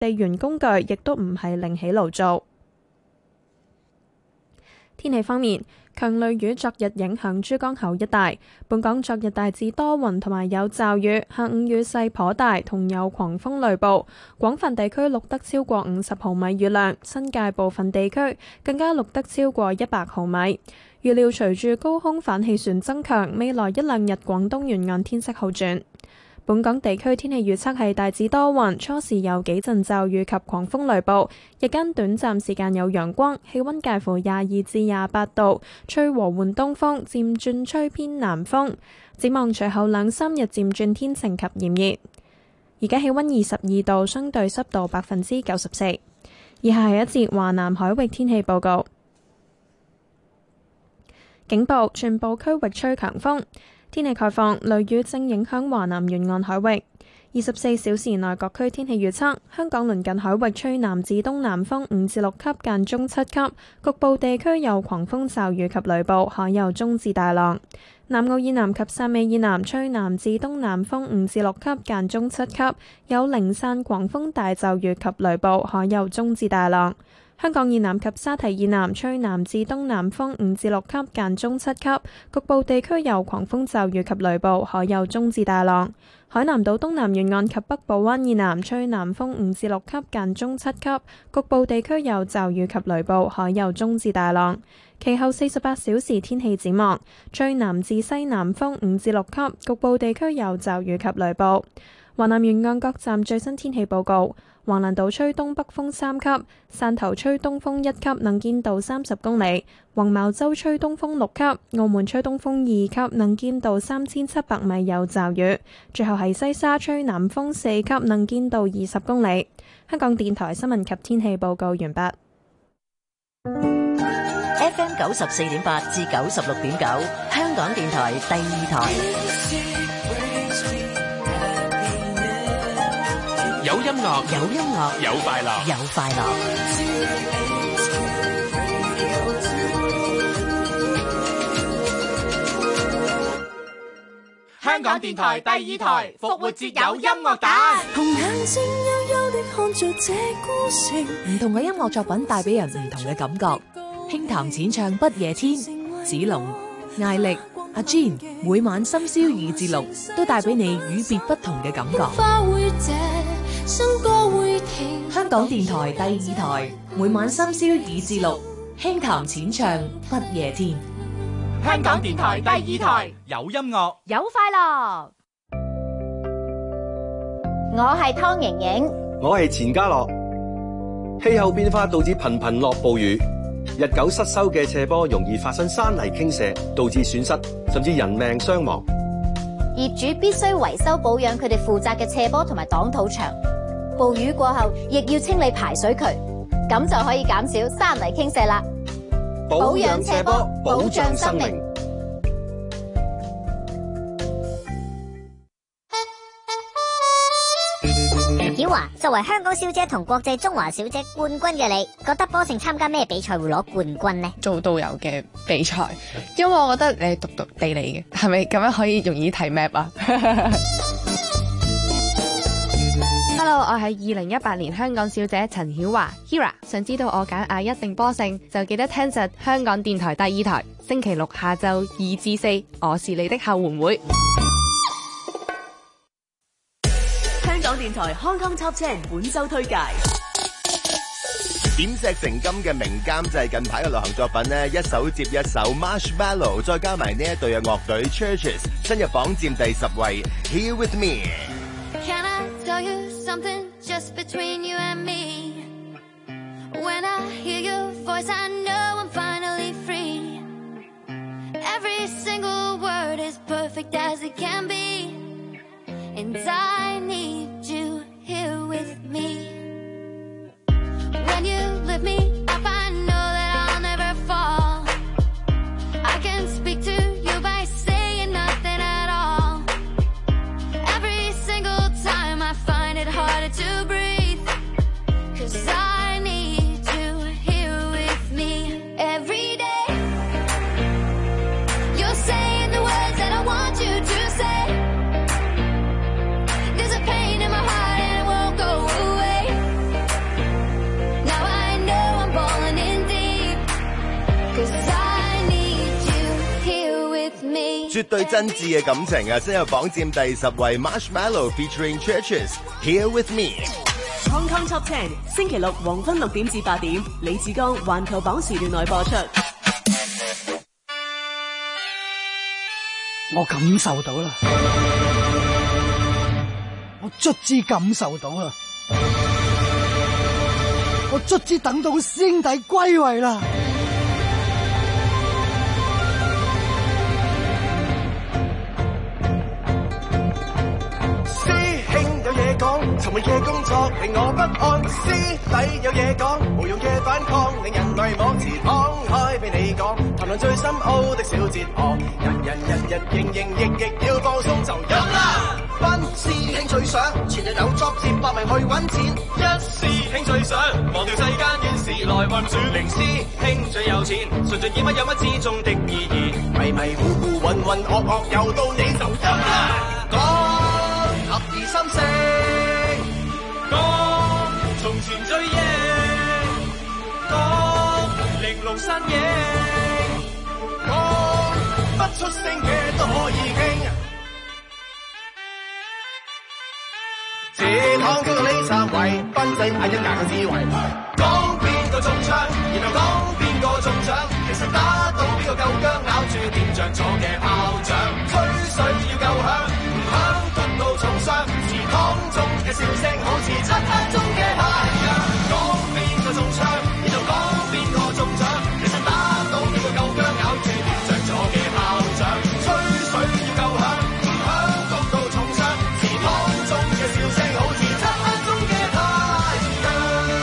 地緣工具亦都唔係另起爐灶。天氣方面，強雷雨昨日影響珠江口一帶，本港昨日大致多雲同埋有驟雨，下午雨勢頗大，同有狂風雷暴，廣泛地區錄得超過50毫米雨量，新界部分地區更加錄得超過100毫米。預料隨住高空反氣旋增強，未來一兩日廣東沿岸天色好轉。本港地區天氣預測係大致多雲，初時有幾陣驟雨及狂風雷暴，日間短暫時間有陽光，氣溫介乎22至28度，吹和緩東風，漸轉吹偏南風。展望隨後兩三日漸轉天晴及炎熱。而家氣溫22度，相對濕度94%。以下係一節華南海域天氣報告。警報，全部區域吹強風。天氣概況，雷雨正影響華南沿岸海域。24小時內各區天氣預測：香港鄰近海域吹南至東南風5至6級，間中7級，局部地區有狂風驟雨及雷暴，海有中至大浪。南澳以南及汕尾以南吹南至東南風5至6級，間中7級，有零散狂風大驟雨及雷暴，海有中至大浪。香港以南及沙堤以南吹南至東南風5至6級，間中7級，局部地區有狂風驟雨及雷暴，海有中至大浪。海南島東南沿岸及北部灣以南吹南風5至6級，間中7級，局部地區有驟雨及雷暴，海有中至大浪。其後48小時天氣展望，吹南至西南風5至6級，局部地區有驟雨及雷暴。華南沿岸各站最新天氣報告：橫瀾島吹東北風3級，汕頭吹東風1級，能見度30公里；黃茅洲吹東風6級，澳門吹東風2級，能見度3700米，有驟雨。最後係西沙吹南風4級，能見度20公里。香港電台新聞及天氣報告完畢。 FM 94.8至96.9，香港電台第二台。 有音樂， 有音樂， 有快樂， 有快樂。 香港電台第二台復活節有音樂蛋。 紅眼睛幽幽地看着這孤城， 唔同嘅音樂作品帶俾人唔同嘅感覺。輕彈淺唱不夜天，子龍、艾力、阿 Jean 每晚深宵2至6都帶俾你與別不同嘅感覺。香港電台第二台每晚深宵2至6，輕彈淺唱不夜天。 香港電台第二台有音樂， 有快樂。我係湯盈盈， 我係錢嘉樂。氣候變化導致頻頻落暴雨，日久失修嘅斜坡容易發生山泥傾瀉，導致損失甚至人命傷亡。 業主必須維修保養佢哋負責嘅斜坡同埋擋土牆。暴雨過後，亦要清理排水渠，咁就可以減少山泥傾瀉啦。保養斜坡，保障生命。 曉華，作為香港小姐同國際中華小姐冠軍嘅你，覺得波勝參加咩比賽會攞冠軍呢？ 做導遊嘅比賽，因為我覺得你係讀地理嘅，係咪咁樣可以容易睇 map 啊？Hello， 我係2018年香港小姐陳曉華 Hira， 想知道我揀亞一定波勝，就記得聽實香港電台第二台，星期六下晝2至4，我是你的後援會。 香港電台 Hong Kong Top 10本周推介。 點石成金嘅名監製近排嘅流行作品呢，一首接一首 Marshmallow， 再加埋呢一隊嘅樂隊 Churches， 新入榜佔第10位。Here with me。 Can I tell you something just between you and me? When I hear your voice, I know I'm finally free. Every single word is perfect as it can be. And I need you here with me. When you lift me up, I know that I'll never fall. I can speak to you by saying nothing at all. Every single time I find it harder to breathe, 'cause I need you here with me every day. You're saying the words that I want you to say. There's a pain in my heart and it won't go away. 絕對真摯嘅感情啊！新入榜佔第10位 ，Marshmallow featuring Churches Here With Me。 Hong Kong Top 10星期六黃昏6點至8點，李志剛環球榜時段內播出。 我感受到啦，我卒之感受到啦，我卒之等到師兄弟歸位啦。 尋日嘅工作令我不安，師弟有嘢講，無用嘅反抗令人類網詞敞開俾你講，談論最深奧的小哲學，日營役要放鬆就飲啦。班師兄最想前日有 job 接搏命去揾錢，一師兄最想忘掉世間怨事來運轉，零師兄最有錢，純粹以乜有乜之中的意義，迷糊渾噩又到你就飲啦。講合二三四。講從前最野，講玲瓏山野，講不出聲嘅都可以傾。前行叫你三位，賓仔嗌一格嘅智慧，講邊個中槍，然後講邊個中獎，其實打到邊個夠薑，咬住點着咗嘅炮仗，吹水要夠響，唔響篤到重傷。湯中嘅笑聲好似漆黑中嘅太陽，講邊個中槍，然後講邊個中獎，其實打到邊個夠薑，咬住點着咗嘅炮仗，吹水要夠響，唔響篤到重傷，是湯中嘅笑聲好似漆黑中嘅太陽。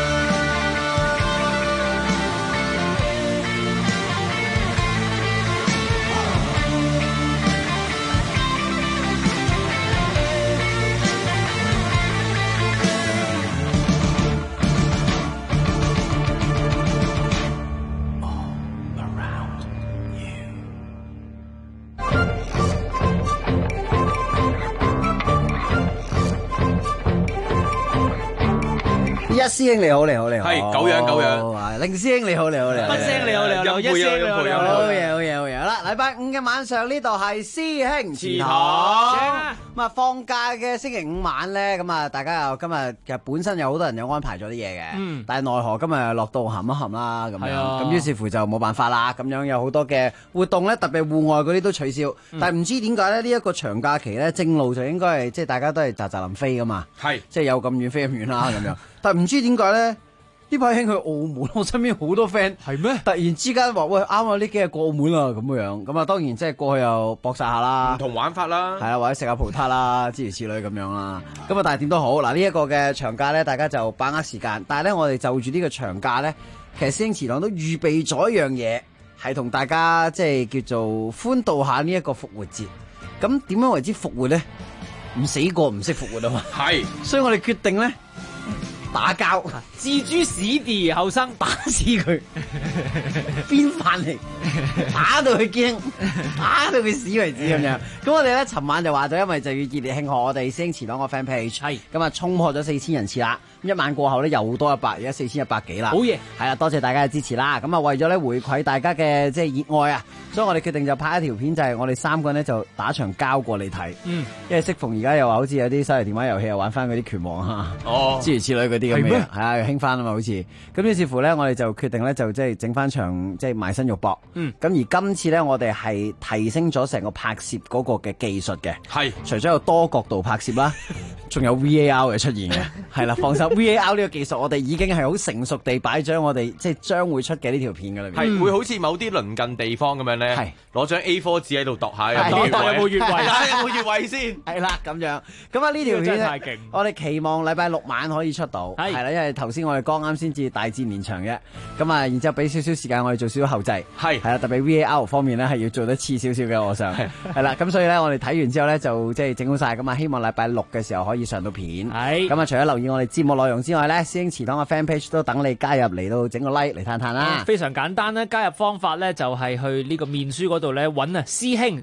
一師兄你好， 係久仰。 令師兄你好， 不聲你好，一師兄你好， 好嘢啦！禮拜5嘅晚上呢度係師兄祠堂。咁啊，放假嘅星期5晚咧，咁啊，大家又今日其實本身有好多人有安排咗啲嘢嘅，但係奈何今日落到冚一冚啦，咁樣，咁於是乎就冇辦法啦，咁樣有好多嘅活動咧，特別戶外嗰啲都取消，但係唔知點解咧，呢一個長假期咧，正路就應該係即係大家都係扎臨飛噶嘛，即係有咁遠飛咁遠啦，咁樣，但係唔知點解咧？呢排興去澳門，我身邊好多 friend 係咩？突然之間話喂，啱啊！呢幾日過澳門啦，咁樣咁啊，當然即係過去又搏晒下啦， 唔同玩法啦， 係啊，或者食下葡撻啦，諸如此類咁樣啦。咁啊，但係點都好嗱，呢一個嘅長假咧，大家就把握時間。但係咧，我哋就住呢個長假咧，其實師兄祠堂都預備咗一樣嘢，係同大家即係叫做歡度下呢一個復活節。咁點樣為之復活咧？唔死過唔識復活啊嘛。係，所以我哋決定咧。打交， 置諸死地而後生， 打死佢，邊翻嚟，打到佢驚，打到佢死為止咁樣。咁我哋咧，尋晚就話咗，因為就要熱烈慶賀我哋師兄祠堂個 fan page， 係咁啊，衝破咗4000人次啦。一晚過後咧，又多100，而家4100幾啦。好嘢，係啦，多謝大家嘅支持啦。咁啊，為咗咧回饋大家嘅即係熱愛啊，所以我哋決定就拍一條片，就係我哋3個人咧就打場交過嚟睇。因為適逢而家又話好似有啲手提電話遊戲又玩翻嗰啲拳王啊，諸如此類嗰啲咁嘅，係啊，興翻啊嘛，好似。咁於是乎咧，我哋就決定咧就即係整翻場即係埋身肉搏。咁而今次咧，我哋係提升咗成個拍攝嗰個嘅技術嘅。係，除咗有多角度拍攝啦，仲有 VAR 嘅出現嘅。係啦，放心。VAR 呢個技術，我哋已經係好成熟地擺咗我哋即係將會出嘅呢條片㗎啦。 係會好似某啲鄰近地方咁樣咧，攞張 A4 紙喺度度下，有冇越位？有冇越位先？ 係啦，咁樣。咁啊呢條片咧，我哋期望禮拜6晚可以出到。係啦，因為頭先我哋剛啱先至大戰連場嘅。咁啊，然之後俾少少時間我哋做少少後製。係啦，特別 VAR 方面咧係要做得似少少嘅，我想。係啦，咁所以咧我哋睇完之後咧就即係整好晒。咁啊，希望禮拜6嘅時候可以上到片。係。咁啊，除咗留意我哋節目內容之外咧，師兄祠堂嘅 fan page 都等你加入嚟到整個 like 嚟探探啦。 非常簡單啦，加入方法咧就係去呢個面書嗰度咧揾啊師兄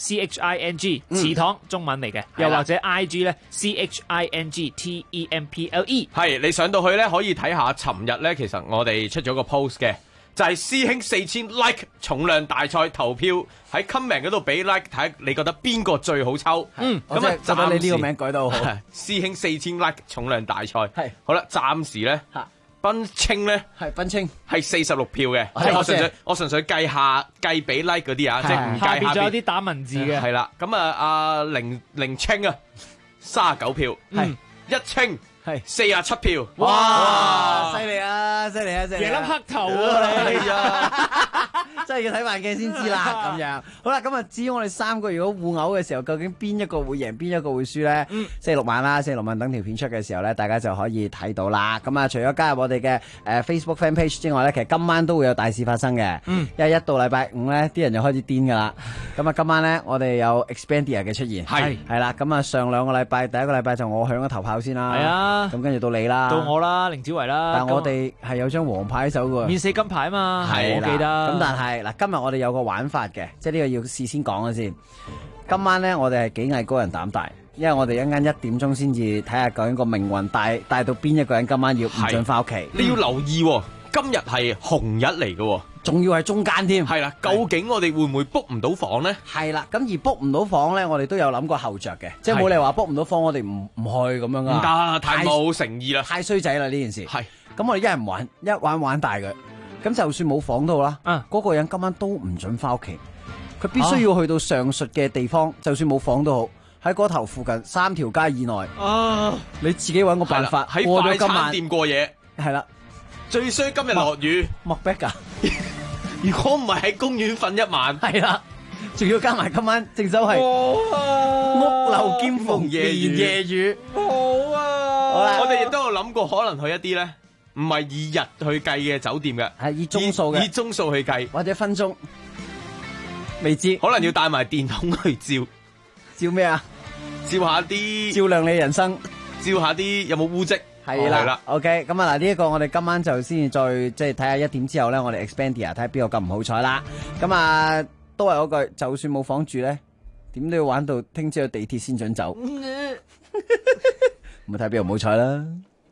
CHING 祠堂中文嚟嘅，又或者 IG 咧 CHING TEMPLE。 係你上到去咧可以睇下，尋日咧其實我哋出咗個 post 嘅。 就係師兄4000 like 重量大賽投票喺 comment 嗰度俾 like 睇下你覺得邊個最好抽。 咁啊，就把你呢個名改到好。 師兄4000 like 重量大賽係好啦，暫時咧。賓清咧係賓清係46票嘅，即係我純粹計比 like 嗰啲啊，即係唔計下邊仲有啲打文字嘅。 係啦，咁啊阿凌清啊39票，係一清係47票， 哇！犀利啊！犀利啊！ 贏粒黑頭啊！你啊，真係要睇慢鏡先知啦。咁樣好啦，咁啊，至於我哋3個如果互毆嘅時候，究竟邊一個會贏，邊一個會輸咧？星期六晚啦，星期六晚等條片出嘅時候咧，大家就可以睇到啦。咁啊，除咗加入我哋嘅Facebook fan page 之外咧，其實今晚都會有大事發生嘅。因為一到禮拜五咧，啲人就開始癲噶啦。咁啊，今晚咧我哋有 Expandia 嘅出現，係啦。咁啊，上2個禮拜，第一個禮拜就我響咗頭炮先啦。係啊。咁跟住到你啦， 到我啦，凌子維啦。 但我哋係有張黃牌手嘅， 免死金牌啊嘛， 係我記得。 咁但係嗱，今日我哋有個玩法嘅，即係呢個要事先講嘅先。今晚咧，我哋係幾藝高人膽大，因為我哋一陣間1點鐘先至睇下究竟個命運帶到邊一個人今晚要唔準翻屋企。 你要留意喎，今日係紅日嚟嘅， 仲要係中間添。 係啦，究竟我哋會唔會 book 唔到房咧？ 係啦，咁而 book 唔到房咧，我哋都有諗過後着嘅，即係冇理由話 book 唔到房，我哋唔去咁樣噶。 唔得，太冇誠意啦， 太衰仔啦呢件事。 係， 咁我哋一人玩大嘅，咁就算冇房都好啦。嗰個人今晚都唔準翻屋企，佢必須要去到上述嘅地方，就算冇房都好，喺嗰頭附近3條街以內。你自己搵個辦法喺快餐店過夜。 係啦。 最衰今日落雨， 莫逼噶。 如果唔係喺公園瞓一晚， 係啦，仲要加埋今晚正所謂屋漏兼逢連夜雨。 好啊！好啦，我哋亦都有諗過，可能去一啲咧，唔係以日去計嘅酒店嘅， 係以鐘數嘅， 以鐘數去計， 或者分鐘，未知。 可能要帶埋電筒去照， 照咩啊？ 照下啲， 照亮你人生， 照下啲有冇污漬。 係啦，OK，咁啊嗱，呢一個我哋今晚就先至再即係睇下1點之後咧，我哋 Expandia 睇下邊個咁唔好彩啦。咁啊，都係嗰句，就算冇房住咧，點都要玩到聽朝有地鐵先准走。咁啊，睇下邊個唔好彩啦。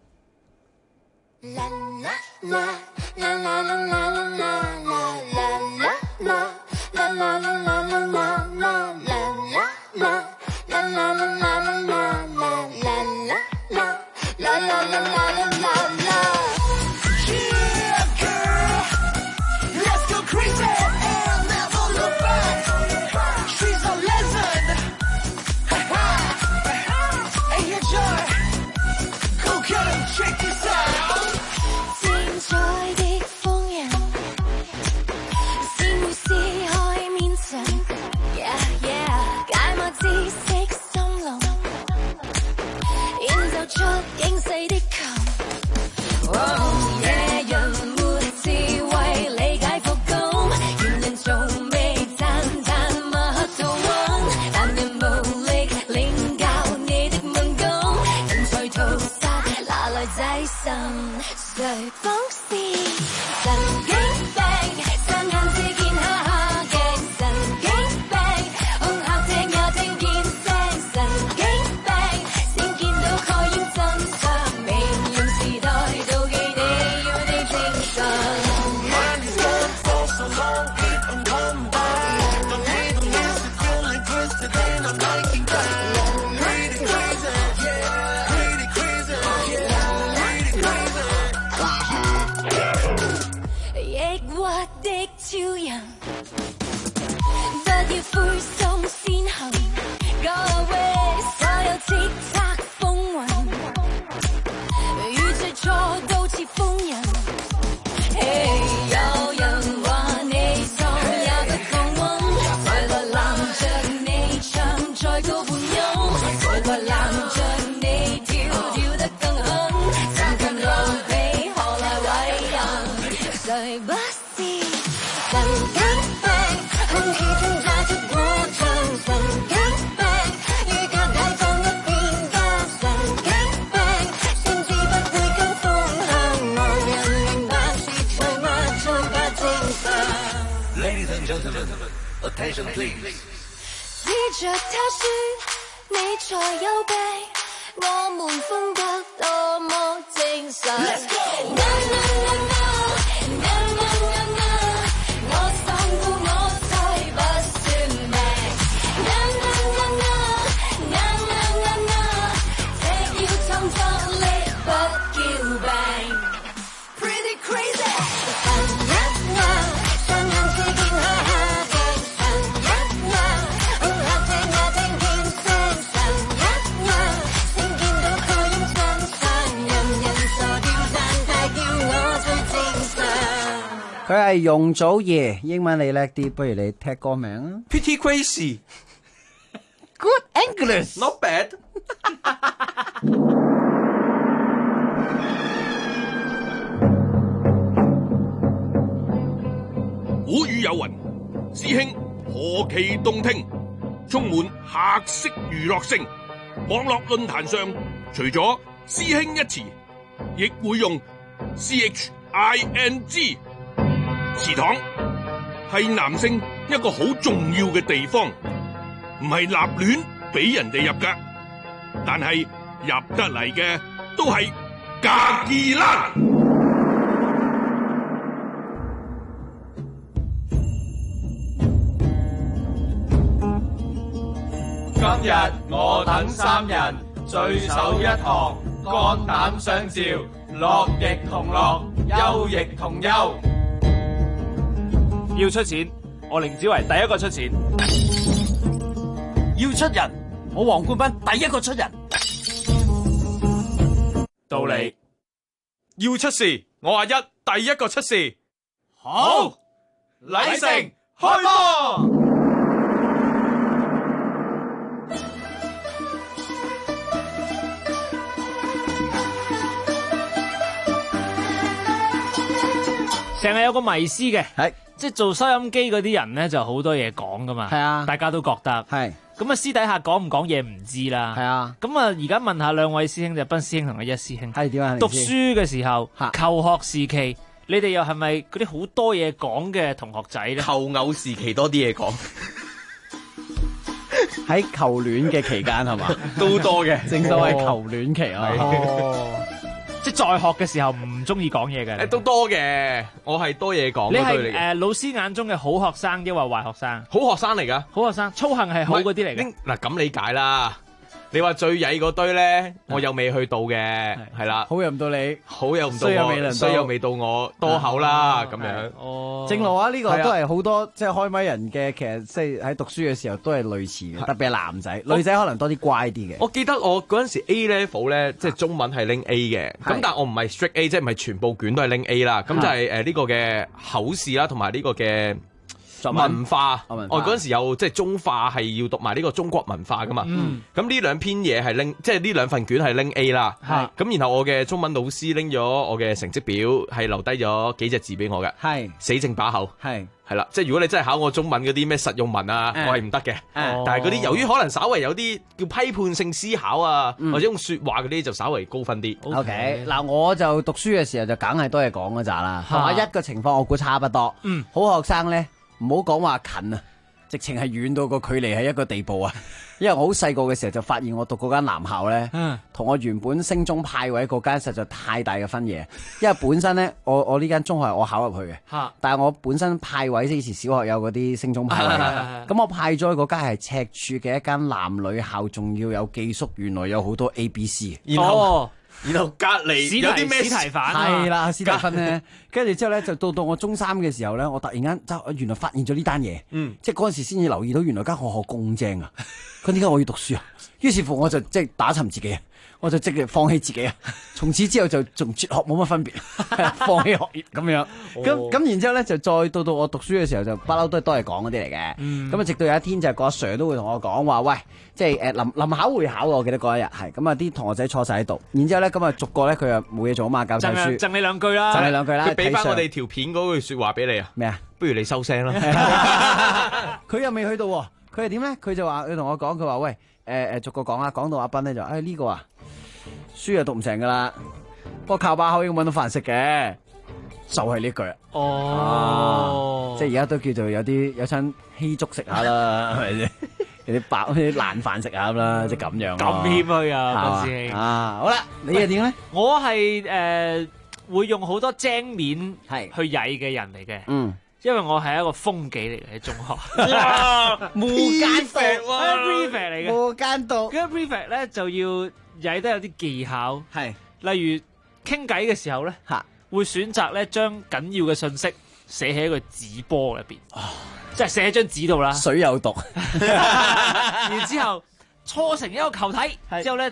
指着他說你才有病，我們風格多麼正常。No no no no no no no no。 佢係容祖兒，英文你叻啲，不如你踢歌名啊 Pretty Crazy。 Good English Not bad。 古語有云：師兄何其動聽，充滿客式娛樂性。網絡論壇上，除咗師兄一詞，亦會用 CHING。祠堂係男性一個好重要嘅地方，唔係立亂俾人哋入噶，但係入得嚟嘅都係格爾蘭。 今日我等三人聚首一堂，肝膽相照，樂亦同樂，憂亦同憂。 要出錢，我凌子維第一個出錢。 要出人，我黃冠斌第一個出人。 道理。 要出事，我阿一第一個出事。 好，禮成開波。 成日有個迷思嘅， 係即係做收音機嗰啲人咧，就好多嘢講噶嘛。 係啊， 大家都覺得係。 咁啊，私底下講唔講嘢唔知啦。 係啊。 咁啊，而家問下兩位師兄，就斌師兄同阿一師兄。 係點啊？ 讀書嘅時候，求學時期，你哋又係咪嗰啲好多嘢講嘅同學仔咧？ 求偶時期多啲嘢講。 喺求戀嘅期間係嘛？ 都多嘅。 正所謂求戀期啊。 即係在學嘅時候唔中意講嘢嘅， 都多嘅。我係多嘢講。 你係老師眼中嘅好學生，抑或壞學生？ 好學生嚟噶， 好學生，操行係好嗰啲嚟嘅。 嗱咁理解啦。你話最曳嗰堆咧，我又未去到嘅，係啦。 好又唔到你， 好又唔到我，衰又未到我，多口啦咁樣。 哦，正路啊！呢個都係好多即係開咪人嘅，其實即係喺讀書嘅時候都係類似嘅，特別係男仔，女仔可能多啲乖啲嘅。 我記得我嗰陣時 A level 咧，即係中文係拎 A 嘅，咁但係我唔係 strict A，即係唔係全部卷都係拎 A 啦。咁就係呢個嘅口試啦，同埋呢個嘅文化，我嗰陣時有即係中化係要讀埋呢個中國文化噶嘛，咁呢兩篇嘢係拎，即係呢兩份卷係拎 A 啦，咁然後我嘅中文老師拎咗我嘅成績表，係留低咗幾隻字俾我嘅，係死剩把口，係啦，即係如果你真係考我中文嗰啲咩實用文啊，我係唔得嘅，但係嗰啲由於可能稍微有啲叫批判性思考啊，或者用說話嗰啲就稍微高分啲。 OK，嗱我就讀書嘅時候就梗係多嘢講嗰扎啦，同阿一個情況我估差不多，好學生咧。唔好講話近啊，直情係遠到個距離係一個地步啊！因為我好細個嘅時候就發現我讀嗰間男校咧，同我原本升中派位嗰間實在太大嘅分野。因為本身咧，我呢間中學係我考入去嘅，但係我本身派位即以前小學有嗰啲升中派位，咁我派咗嗰間係赤柱嘅一間男女校，仲要有寄宿，原來有好多 ABC， 然後隔離有啲咩史提反係啦，史提芬咧，跟住之後咧就到我中三嘅時候咧，我突然間原來發現咗呢單嘢，即係嗰陣時先至留意到原來間學校咁正啊！咁點解我要讀書啊？於是乎我就即係打沉自己啊！我就即係放棄自己啊！從此之後就同輟學冇乜分別，放棄學業咁樣。咁然之後咧就再到我讀書嘅時候就不嬲都係講嗰啲嚟嘅。咁啊直到有一天就個阿 Sir 都會同我講話，喂，即係臨考會考我記得嗰一日係咁啊，啲同學仔坐晒喺度。然之後咧咁啊逐個咧佢又冇嘢做啊嘛，教晒書。 贈你兩句啦， 佢俾翻我哋條片嗰句說話俾你啊。 咩啊？ 不如你收聲啦。 佢又未去到，佢係點咧？佢就話佢同我講，佢話喂逐個講啊，講到阿斌咧就呢個啊。書又讀唔成噶啦，不過靠把口已經搵到飯食嘅，就係呢句啊！即係而家都叫做有餐稀粥食下啦，係咪先？有啲爛飯食下啦，即係咁樣。 咁謙虛啊，斌師兄啊！好啦，你又點咧？ 我係會用好多精面去曳嘅人嚟嘅，因為我係一個風紀嚟嘅喺中學。 哇！無間道 ，prefect 嚟嘅， 無間道。 咁 prefect 咧就要曳得有啲技巧，係例如傾偈嘅時候咧，會選擇咧將緊要嘅信息寫喺一個紙波入邊，即係寫喺張紙度啦。 水有毒， 然之後搓成一個球體，之後咧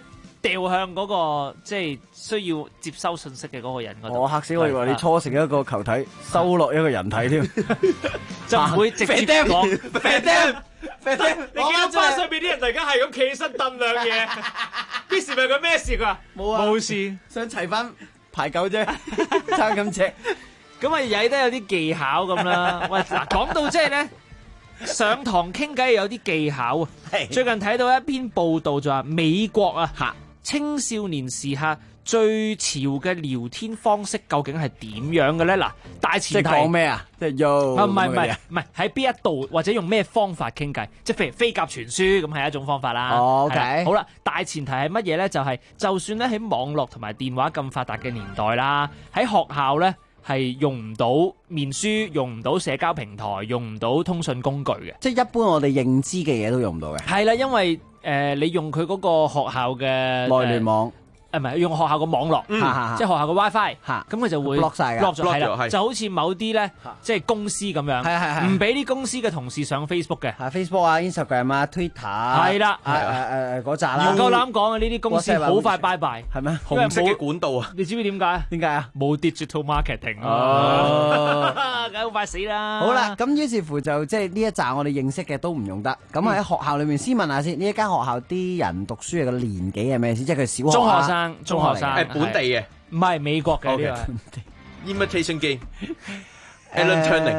掉向嗰個即係需要接收信息嘅嗰個人嗰度。 我嚇死我以為你搓成一個球體，收落一個人體添， 就唔會直接講。 你見到班上邊啲人突然間係咁企起身掟兩嘢，啲事咪佢咩事㗎？ 冇啊， 冇事， 想齊翻排九啫，差咁隻。 咁啊曳得有啲技巧咁啦。喂，嗱，講到即係咧。上堂傾偈有啲技巧啊！最近睇到一篇報道就話美國啊，青少年時下最潮嘅聊天方式究竟係點樣嘅咧？嗱，大前提即係講咩啊？即係唔係喺邊一度或者用咩方法傾偈？即係譬如飛鴿傳書咁係一種方法啦。 OK， 好啦，大前提係乜嘢咧？就係就算咧喺網絡同埋電話咁發達嘅年代啦，喺學校咧。係用唔到面書，用唔到社交平台，用唔到通訊工具嘅， 即係一般我哋認知嘅嘢都用唔到嘅。 係啦，因為你用佢嗰個學校嘅內聯網。 唔係用學校個網絡，即係學校個 WiFi，咁佢就會 block 晒嘅 block 咗，係啦，就好似某啲咧，即係公司咁樣， 係唔俾啲公司嘅同事上 Facebook 嘅 ，Facebook 啊、Instagram 啊、Twitter 係啦， 嗰扎啦， 唔夠膽講啊！呢啲公司好快拜拜， 係咩？ 紅色嘅管道啊！ 你知唔知點解？ 點解啊？ 冇 digital marketing 啊！梗好快死啦！ 好啦，咁於是乎就即係呢一紮我哋認識嘅都唔用得。咁喺學校裏面先問下先，呢一間學校啲人讀書嘅年紀係咩先？即係佢小學、 中學生、中學生。 係本地嘅， 唔係美國嘅呢個。Imitation game，Alan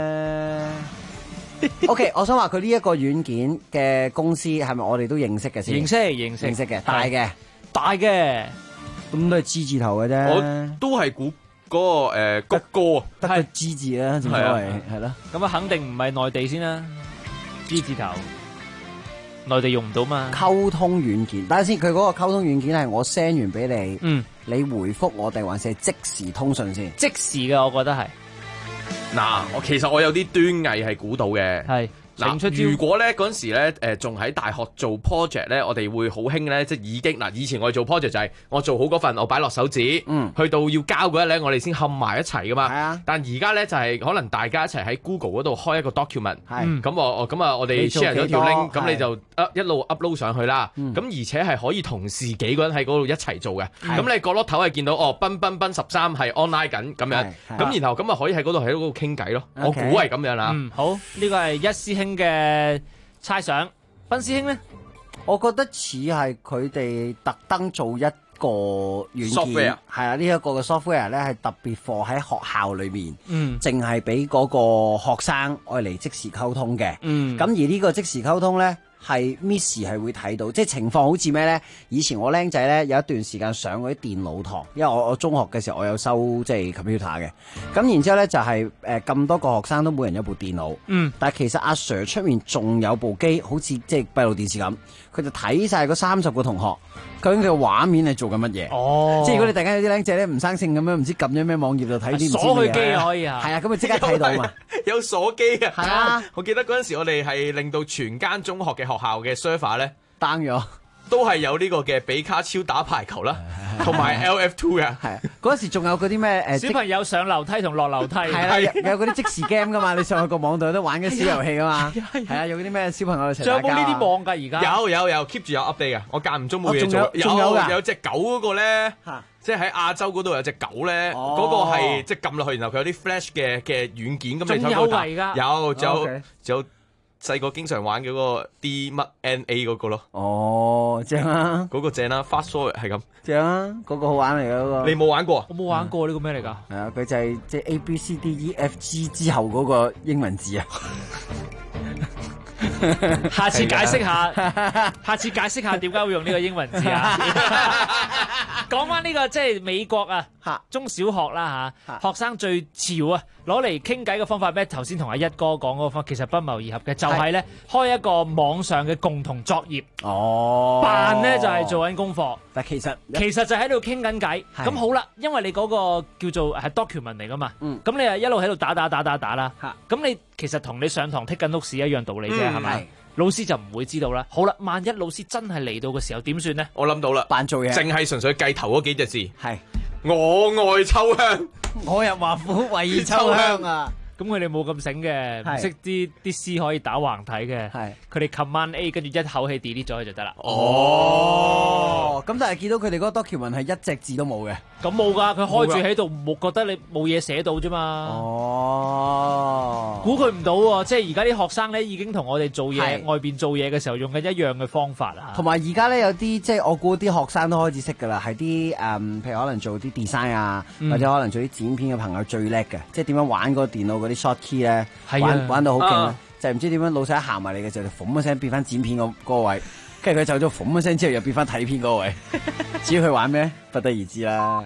Turing。OK， 我想話佢呢一個軟件嘅公司係咪我哋都認識嘅先？ 認識嘅，大嘅，咁都係 G 字頭嘅啫。 我都係估嗰個谷歌， 得個 G 字啦，正所謂係咯。 咁啊，肯定唔係內地先啦 ，G 字頭。內地用唔到嘛？ 溝通軟件，等下先，佢嗰個溝通軟件係我 send 完俾你，你回覆我哋還是係即時通訊先？ 即時嘅，我覺得係。 嗱，其實我有啲端倪係估到嘅。 係。 嗱，如果咧嗰陣時咧，仲喺大學做 project 咧，我哋會好興咧，即係已經嗱，以前我哋做 project 就係我做好嗰份，我擺落手指，去到要交嗰日咧，我哋先冚埋一齊噶嘛。係啊。但而家咧就係可能大家一齊喺 Google 嗰度開一個 document，咁我哋 share 咗條 link，咁你就一路 upload 上去啦。咁而且係可以同時幾個人喺嗰度一齊做嘅。咁你角落頭係見到賓13係 online 緊咁樣，咁然後咁啊可以喺嗰度傾偈咯。我估係咁樣啦。 好，呢個係一師兄嘅猜想，賓師兄咧， 我覺得似係佢哋特登做一個軟件，係啊，呢一個嘅 software 咧係特別放喺學校裏面，淨係俾嗰個學生愛嚟即時溝通嘅，咁而呢個即時溝通咧。係 Miss 係會睇到，即係情況好似咩咧？以前我僆仔咧有一段時間上嗰啲電腦堂，因為我中學嘅時候我有收即係 computer 嘅，咁然之後咧就係咁多個學生都每人有部電腦，但係其實阿 Sir 出面仲有部機，好似即係閉路電視咁，佢就睇晒嗰30個同學究竟佢嘅畫面係做緊乜嘢。即係如果你突然間有啲僆仔咧唔生性咁樣，唔知撳咗咩網頁就睇啲鎖佢機可以啊， 係啊，咁咪即刻睇到嘛， 有鎖機啊， 係啊， 我記得嗰陣時我哋係令到全間中學嘅學校嘅 server 咧 down 咗， 都係有呢個嘅比卡超打排球啦，同埋 LF2 嘅。 係嗰陣時仲有嗰啲咩小朋友上樓梯同落樓梯， 係啦，有嗰啲即時 game 噶嘛，你上去個網度都玩嗰啲小遊戲噶嘛，係啊，有嗰啲咩小朋友一齊打交。 仲有冇呢啲網噶而家？ 有 keep 住有 update 嘅，我間唔中冇嘢做。有隻狗嗰個咧，即係喺亞洲嗰度有隻狗咧，嗰個係即係撳落去，然後佢有啲 flash 嘅軟件咁。 仲有㗎？ 有。細個經常玩嘅嗰個 D 乜 NA 嗰個咯。 哦，正啊！ 嗰個正啦 ，fast forward 係咁。 正啊！嗰個好玩嚟㗎嗰個。 你冇玩過啊？ 我冇玩過，呢個咩嚟㗎？ 係啊，佢就係即係 ABCDEFG 之後嗰個英文字啊。 下次解釋下點解會用呢個英文字啊？講翻呢個即係美國啊，中小學啦嚇，學生最潮啊，攞嚟傾偈嘅方法咩？頭先同阿一哥講嗰個方法其實不謀而合嘅，就係咧開一個網上嘅共同作業。扮咧就係做緊功課， 但其實就喺度傾緊偈。咁好啦，因為你嗰個叫做係 document 嚟噶嘛，咁你係一路喺度打啦。咁你其實同你上堂剔緊 notes 一樣道理啫，係咪？老師就唔會知道啦。好啦，萬一老師真係嚟到嘅時候點算呢？ 我諗到啦， 扮做嘢， 淨係純粹計頭嗰幾隻字。 係我愛秋香， 我入華府為秋香啊！ 咁佢哋冇咁醒嘅，唔識啲 C 可以打橫睇嘅，佢哋 Command A 跟住一口氣 delete 咗佢就得啦。 哦，咁但係見到佢哋嗰個 document 係一隻字都冇嘅。 咁冇㗎，佢開住喺度，冇覺得你冇嘢寫到啫嘛。 哦， 估佢唔到喎，即係而家啲學生咧已經同我哋做嘢，外邊做嘢嘅時候用緊一樣嘅方法啊。 同埋而家咧有啲即係我估啲學生都開始識㗎啦，係啲譬如可能做啲 design 啊，或者可能做啲剪片嘅朋友最叻嘅，即係點樣玩嗰個電腦嗰啲 short key 咧，玩到好勁咧，就係唔知點樣老細一行埋嚟嘅時候，就嘣一聲變翻剪片嗰個位，跟住佢走咗嘣一聲之後又變翻睇片嗰個位。至於佢玩咩，不得而知啦。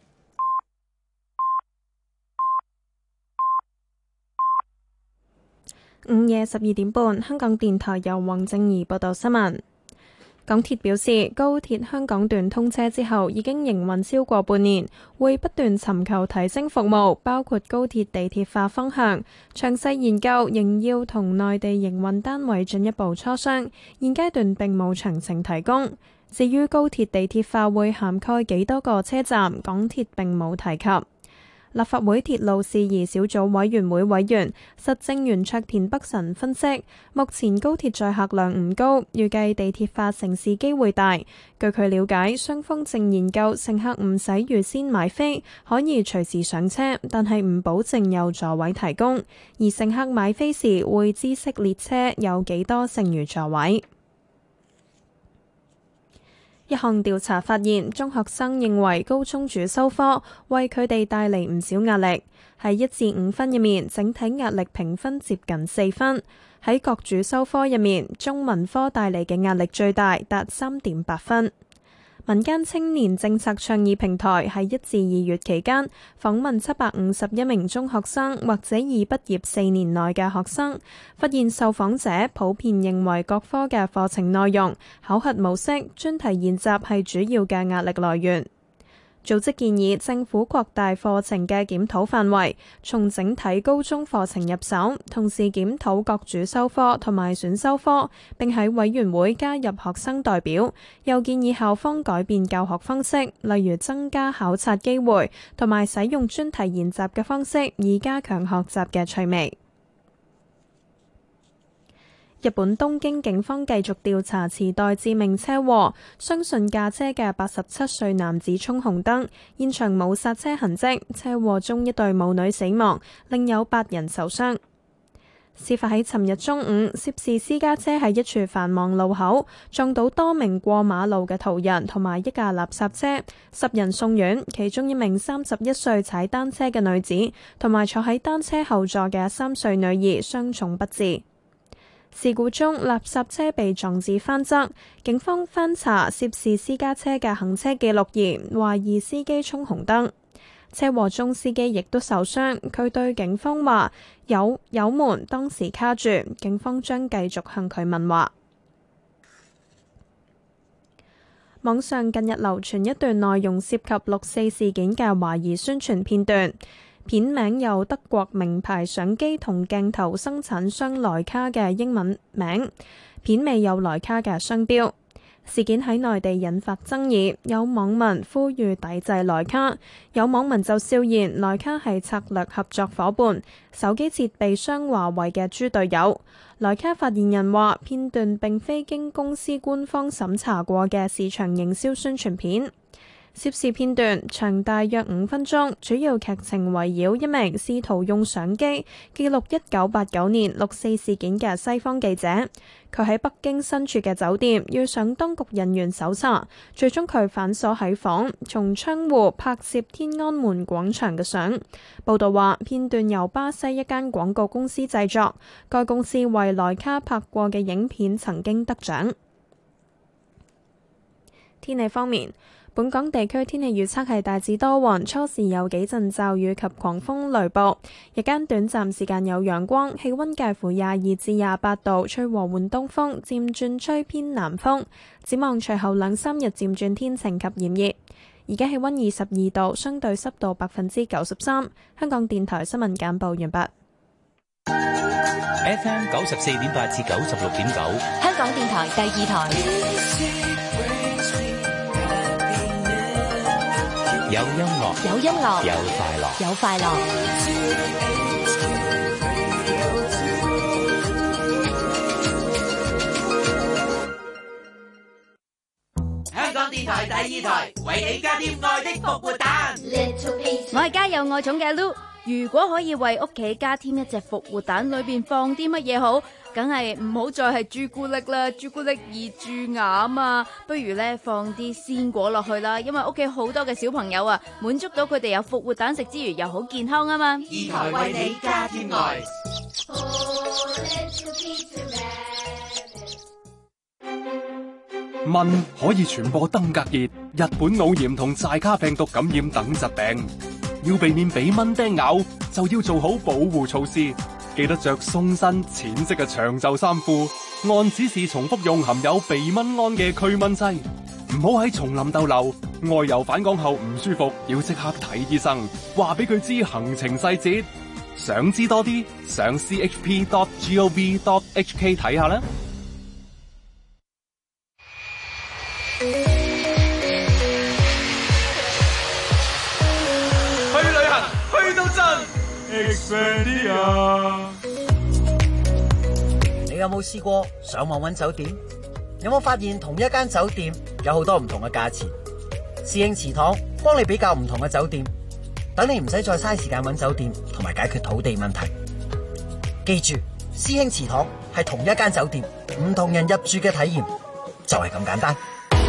午夜12點半，香港電台由黃正儀報道新聞。港鐵表示，高鐵香港段通車之後已經營運超過半年，會不斷尋求提升服務，包括高鐵地鐵化方向。詳細研究仍要同內地營運單位進一步磋商，現階段並冇詳情提供。至於高鐵地鐵化會涵蓋幾多個車站，港鐵並冇提及。立法會鐵路事宜小組委員會委員、實政圓桌田北辰分析，目前高鐵載客量唔高，預計地鐵化成事機會大。據佢了解，雙方正研究乘客唔使預先買飛，可以隨時上車，但係唔保證有座位提供。而乘客買飛時會知悉列車有幾多剩餘座位。一項調查發現，中學生認為高中主修科為佢哋帶嚟唔少壓力。喺1至5分入面，整體壓力評分接近4分。喺各主修科入面，中文科帶嚟嘅壓力最大，達3.8分。民間青年政策倡議平台喺1至2月期間訪問751名中學生或者已畢業4年內嘅學生，發現受訪者普遍認為各科嘅課程內容、考核模式、專題研習係主要嘅壓力來源。組織建議政府擴大課程嘅檢討範圍，從整體高中課程入手，同時檢討各主修科同埋選修科，並喺委員會加入學生代表。又建議校方改變教學方式，例如增加考察機會，同埋使用專題研習嘅方式，以加強學習嘅趣味。日本東京警方繼續調查池袋致命車禍，相信駕車嘅87歲男子衝紅燈，現場冇剎車痕跡。車禍中一對母女死亡，另有8人受傷。事發喺尋日中午，涉事私家車喺一處繁忙路口撞到多名過馬路嘅途人同埋一架垃圾車，10人送院，其中一名31歲踩單車嘅女子同埋坐喺單車後座嘅3歲女兒傷重不治。事故中，垃圾車被撞至翻側，警方翻查涉事私家車嘅行車記錄儀，懷疑司機衝紅燈。車禍中司機亦都受傷，佢對警方話油門當時卡住，警方將繼續向佢問話。網上近日流傳一段內容涉及6·4事件嘅懷疑宣傳片段。片名由德國名牌相機同鏡頭生產商萊卡嘅英文名，片尾有萊卡嘅商標。事件喺內地引發爭議，有網民呼籲抵制萊卡，有網民就笑言萊卡係策略合作夥伴、手機設備商華為嘅豬隊友。萊卡發言人話，片段並非經公司官方審查過嘅市場營銷宣傳片。涉事片段長大約5分鐘，主要劇情圍繞一名試圖用相機記錄1989年6·4事件嘅西方記者。佢喺北京身處嘅酒店遇上當局人員搜查，最終佢反鎖喺房，從窗戶拍攝天安門廣場嘅相。報道話，片段由巴西一間廣告公司製作，該公司為萊卡拍過嘅影片曾經得獎。天氣方面，本港地區天氣預測係大致多雲，初時有幾陣驟雨及狂風雷暴，日間短暫時間有陽光，氣溫介乎22至28度，吹和緩東風，漸轉吹偏南風。展望隨後2-3日漸轉天晴及炎熱。而家氣溫22度，相對濕度93%。香港電台新聞簡報完畢。 FM 94.8至96.9， 香港電台第2台。 有音樂， 有音樂， 有快樂， 有快樂。 香港電台第2台為你加添愛的復活蛋。 我係家有愛寵嘅 Lu， 如果可以為屋企加添一隻復活蛋，裏邊放啲乜嘢好？梗係唔好再係朱古力啦，朱古力易蛀牙啊嘛，不如咧放啲鮮果落去啦，因為屋企好多嘅小朋友啊，滿足到佢哋有復活蛋食之餘又好健康啊嘛。 2台為你加添愛。 蚊可以傳播登革熱、日本腦炎同寨卡病毒感染等疾病，要避免俾蚊叮咬，就要做好保護措施。記得着鬆身淺色嘅長袖衫褲，按指示重複用含有避蚊胺嘅驅蚊劑。唔好喺叢林逗留，外遊返港後唔舒服要即刻睇醫生，話俾佢知行程細節。想知多啲，上 chp.gov.hk 睇下啦。 去旅行去到盡 Expedia。 你有冇試過上網揾酒店？有冇發現同一間酒店有好多唔同嘅價錢？師兄祠堂幫你比較唔同嘅酒店，等你唔使再嘥時間揾酒店同埋解決土地問題。記住，師兄祠堂係同一間酒店，唔同人入住嘅體驗就係咁簡單。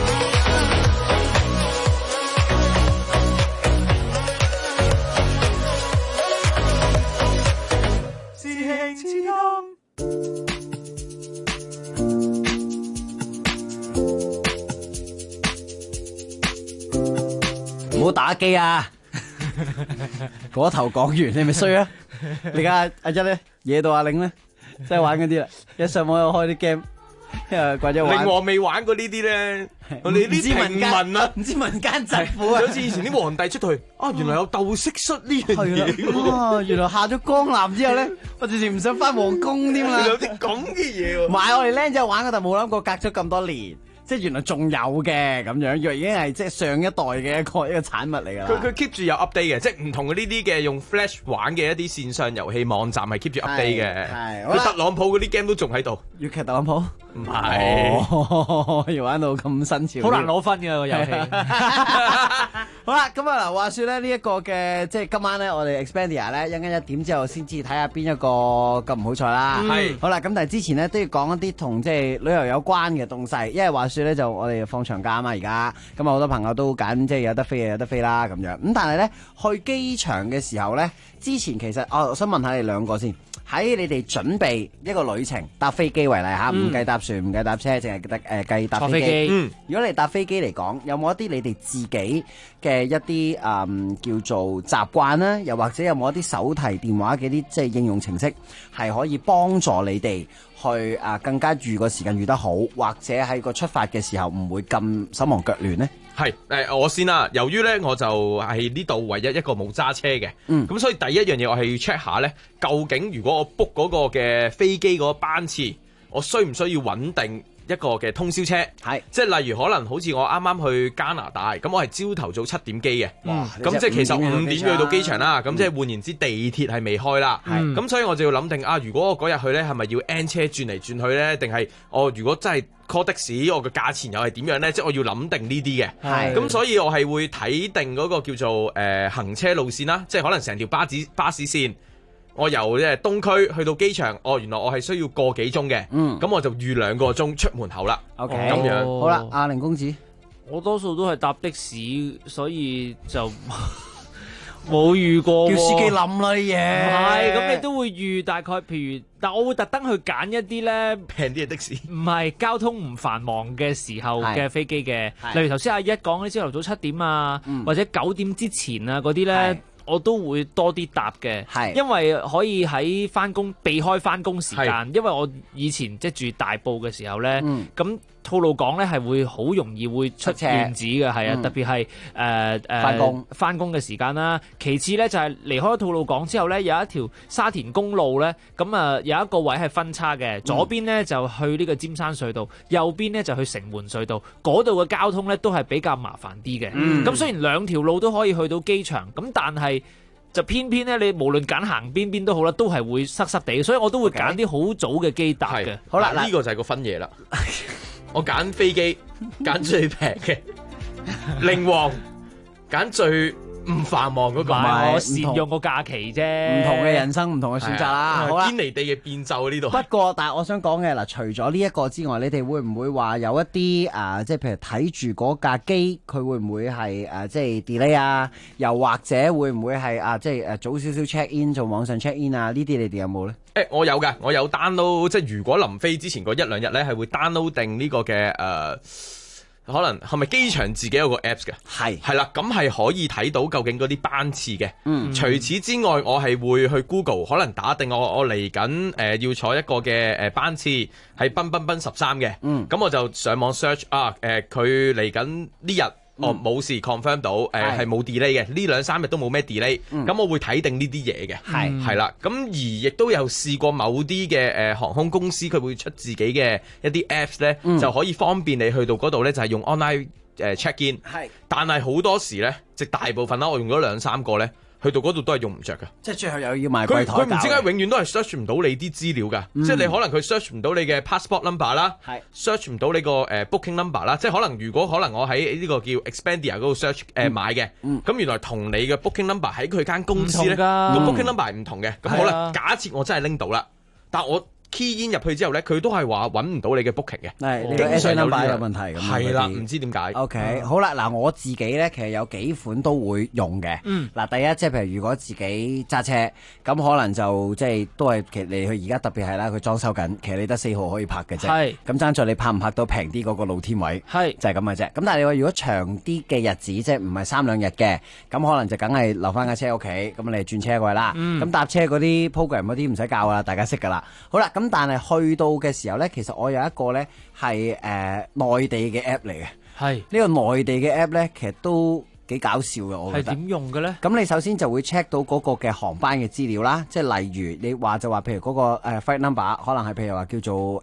唔好打機啊！嗰頭講完，你咪衰啊！你而家阿一咧惹到阿玲咧，真係玩嗰啲啦，一上網又開啲 game， 因為或者玩。 另外未玩過呢啲咧，我哋啲平民啊， 唔知民間疾苦啊， 好似以前啲皇帝出去啊，原來有鬥蟋蟀呢樣嘢。 哦，原來下咗江南之後咧，我直情唔想翻皇宮添啦。 有啲咁嘅嘢喎。 唔係我哋僆仔玩嗰，但冇諗過隔咗咁多年。即係原來仲有嘅咁樣，以為已經係即係上一代嘅一個產物嚟㗎啦。 佢 keep 住有 update 嘅，即係唔同嘅呢啲嘅用 Flash 玩嘅一啲線上遊戲網站係 keep 住 update 嘅。係，佢特朗普嗰啲 game 都仲喺度。 粵劇特朗普唔係， 要玩到咁新潮， 好難攞分嘅個遊戲。 好啦，咁啊嗱，話説咧呢一個嘅即係今晚咧，我哋 Expedia 咧一陣間1點之後先至睇下邊一個咁唔好彩啦。係。好啦，咁但係之前咧都要講一啲同即係旅遊有關嘅東西，因為話説咧就我哋放長假啊嘛，而家咁啊好多朋友都揀即係有得飛嘅有得飛啦咁樣。咁但係咧去機場嘅時候咧，之前其實我想問下你兩個先。喺你哋準備一個旅程搭飛機為例嚇，唔計搭船唔計搭車，淨係得計搭飛機。如果你搭飛機嚟講，有冇一啲你哋自己嘅一啲叫做習慣啦？又或者有冇一啲手提電話嘅啲即係應用程式係可以幫助你哋去更加預個時間預得好，或者喺個出發嘅時候唔會咁手忙腳亂呢？ 係我先啦。由於咧我就係呢度唯一一個冇揸車嘅，咁所以第一樣嘢我係要 check 下咧，究竟如果我 book 嗰個嘅飛機嗰個班次，我需唔需要穩定一個嘅通宵車？係，即係例如可能好似我啱啱去加拿大，咁我係朝頭早7點機嘅，咁即係其實5點要去到機場啦，咁即係換言之地鐵係未開啦，咁所以我就要諗定如果我嗰日去咧係咪要 N 車轉嚟轉去咧，定係我如果真係call 的士，我個價錢又係點樣咧？即係我要諗定呢啲嘅，咁所以我係會睇定嗰個叫做行車路線啦，即係可能成條巴士線。我由東區去到機場，原來我係需要個幾鐘嘅，咁我就預2個鐘出門口啦。 OK， 咁樣好啦，阿凌公子， 我多數都係搭的士，所以就冇預過。 叫司機冧啦啲嘢。 係，咁你都會預大概，譬如，但我會特登去揀一啲咧平啲嘅的士， 唔係交通唔繁忙嘅時候嘅飛機嘅，例如頭先阿一講啲朝頭早7點啊，或者9點之前啊嗰啲咧。我都會多啲搭嘅，因為可以喺返工避開返工時間，因為我以前即係住大埔嘅時候咧，咁吐露港咧係會好容易會出亂子嘅，係啊，特別係翻工嘅時間啦。其次咧就係離開吐露港之後咧，有一條沙田公路咧，咁啊有一個位係分叉嘅，左邊咧就去呢個尖山隧道，右邊咧就去城門隧道，嗰度嘅交通咧都係比較麻煩啲嘅。咁雖然兩條路都可以去到機場，咁但係就偏偏咧，你無論揀行邊都好啦，都係會塞地，所以我都會揀啲好早嘅機搭嘅。 好啦，呢個就係個分野啦。我揀飛機，揀最平嘅，靈王揀最唔繁忙嗰個， 我善用個假期啫。 唔同嘅人生，唔同嘅選擇啦。好啦， 堅尼地嘅變奏呢度。 不過，但係我想講嘅嗱，除咗呢一個之外，你哋會唔會話有一啲即係譬如睇住嗰架機，佢會唔會係即係 delay 啊？又或者會唔會係即係早少少 check in 做網上 check in 啊？呢啲你哋有冇咧？ 我有㗎，我有 download， 即係如果臨飛之前嗰一兩日咧，係會 download 定呢個嘅可能係咪機場自己有個 apps 嘅？係啦，咁係可以睇到究竟嗰啲班次嘅。除此之外，我係會去 Google， 可能打定我嚟緊要坐一個嘅班次係奔13嘅。咁我就上網 search 佢嚟緊呢日。冇事 confirm 到，係冇 delay 嘅，呢2-3日都冇咩 delay，咁我會睇定呢啲嘢嘅，係啦，咁而亦都有試過某啲嘅航空公司佢會出自己嘅一啲 apps 咧，就可以方便你去到嗰度咧，就係用 online check in，但係好多時咧，即大部分啦，我用咗2-3個咧。去到嗰度都係用唔着嘅， 即係最後又要買櫃台。 佢唔知點解永遠都係 search 唔到你啲資料㗎，即係你可能佢 search 唔到你嘅 passport number 啦，search 唔到你個booking number 啦，即係可能如果我喺呢個叫 Expedia 嗰度 search 買嘅，咁原來同你嘅 booking number 喺佢間公司咧個 booking number 係唔同嘅，咁好啦，假設我真係拎到啦，但我key in 入去之後咧，佢都係話揾唔到你嘅 booking 嘅， 係你個 SIM number 有問題咁。 係啦，唔知點解。 OK，好啦，嗱我自己咧，其實有幾款都會用嘅。嗱，第一即係譬如如果自己揸車，咁可能就即係都係其實你佢而家特別係啦，佢裝修緊，其實你得4號可以泊嘅啫。係。咁爭在你泊唔泊到平啲嗰個露天位。係。就係咁嘅啫。咁但係你話如果長啲嘅日子，即係唔係3-2日嘅，咁可能就梗係留翻架車屋企，咁你轉車過去啦。咁搭車嗰啲 program 嗰啲唔使教啦，大家識㗎啦。好啦。咁但係去到嘅時候咧，其實我有一個咧係內地嘅 app 嚟嘅。係呢個內地嘅 app 咧，其實都幾搞笑嘅，我覺得。係點用嘅咧？咁你首先就會 check 到嗰個嘅航班嘅資料啦，即係例如你話就話，譬如嗰個flight number 可能係譬如話叫做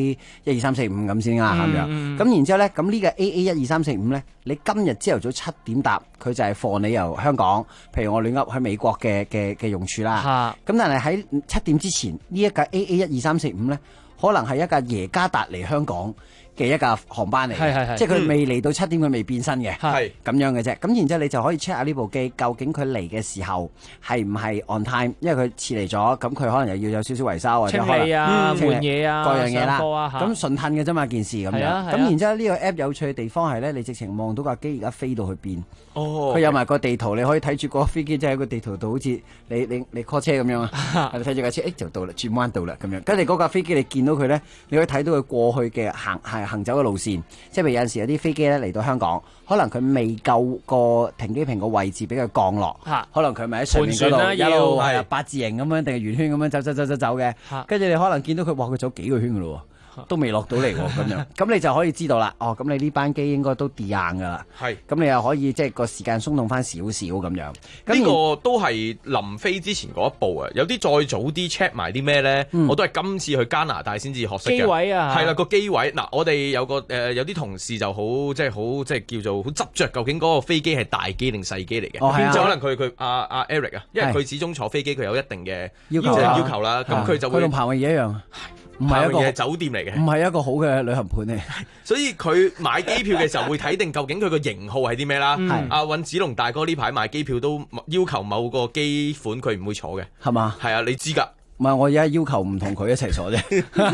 AA12345咁先啦咁樣。咁然之後咧，咁呢個 AA12345咧，你今日朝頭早7點搭，佢就係放你由香港，譬如我亂噏喺美國嘅用處啦。咁但係喺7點之前呢一架 AA12345咧，可能係一架耶加達嚟香港嘅一架航班嚟嘅，即係佢未嚟到7點，佢未變身嘅，係咁樣嘅啫。咁然之後你就可以 check 下呢部機究竟佢嚟嘅時候係唔係 on time，因為佢遲嚟咗，咁佢可能又要有少少維修或者可能清理啊、換嘢啊、各樣嘢啦。咁順褪嘅啫嘛件事咁樣。咁然之後呢個 app 有趣嘅地方係咧，你直情望到架機而家飛到去邊。佢有埋個地圖，你可以睇住個飛機即係喺個地圖度，好似你 call 車咁樣啊。你睇住架車，就到啦，轉彎到啦咁樣。跟住嗰架飛機你見到佢咧，你可以睇到佢過去嘅行走嘅路線，即係譬如有陣時有啲飛機咧嚟到香港，可能佢未夠個停機坪個位置俾佢降落，可能佢咪喺上面嗰度一路係八字形咁樣定係圓圈咁樣走嘅，跟住你可能見到佢，哇佢走幾個圈噶咯，都未落到嚟咁樣，咁你就可以知道啦。哦，咁你呢班機應該都跌硬噶啦，係，咁你又可以即係個時間鬆動翻少少咁樣。呢個都係臨飛之前嗰一步啊！有啲再早啲 check 埋啲咩咧，我都係今次去加拿大先至學識嘅。機位啊，係啦個機位嗱，我哋有個有啲同事就好即係叫做好執着，究竟嗰個飛機係大機定細機嚟嘅？就可能佢阿 Eric 啊，因為佢始終坐飛機佢有一定嘅要求啦，咁佢就會同彭偉傑一樣。 唔係一個酒店嚟嘅， 唔係一個好嘅旅行盤嚟。 所以佢買機票嘅時候會睇定究竟佢個型號係啲咩啦。阿尹子龍大哥呢排買機票都要求某個機款佢唔會坐嘅，係嘛？係啊，你知㗎。 唔係我而家要求唔同佢一齊坐啫。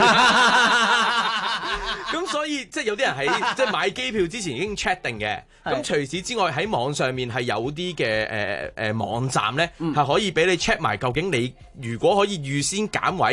咁所以即係有啲人喺即係買機票之前已經 check 定嘅。咁除此之外喺網上面係有啲嘅網站咧係可以俾你 check 埋究竟你如果可以預先揀位。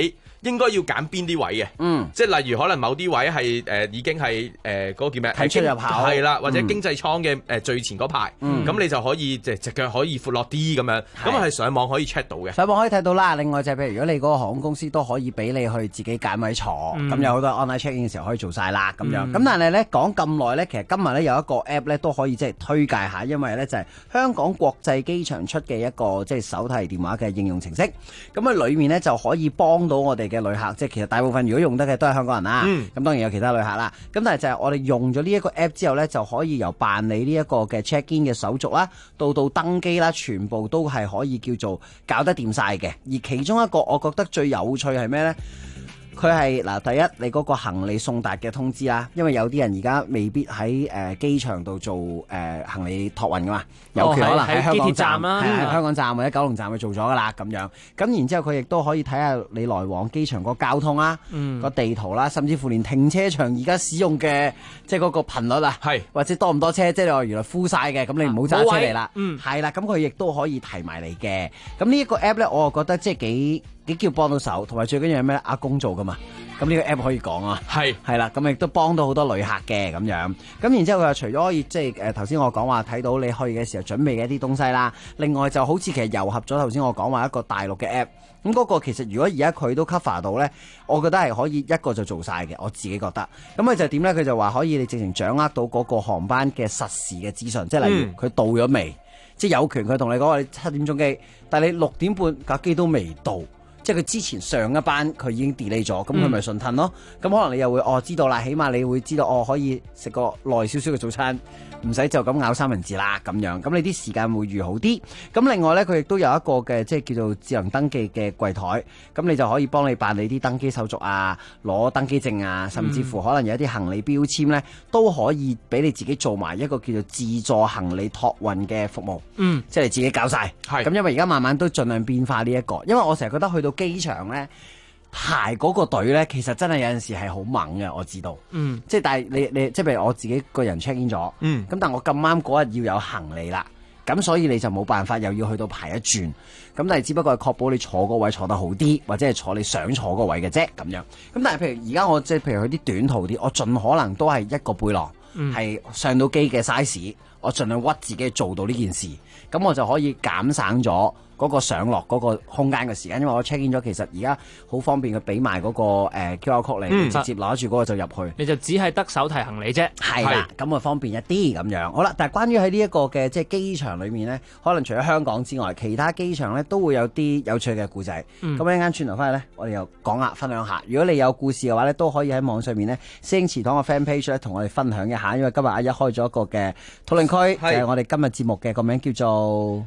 應該要揀邊啲位嘅，即係例如可能某啲位係已經係嗰個叫咩？ 睇出入口係啦，或者經濟艙嘅最前嗰排，咁你就可以隻腳可以闊落啲咁樣，咁係上網可以 check 到嘅。 上網可以睇到啦。另外就係譬如如果你嗰個航空公司都可以俾你去自己揀位坐，咁有好多 online check-in 嘅時候可以做晒啦咁樣。咁但係咧講咁耐咧，其實今日咧有一個 app 咧都可以即係推介下，因為咧就係香港國際機場出嘅一個即係手提電話嘅應用程式。咁啊裏面咧就可以幫到我哋嘅旅客，即係其實大部分如果用得嘅都係香港人啦。咁當然有其他旅客啦。咁但係就係我哋用咗呢一個 app 之後咧，就可以由辦理呢一個嘅 check-in 嘅手續啦，到登機啦，全部都係可以叫做搞得掂晒嘅。而其中一個我覺得最有趣係咩呢？佢係嗱，第一你嗰個行李送達嘅通知啦，因為有啲人而家未必喺機場度做行李託運噶嘛，有權可能喺香港站啦，喺香港站或者九龍站去做咗噶啦咁樣。咁然之後佢亦都可以睇下你來往機場個交通啦，個地圖啦，甚至乎連停車場而家使用嘅即係嗰個頻率啊，或者多唔多車，即係你話原來 full 晒嘅，咁你唔好揸車嚟啦。係啦，咁佢亦都可以提埋你嘅。咁呢一個 app 咧，我覺得即係幾叫幫到手，同埋最緊要係咩咧？阿公做噶嘛，咁呢個 app 可以講啊，係啦，咁亦都幫到好多旅客嘅咁樣。咁然之後佢又除咗可以即係頭先我講話睇到你去嘅時候準備嘅一啲東西啦，另外就好似其實糅合咗頭先我講話一個大陸嘅 app。咁嗰個其實如果而家佢都 cover 到咧，我覺得係可以一個就做晒嘅，我自己覺得。咁佢就點咧？佢就話可以你直情掌握到嗰個航班嘅實時嘅資訊，即係例如佢到咗未，即係有權佢同你講話你7點鐘機，但係你6點半架機都未到。即係佢之前上一班佢已經 delay 咗，咁佢咪順騰咯。咁可能你又會知道啦，起碼你會知道可以食個耐少少嘅早餐，唔使就咁咬三文治啦咁樣。咁你啲時間會預好啲。咁另外呢，佢亦都有一個嘅即係叫做智能登記嘅櫃台，咁你就可以幫你辦理啲登機手續啊，攞登機證啊，甚至乎可能有一啲行李標籤呢，都可以俾你自己做埋一個叫做自助行李託運嘅服務。即係你自己搞晒。咁因為而家慢慢都盡量變化呢一個，因為我成日覺得去到機場咧排嗰個隊咧，其實真係有陣時係好猛嘅，我知道。即係但係你即係譬如我自己個人 check in 咗，咁但我咁啱嗰日要有行李啦，咁所以你就冇辦法又要去到排一轉，咁但係只不過係確保你坐嗰位坐得好啲，或者係坐你想坐嗰位嘅啫咁樣。咁但係譬如而家我即係譬如去啲短途啲，我盡可能都係一個背囊，係上到機嘅 size，我盡量屈自己做到呢件事，咁我就可以減省咗嗰個上落嗰個空間嘅時間，因為我 check in 咗，其實而家好方便，佢俾埋嗰個QR code 你，直接攞住嗰個就入去。 你就只係得手提行李啫， 係啦，咁啊方便一啲咁樣。好啦，但係關於喺呢一個嘅即係機場裏面咧，可能除咗香港之外，其他機場咧都會有啲有趣嘅故仔。咁一陣間轉頭翻嚟咧，我哋又講下分享下。如果你有故事嘅話咧，都可以喺網上面咧，星祠堂嘅 fan page 咧，同我哋分享一下。因為今日阿一開咗一個嘅討論區，就係我哋今日節目嘅個名叫做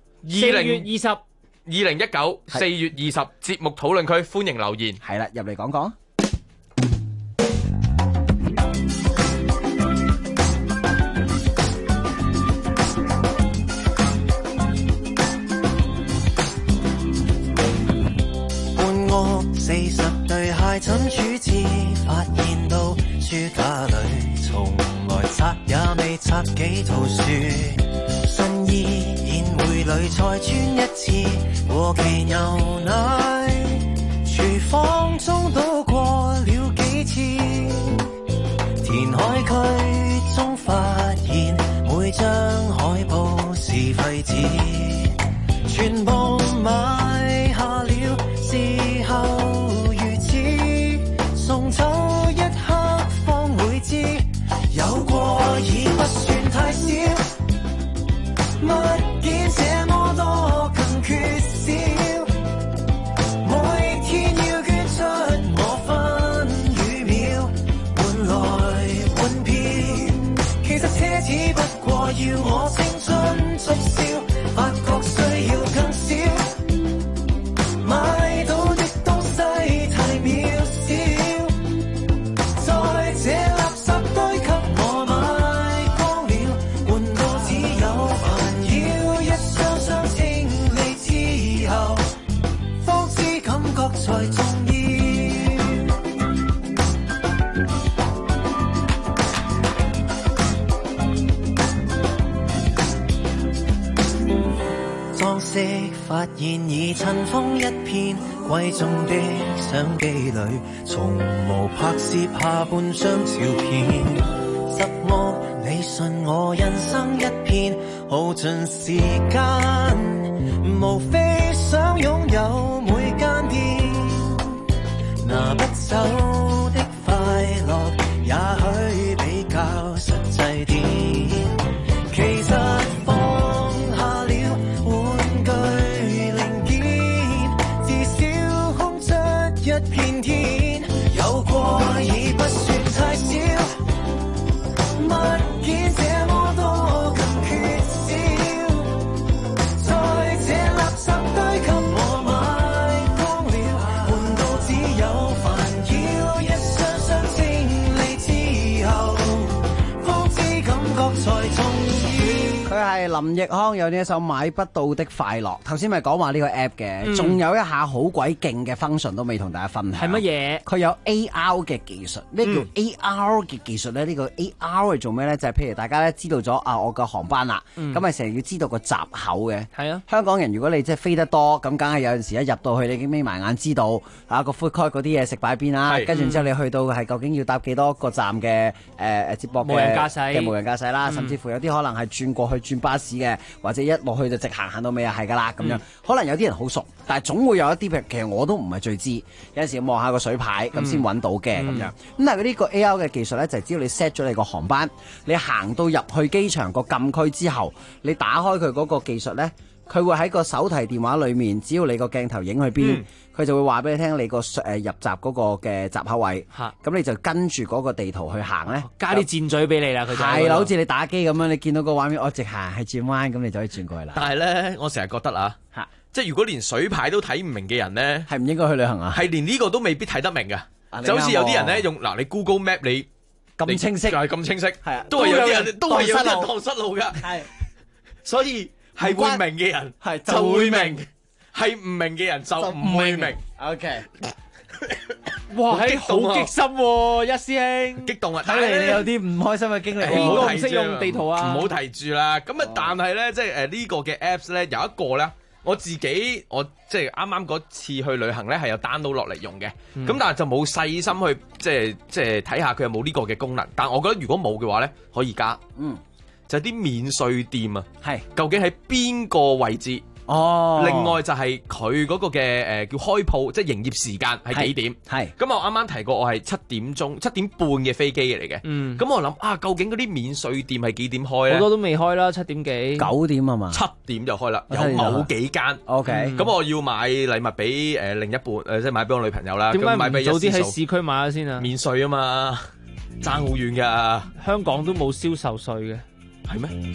4月20。 2019 4月20節目討論區，歡迎留言。 係啦，入嚟講講。 半屋40對鞋怎處置？發現到書架裏從來拆也未拆幾套書，新衣宴會裏再穿一次過期牛奶，廚房中倒過了幾次，填海區中發現每張海報是廢紙，全部買下了，事後如此，送走一刻方會知，有過已不算太少，物件這麼多更缺少，每天要捐出我分與秒，換來換票，其實奢侈不過要我青春促銷，發覺需要更少。 發現已塵封一片，貴重的相機裏從無拍攝下半張照片。十惡你信我，人生一片耗盡時間，無非想擁有每間店，拿不走的快樂也許比較實際點。其實放下了玩具零件，至少空出一片天，有過已不算太少，物件這麼多更缺少，在這垃圾堆給我買光了，換到只有煩擾，一箱箱清理之後，方知感覺才重要。 佢係林奕匡有呢一首買不到的快樂。頭先咪講話呢個 app 嘅，仲有一下好鬼勁嘅 function 都未同大家分享。 係乜嘢？ 佢有 AR 嘅技術。咩叫 AR 嘅技術咧？呢個 AR 係做咩咧？就係譬如大家咧知道咗啊，我個航班啦，咁咪成日要知道個閘口嘅。 係啊， 香港人如果你即係飛得多，咁梗係有陣時一入到去，你已經眯埋眼知道啊個 food court 嗰啲嘢食擺邊啦，跟住之後你去到係究竟要搭幾多個站嘅接駁嘅無人駕駛啦，甚至乎有啲可能係轉過去轉巴士嘅，或者一落去就直行到尾啊係㗎啦咁樣。可能有啲人好熟，但係總會有一啲其實我都唔係最知，有陣時望下個水牌咁先揾到嘅咁樣。咁但係呢個 AR 嘅技術咧，就係只要你 set 咗你個航班，你行到入去機場個禁區之後，你打開佢嗰個技術咧，佢會喺個手提電話裏面，只要你個鏡頭影去邊，佢就會話俾你聽你個入閘嗰個嘅閘口位，咁你就跟住嗰個地圖去行咧， 加啲箭嘴俾你啦。佢就係啦，好似你打機咁樣，你見到個畫面，我直行係轉彎，咁你就可以轉過去啦。 但係咧，我成日覺得啊，即係如果連水牌都睇唔明嘅人咧， 係唔應該去旅行啊？係連呢個都未必睇得明㗎。就好似有啲人咧用你 Google Map 你咁清晰， 係咁清晰， 係啊， 都係有啲人蕩失路㗎。係，所以係會明嘅人係就會明，係唔明嘅人就唔會明。 OK， 哇，好激心喎，一師兄， 激動啊！ 睇嚟你有啲唔開心嘅經歷。 邊個唔識用地圖啊？ 唔好提住啦。咁啊，但係咧，即係呢個嘅 Apps 咧有一個咧。我即係啱啱嗰次去旅行咧，係有 download 落嚟用嘅，咁但係就冇細心去即係睇下佢有冇呢個嘅功能。但係我覺得如果冇嘅話咧，可以加，就係啲免稅店啊，係究竟喺邊個位置？哦，另外就係佢嗰個嘅叫開鋪，即係營業時間係幾點？係咁我啱啱提過，我係7點半嘅飛機嚟嘅。咁我諗啊，究竟嗰啲免稅店係幾點開咧？ 好多都未開啦，7點幾、 9點係嘛 ？7點就開啦，有某幾間。OK，咁我要買禮物俾另一半，即係買俾我女朋友啦。 點解唔早啲喺市市區買咗先啊？ 免稅啊嘛，爭好遠㗎。 香港都冇銷售稅嘅， 係咩？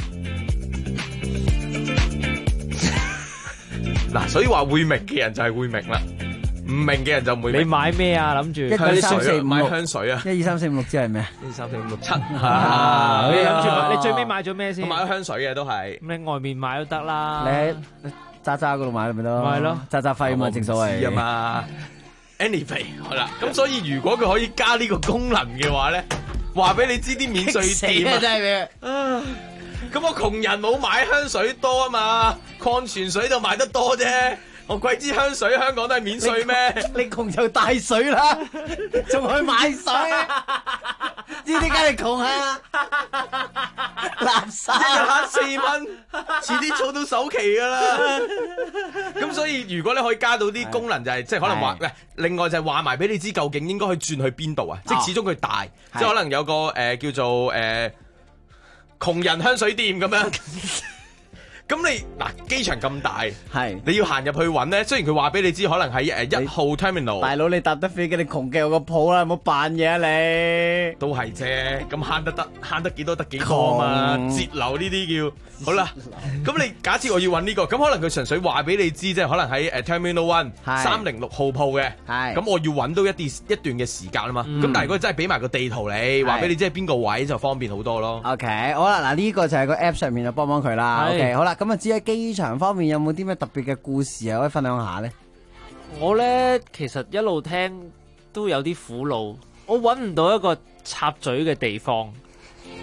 嗱，所以話會明嘅人就係會明啦，唔明嘅人就唔會明。 你買咩啊？諗住 1、2、3、4、5、 買香水啊 ！1、2、3、4、5、6即係咩 ？1、2、3、4、5、6、7。 你諗住買？你最尾買咗咩先？ 我買咗香水嘅都係。 咁你外面買都得啦。 你渣渣嗰度買咪得？ 咪係咯， 渣渣費嘛，正所謂啊嘛。Anyway， 好啦，咁所以如果佢可以加呢個功能嘅話咧，話俾你知啲免稅店啊， 真係咩？ 咁我窮人冇買香水多啊嘛，礦泉水就買得多啫。我鬼知香水香港都係免稅咩？ 你窮就帶水啦，仲去買水？知點解你窮啊？垃圾， 一日慳4蚊，遲啲儲到首期噶啦。咁所以如果你可以加到啲功能，就係即係可能話，另外就係話埋俾你知究竟應該去轉去邊度啊？即係始終佢大，即係可能有個叫做窮人香水店咁樣。咁你嗱機場咁大，係你要行入去揾咧。雖然佢話俾你知，可能喺1號 terminal。大佬你搭得飛機，你窮嘅有個鋪啦，唔好扮嘢啊你。 都係啫，咁慳得幾多得幾多嘛？節流呢啲叫好啦。咁你假設我要揾呢個，咁可能佢純粹話俾你知，即係可能喺terminal 1 306號鋪嘅。係咁我要揾到一段嘅時間啊嘛。咁但係如果真係俾埋個地圖你，話俾你知係邊個位就方便好多咯。 OK， 好啦，嗱呢個就係個 app 上面就幫佢啦。OK， 好啦。咁啊，至於機場方面有冇啲咩特別嘅故事啊，可以分享下咧？ 我咧其實一路聽都有啲苦惱，我揾唔到一個插嘴嘅地方。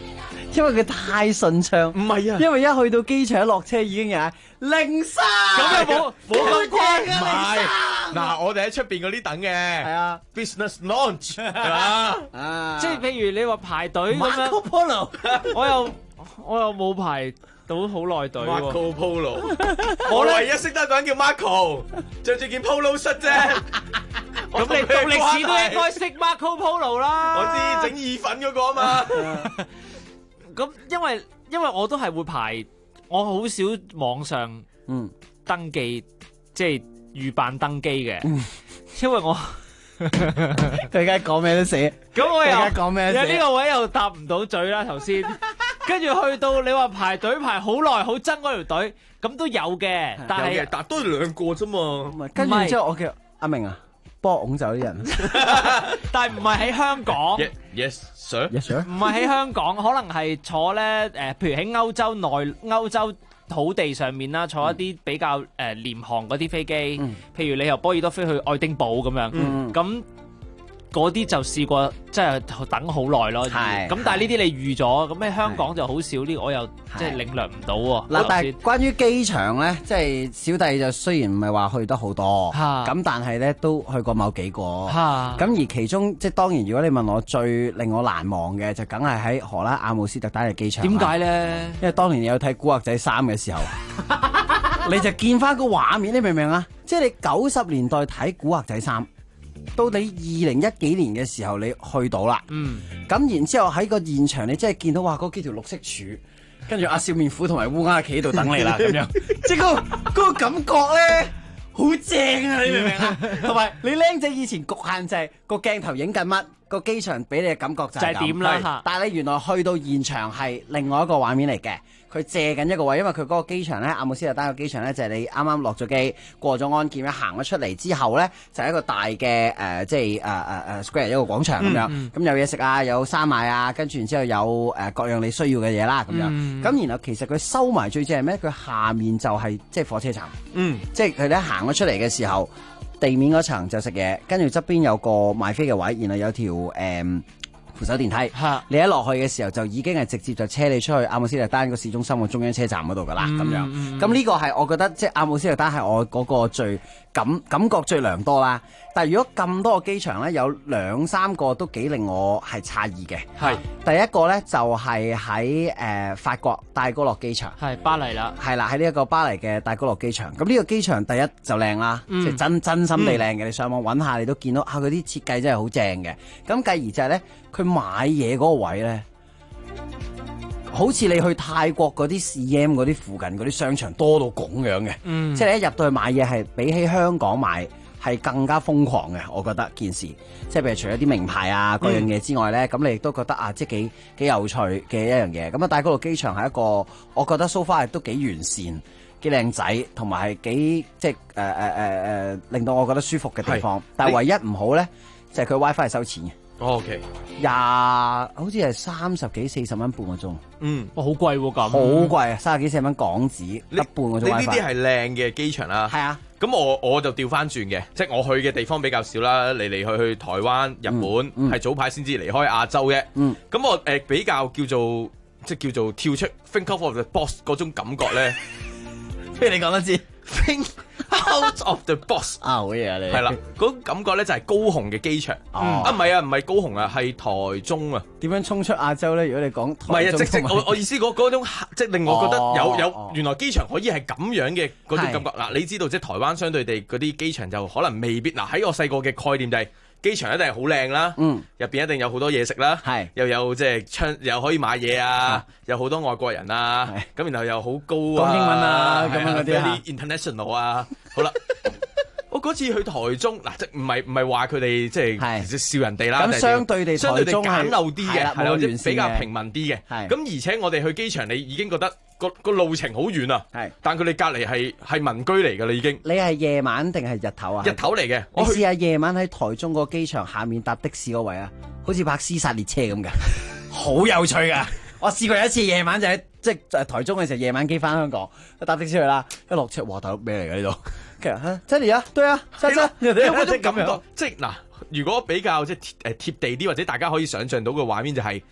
因為佢太順暢。 唔係啊， 因為一去到機場一落車已經係零三， 咁又冇咁快。唔係，嗱，我哋喺出邊嗰啲等嘅，係啊 ，business launch 係嘛， 即係譬如你話排隊咁樣，我又冇排到好耐隊喎。 Marco Polo， 我唯一識得個人叫 Marco， 着住件 polo 恤啫。 咁你讀歷史都應該識 Marco Polo 啦。 我知整意粉嗰個啊嘛。 咁因為我都係會排，我好少網上登記，即係預辦登機嘅，因為我佢而家講咩都寫。 咁我又講咩？ 有呢個位又答唔到嘴啦，頭先。跟住去到你話排隊排好耐，好憎嗰條隊，咁都有嘅，但係都係兩個啫嘛。 跟住之後我叫阿明啊，幫我拱走啲人。 但係唔係喺香港。 Yes sir。 Yes sir。 唔係喺香港，可能係坐咧譬如喺歐洲土地上面啦，坐一啲比較廉航嗰啲飛機，譬如你由波爾多飛去愛丁堡咁樣，咁嗰啲就試過，即係等好耐咯。咁但係呢啲你預咗，咁喺香港就好少呢個，我又即係領略唔到喎。 嗱，但係關於機場咧，即係小弟就雖然唔係話去得好多，咁但係咧都去過某幾個。咁而其中即係當然，如果你問我最令我難忘嘅，就梗係喺荷蘭阿姆斯特丹嘅機場。 點解咧？ 因為當年有睇《古惑仔3》嘅時候，你就見翻個畫面，你明唔明啊？即係你90年代睇《古惑仔3》。到你2010幾年嘅時候，你去到啦，咁然之後喺個現場，你真係見到哇，嗰幾條綠色柱，跟住阿笑面虎同埋烏鴉企喺度等你啦，咁樣，即係嗰個感覺咧，好正啊！你明唔明啊？同埋你僆仔以前局限就係個鏡頭影緊乜，個機場俾你嘅感覺就係點啦， 但係你原來去到現場係另外一個畫面嚟嘅。佢借緊一個位，因為佢嗰個機場咧，阿姆斯特丹嘅機場咧，就係你啱啱落咗機，過咗安檢，行咗出嚟之後咧，就係一個大嘅即係square 一個廣場咁樣，咁有嘢食啊，有衫賣啊，跟住然之後有各樣你需要嘅嘢啦，咁樣，咁然後其實佢收埋最正係咩？佢下面就係即係火車站，即係佢哋行咗出嚟嘅時候，地面嗰層就食嘢，跟住側邊有個賣飛嘅位，然後有條扶手電梯，你一落去嘅時候就已經係直接就車你出去阿姆斯特丹個市中心個中央車站嗰度噶啦，咁樣。咁呢個係我覺得即係阿姆斯特丹係我嗰個最感覺最良多啦。但係如果咁多個機場咧，有2-3個都幾令我係詫異嘅。係第一個咧就係喺法國戴高樂機場， 係巴黎啦， 係啦，喺呢一個巴黎嘅戴高樂機場。咁呢個機場第一就靚啦，即係真心地靚嘅。你上網揾下你都見到啊，佢啲設計真係好正嘅。咁繼而就係咧，佢買嘢嗰個位咧，好似你去泰國嗰啲 CM 嗰啲附近嗰啲商場多到咁樣嘅，即係你一入到去買嘢係比起香港買係更加瘋狂嘅。我覺得件事，即係譬如除咗啲名牌啊各樣嘢之外咧，咁你亦都覺得啊，即係幾有趣嘅一樣嘢。咁啊，戴高樂機場係一個我覺得 so far 都幾完善、幾靚仔，同埋係幾即係令到我覺得舒服嘅地方。但係唯一唔好咧，就係佢 WiFi 係收錢嘅。 OK， 好似係30幾40蚊半個鐘， 好貴喎咁， 好貴啊，30幾40蚊港紙，得半個鐘 WiFi。 呢啲係靚嘅機場啦， 係啊。 咁我就調翻轉嘅，即係我去嘅地方比較少啦，嚟去台灣、日本係早排先至離開亞洲嘅。咁我比較叫做跳出 think out of the box 嗰種感覺咧， 不如你講多次 think out of the box 好嘢啊！你係啦，嗰種感覺咧就係高雄嘅機場。唔係高雄啊，係台中啊。 點樣衝出亞洲咧？如果你講唔係啊，直我意思嗰種即係令我覺得有原來機場可以係咁樣嘅嗰種感覺。嗱，你知道即係台灣相對地嗰啲機場就可能未必。嗱，喺我細個嘅概念就係機場一定係好靚啦，入邊一定有好多嘢食啦，又有即係又可以買嘢啊，有好多外國人啊，咁然後又好高啊， 講英文啊咁樣嗰啲啊，啲 international 啊，好啦。我嗰次去台中嗱，即唔係話佢哋即係笑人哋啦， 咁相對地簡陋啲嘅，係啦，即係比較平民啲嘅。咁而且我哋去機場，你已經覺得個路程好遠啊。但佢哋隔離係民居嚟㗎啦，已經。你係夜晚定係日頭啊？日頭嚟嘅。我試下夜晚喺台中個機場下面搭的士嗰位啊，好似拍屍殺列車咁㗎，好有趣㗎。我試過有一次夜晚就喺即係台中嘅時候，夜晚機翻香港，搭的士去啦，一落車，哇！大佬咩嚟㗎呢度？真係啊，對啊，真有嗰種感覺。即係嗱，如果比較即係貼地啲，或者大家可以想象到嘅畫面就係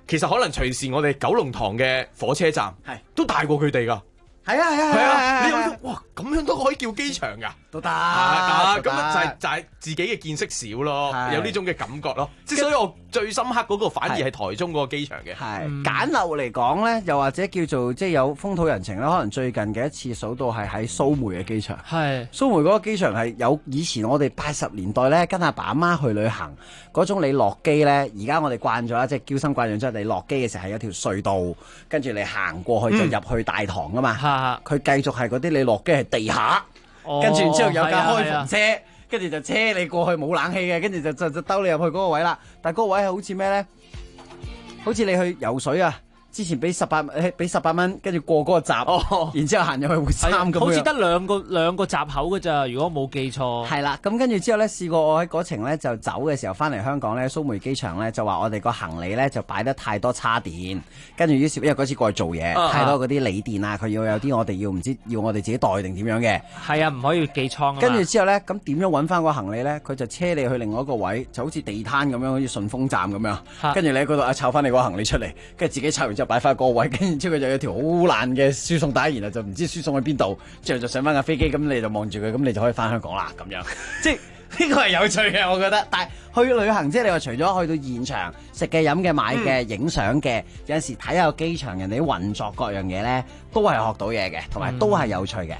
其實可能隨時我哋九龍塘嘅火車站都大過佢哋㗎。 係啊， 你諗哇咁樣都可以叫機場㗎？ 都得， 咁就係自己嘅見識少咯，有呢種嘅感覺咯。即係所以我最深刻嗰個反而係台中嗰個機場嘅。 係簡陋嚟講咧，又或者叫做即係有風土人情啦。可能最近嘅一次數到係喺蘇梅嘅機場。係蘇梅嗰個機場係有以前我哋80年代咧跟阿爸阿媽去旅行嗰種，你落機咧，而家我哋慣咗啦，即係嬌生慣養之後，你落機嘅時候係有條隧道，跟住你行過去就入去大堂㗎嘛。佢繼續係嗰啲你落機係地下。跟住之後有架開篷車，跟住就車你過去冇冷氣嘅，跟住就兜你入去嗰個位啦。但係嗰個位係好似咩咧？好似你去游水啊！之前俾18蚊，跟住過嗰個閘，然之後行入去換衫咁樣。 好似得兩個閘口㗎咋，如果冇記錯。 係啦，咁跟住之後咧，試過我喺嗰程咧就走嘅時候翻嚟香港咧，蘇梅機場咧就話我哋個行李咧就擺得太多叉電，跟住於是因為嗰次過去做嘢，太多嗰啲鋰電啊，佢要有啲我哋要唔知要我哋自己袋定點樣嘅。 係啊，唔可以寄倉啊。 跟住之後咧，咁點樣揾翻個行李咧？佢就車你去另外一個位，就好似地攤咁樣，好似順豐站咁樣。跟住你喺嗰度摷翻你個行李出嚟，跟住自己摷完之後擺翻個位，跟住之後佢就有條好爛嘅輸送帶，然後就唔知輸送去邊度，之後就上翻架飛機，咁你就望住佢，咁你就可以翻香港啦咁樣。即係呢個係有趣嘅，我覺得。但係去旅行即係你話除咗去到現場食嘅、飲嘅、買嘅、影相嘅，有陣時睇下機場人哋啲運作各樣嘢咧，都係學到嘢嘅，同埋都係有趣嘅。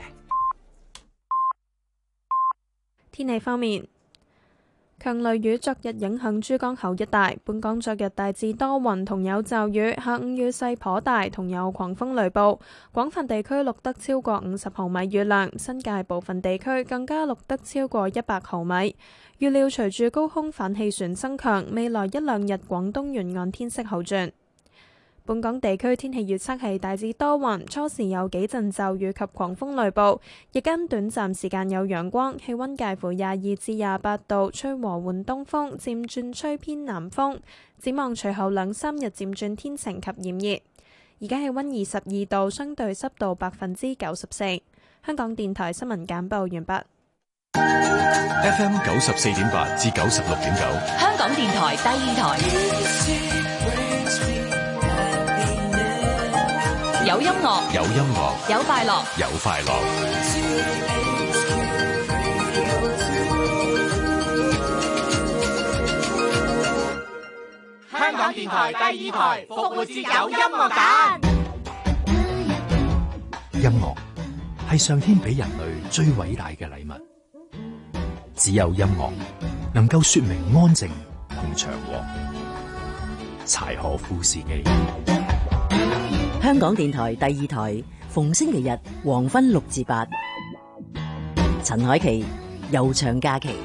天氣方面，強雷雨昨日影響珠江口一帶，本港昨日大致多雲同有驟雨，下午雨勢頗大，同有狂風雷暴，廣泛地區錄得超過50毫米雨量，新界部分地區更加錄得超過100毫米。預料隨住高空反氣旋增強，未來1、2日廣東沿岸天色好轉。本港地區天氣預測係大致多雲，初時有幾陣驟雨及狂風雷暴，日間短暫時間有陽光，氣溫介乎22至28度，吹和緩東風，漸轉吹偏南風。展望隨後2、3日漸轉天晴及炎熱。而家氣溫22度，相對濕度94%。香港電台新聞簡報完畢。 FM 94.8至96.9， 香港電台第二台。有音樂， 有音樂， 有快樂， 有快樂。 香港電台第二台復活節有音樂蛋。 音樂係上天俾人類最偉大嘅禮物，只有音樂能夠說明安靜同祥和。柴可夫斯基。 香港電台第二台，逢星期日黃昏6至8，陳凱琪悠長假期。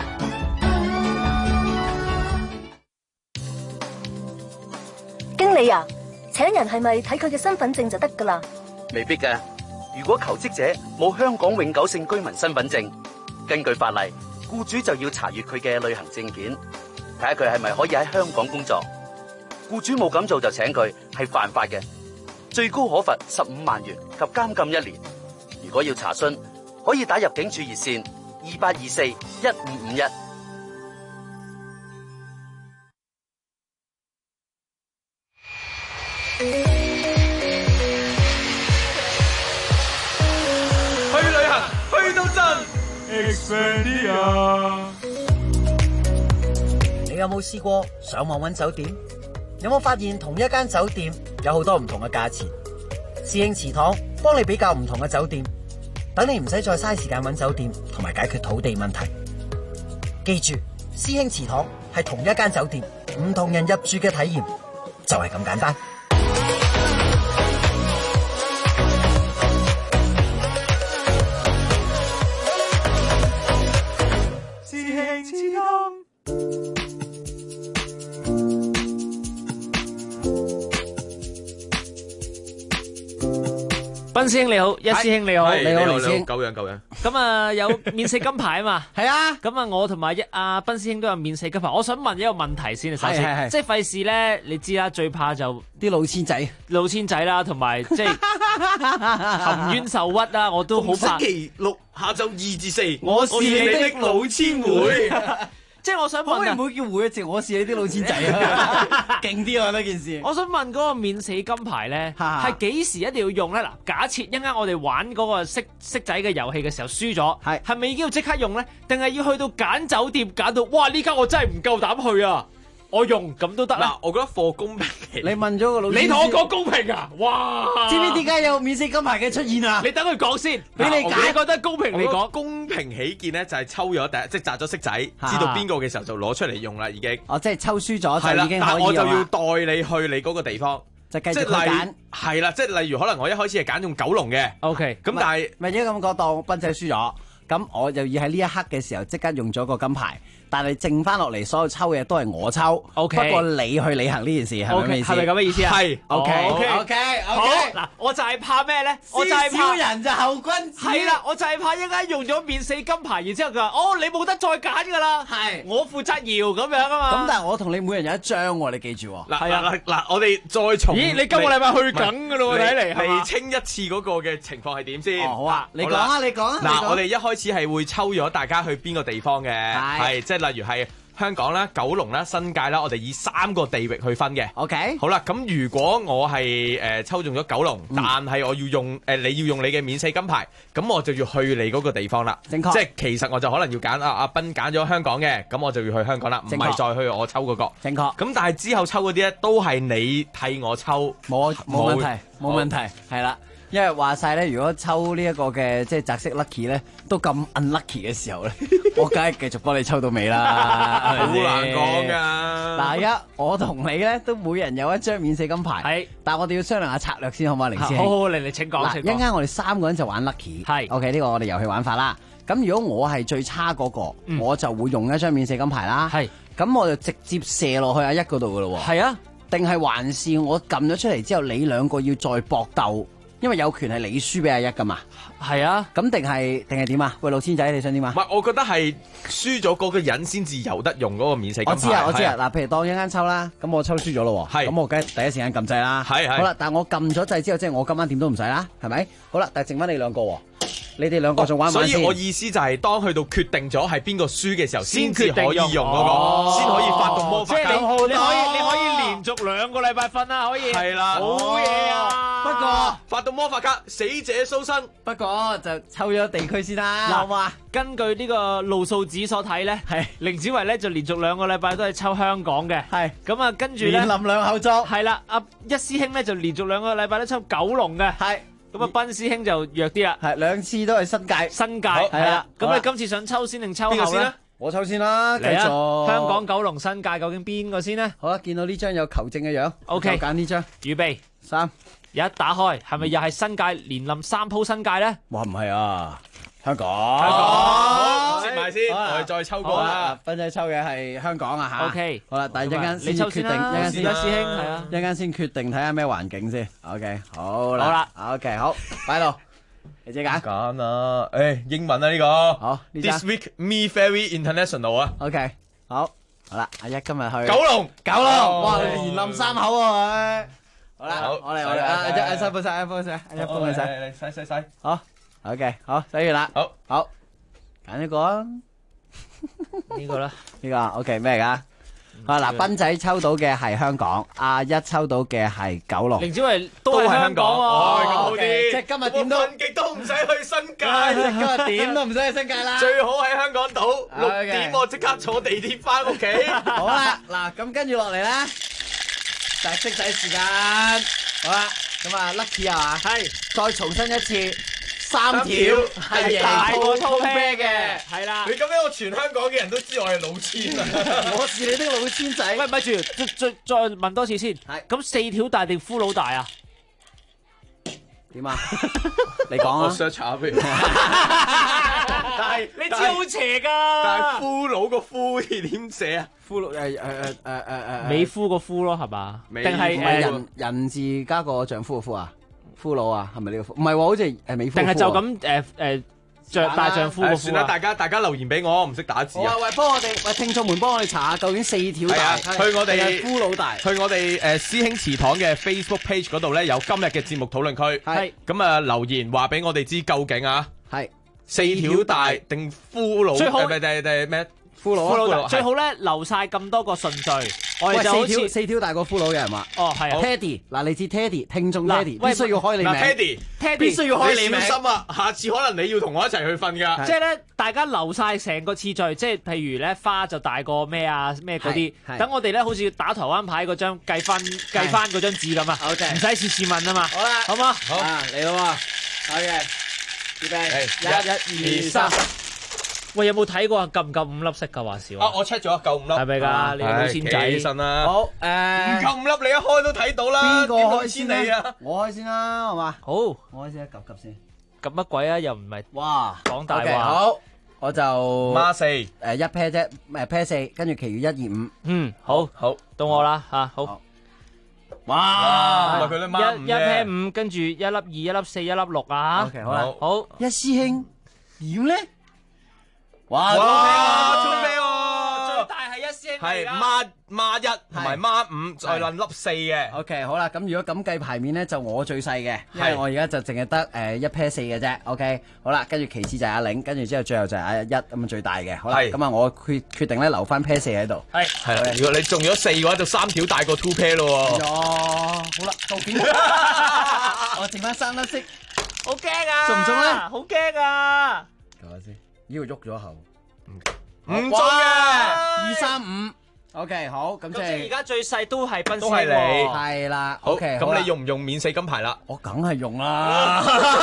經理啊，請人係咪睇佢嘅身份證就得㗎啦？ 未必㗎。如果求職者冇香港永久性居民身份證，根據法例，僱主就要查閱佢嘅旅行證件，睇下佢係咪可以喺香港工作。僱主冇咁做就請佢，係犯法嘅。最高可罰15萬元及監禁1年。如果要查詢，可以打入境處熱線28241551。 去旅行，去到真 Expedia。 你有冇試過上網搵酒店？有冇發現同一間酒店有好多唔同嘅價錢？師兄祠堂幫你比較唔同嘅酒店，等你唔使再嘥時間搵酒店同埋解決土地問題。記住，師兄祠堂係同一間酒店，唔同人入住嘅體驗就係咁簡單。 師兄祠堂。 斌師兄你好，一師兄你好， 你好，黎師兄，久仰。 咁啊有免死金牌啊嘛， 係啊。 咁啊我同埋阿斌師兄都有免死金牌。我想問一個問題先，首先，即係費事咧，你知啦，最怕就啲老千仔啦，同埋即係含冤受屈啦，我都好怕。 星期六下晝2至4， 我是你的老千會。 即係我想問啊， 唔好叫每一次我試你啲老千仔啊，勁啲啊呢件事。 我想問嗰個免死金牌咧，係幾時一定要用咧？嗱，假設一陣間我哋玩嗰個骰仔嘅遊戲嘅時候輸咗，係咪已經要即刻用咧？定係要去到揀酒店揀到？哇！呢間我真係唔夠膽去啊！我用咁都得嗱，我覺得貨公平。 你問咗個老師， 你同我講公平啊！哇！ 知唔知點解有免死金牌嘅出現啊？ 你等佢講先，俾你我覺得公平。你講公平起見咧，就係抽咗即係擲咗骰仔，知道邊個嘅時候就攞出嚟用啦，已經。 哦，即係抽輸咗係啦， 就已經可以但我就要帶你去你嗰個地方， 就繼續揀。 係啦，即係例如可能我一開始係揀用九龍嘅。 OK， 咁但係咪應該咁講，當斌仔輸咗，咁我就要喺呢一刻嘅時候即刻用咗個金牌。但係剩翻落嚟所有抽嘅都係我抽 ，OK。 不過你去履行呢件事係咪咁嘅意思？ 係咪咁嘅意思啊？ 係 ，OK。好，嗱，我就係怕咩咧？我就係怕人就後君子。 係啦，我就係怕一間用咗免死金牌，然之後佢話：哦，你冇得再揀㗎啦。 係， 我負責搖咁樣啊嘛。 咁但係我同你每人有一張喎，你記住喎。 嗱，我哋再從咦，你今個禮拜去緊㗎咯喎，睇嚟釐清一次嗰個嘅情況係點先？ 好啊，你講啊，你講啊。 嗱，我哋一開始係會抽咗大家去邊個地方嘅，係即係例如係香港啦、九龍啦、新界啦，我哋以3個地域去分嘅。 OK。 好啦，咁如果我係抽中咗九龍，但係我要用你要用你嘅免死金牌，咁我就要去你嗰個地方啦。 正確。 即係其實我就可能要揀阿斌揀咗香港嘅，咁我就要去香港啦，唔係再去我抽嗰個。 正確。 咁但係之後抽嗰啲咧，都係你替我抽， 冇問題，係啦。因為話晒咧，如果抽呢一個嘅即係擲色 lucky 咧，都咁 unlucky 嘅時候咧，我梗係繼續幫你抽到尾啦， 好難講噶。 嗱，而家我同你咧都每人有一張免死金牌，係，但係我哋要商量下策略先，好唔好，凌師兄？ 好，你請講。 嗱，一陣間我哋3個人就玩 lucky，係 ，OK， 呢個我哋遊戲玩法啦。咁如果我係最差嗰個，我就會用一張免死金牌啦，係，咁我就直接射落去阿一嗰度噶咯喎，係啊，定係還是我撳咗出嚟之後，你兩個要再搏鬥？因為有權係你輸俾阿一噶嘛，係啊，咁定係點啊？喂，老千仔你想點啊？ 唔係，我覺得係輸咗嗰個人先至有得用嗰個免死金牌。 我知啊，嗱，譬如當一間抽啦，咁我抽輸咗咯，係，咁我梗係第一時間撳掣啦，係，好啦，但係我撳咗掣之後，即係我今晚點都唔使啦，係咪？好啦，但係剩翻你兩個喎。你哋兩個仲玩唔玩先？ 所以我意思就係當去到決定咗係邊個輸嘅時候，先至可以用嗰個，先可以發動魔法。 即係你可以連續2個禮拜瞓啦，可以。 係啦， 好嘢啊！ 不過發動魔法卡，死者蘇生。 不過就抽咗地區先啦。 嗱，話根據呢個路數紙所睇咧，係凌子維咧就連續2個禮拜都係抽香港嘅。係咁啊，跟住咧連林兩後作。 係啦，阿一師兄咧就連續2個禮拜都抽九龍嘅。係。咁啊，斌師兄就弱啲啦， 係2次都係新界， 係啦。咁你今次想抽先定抽後咧？ 我抽先啦，繼續。 香港、九龍、新界，究竟邊個先呢？ 好啦，見到呢張有球證嘅樣 ，OK， 揀呢張。 預備 3， 一打開，係咪又係新界連冧3鋪新界咧？ 哇，唔係啊！香港， 好，接埋先，我哋再抽過啦。 斌仔抽嘅係香港啊吓。 OK， 好啦，但係一間先決定，一間先，師兄係啊，一間先決定睇下咩環境先。OK，好啦，OK，好，擺度，你自己揀。 揀啊，英文啊呢個。 好 ，This week me very international 啊。 OK，好啦，阿一今日去九龍， 哇，連冧3口啊佢。好啦，我嚟，一幫晒，一幫佢洗，好。OK， 好，洗完啦，好，揀一個啊， 呢個啦， 呢個 OK 咩嚟噶？嗱，斌仔抽到嘅係香港，阿一抽到嘅係九龍， 凌子維都係香港喎，咁好啲， 即係今日點都瞓極都唔使去新界， 今日點都唔使去新界啦， 最好喺香港島，6點我即刻坐地鐵翻屋企。 好啦，嗱，咁跟住落嚟咧，就係骰仔時間，好啦，咁啊 Lucky 啊嘛，係，再重申一次。3條係大過套啤嘅， 係啦。 你咁樣我全香港嘅人都知我係老千啊！ 我是你的老千仔。 喂，咪住，再問多次先。係。咁4條大定骷髏大啊？ 點啊？你講啊！ 我 search 下俾你。但係你知好邪㗎。 但係骷髏個骷點寫啊？ 骷髏美夫個夫咯，係嘛？定係人字加個丈夫個夫啊？俘虜啊，係咪呢個？唔係喎，好似係美夫。 定係就咁着大丈夫個夫啊？ 算啦，大家留言俾我，唔識打字啊！ 喂，幫我哋，喂，聽眾們幫我哋查下究竟4條大， 去我哋俘虜大， 去我哋師兄祠堂嘅 Facebook page 嗰度咧，有今日嘅節目討論區。係咁啊，留言話俾我哋知究竟啊，係4條大定俘虜？最好定咩？ 俘虜最好咧留晒咁多個順序，我哋就好似四條大過俘虜嘅人話。 哦，係啊 ，Teddy 嗱，你知 Teddy 聽眾 Teddy 必須要開你名 ，Teddy 必須要開你名。 小心啊！下次可能你要同我一齊去瞓㗎。 即係咧，大家留晒成個次序，即係譬如咧花就大過咩啊咩嗰啲，等我哋咧好似打台灣牌嗰張計翻嗰張紙咁啊，唔使次次問啊嘛。好啦，好嘛， 好嚟咯喎。OK，預備1、2、3。 喂，有冇睇過夠唔夠5粒色㗎話少？ 我 check 咗夠5粒， 係咪㗎？你老千仔， 起身啦。 好唔夠5粒，你一開都睇到啦。 邊個開先你啊？ 我開先啦，係嘛？ 好， 我開先，及先。 及乜鬼啊？又唔係哇講大話。 好，我就孖4， 一 pair 啫，pair 4，跟住其餘1、2、5。 好，到我啦嚇，好。 哇！ 佢咧孖5 一 pair 5，跟住1粒2、1粒4、1粒6啊。 OK，好啦， 好。 一師兄點咧？哇！ 超飛喎！ 最大係一師兄係孖1同埋孖5，再撚粒4嘅。 OK，好啦，咁如果咁計牌面咧，就我最細嘅，因為我而家就淨係得一 pair 4嘅啫。OK，好啦，跟住其次就係阿玲，跟住之後最後就係阿1咁啊最大嘅。好啦，咁啊我決定咧留翻 pair 4喺度。 係啦，如果你中咗4嘅話，就3條大過 two pair 咯喎。 好啦，究竟我剩翻3粒色， 好驚啊！ 中唔中咧？ 好驚啊！ 睇下先。呢個喐咗後， 唔中嘅 2、3、5。OK， 好，咁即係而家最細都係奔都係你， 係啦。 好， OK， 咁你用唔用免死金牌啦？ 我梗係用啦，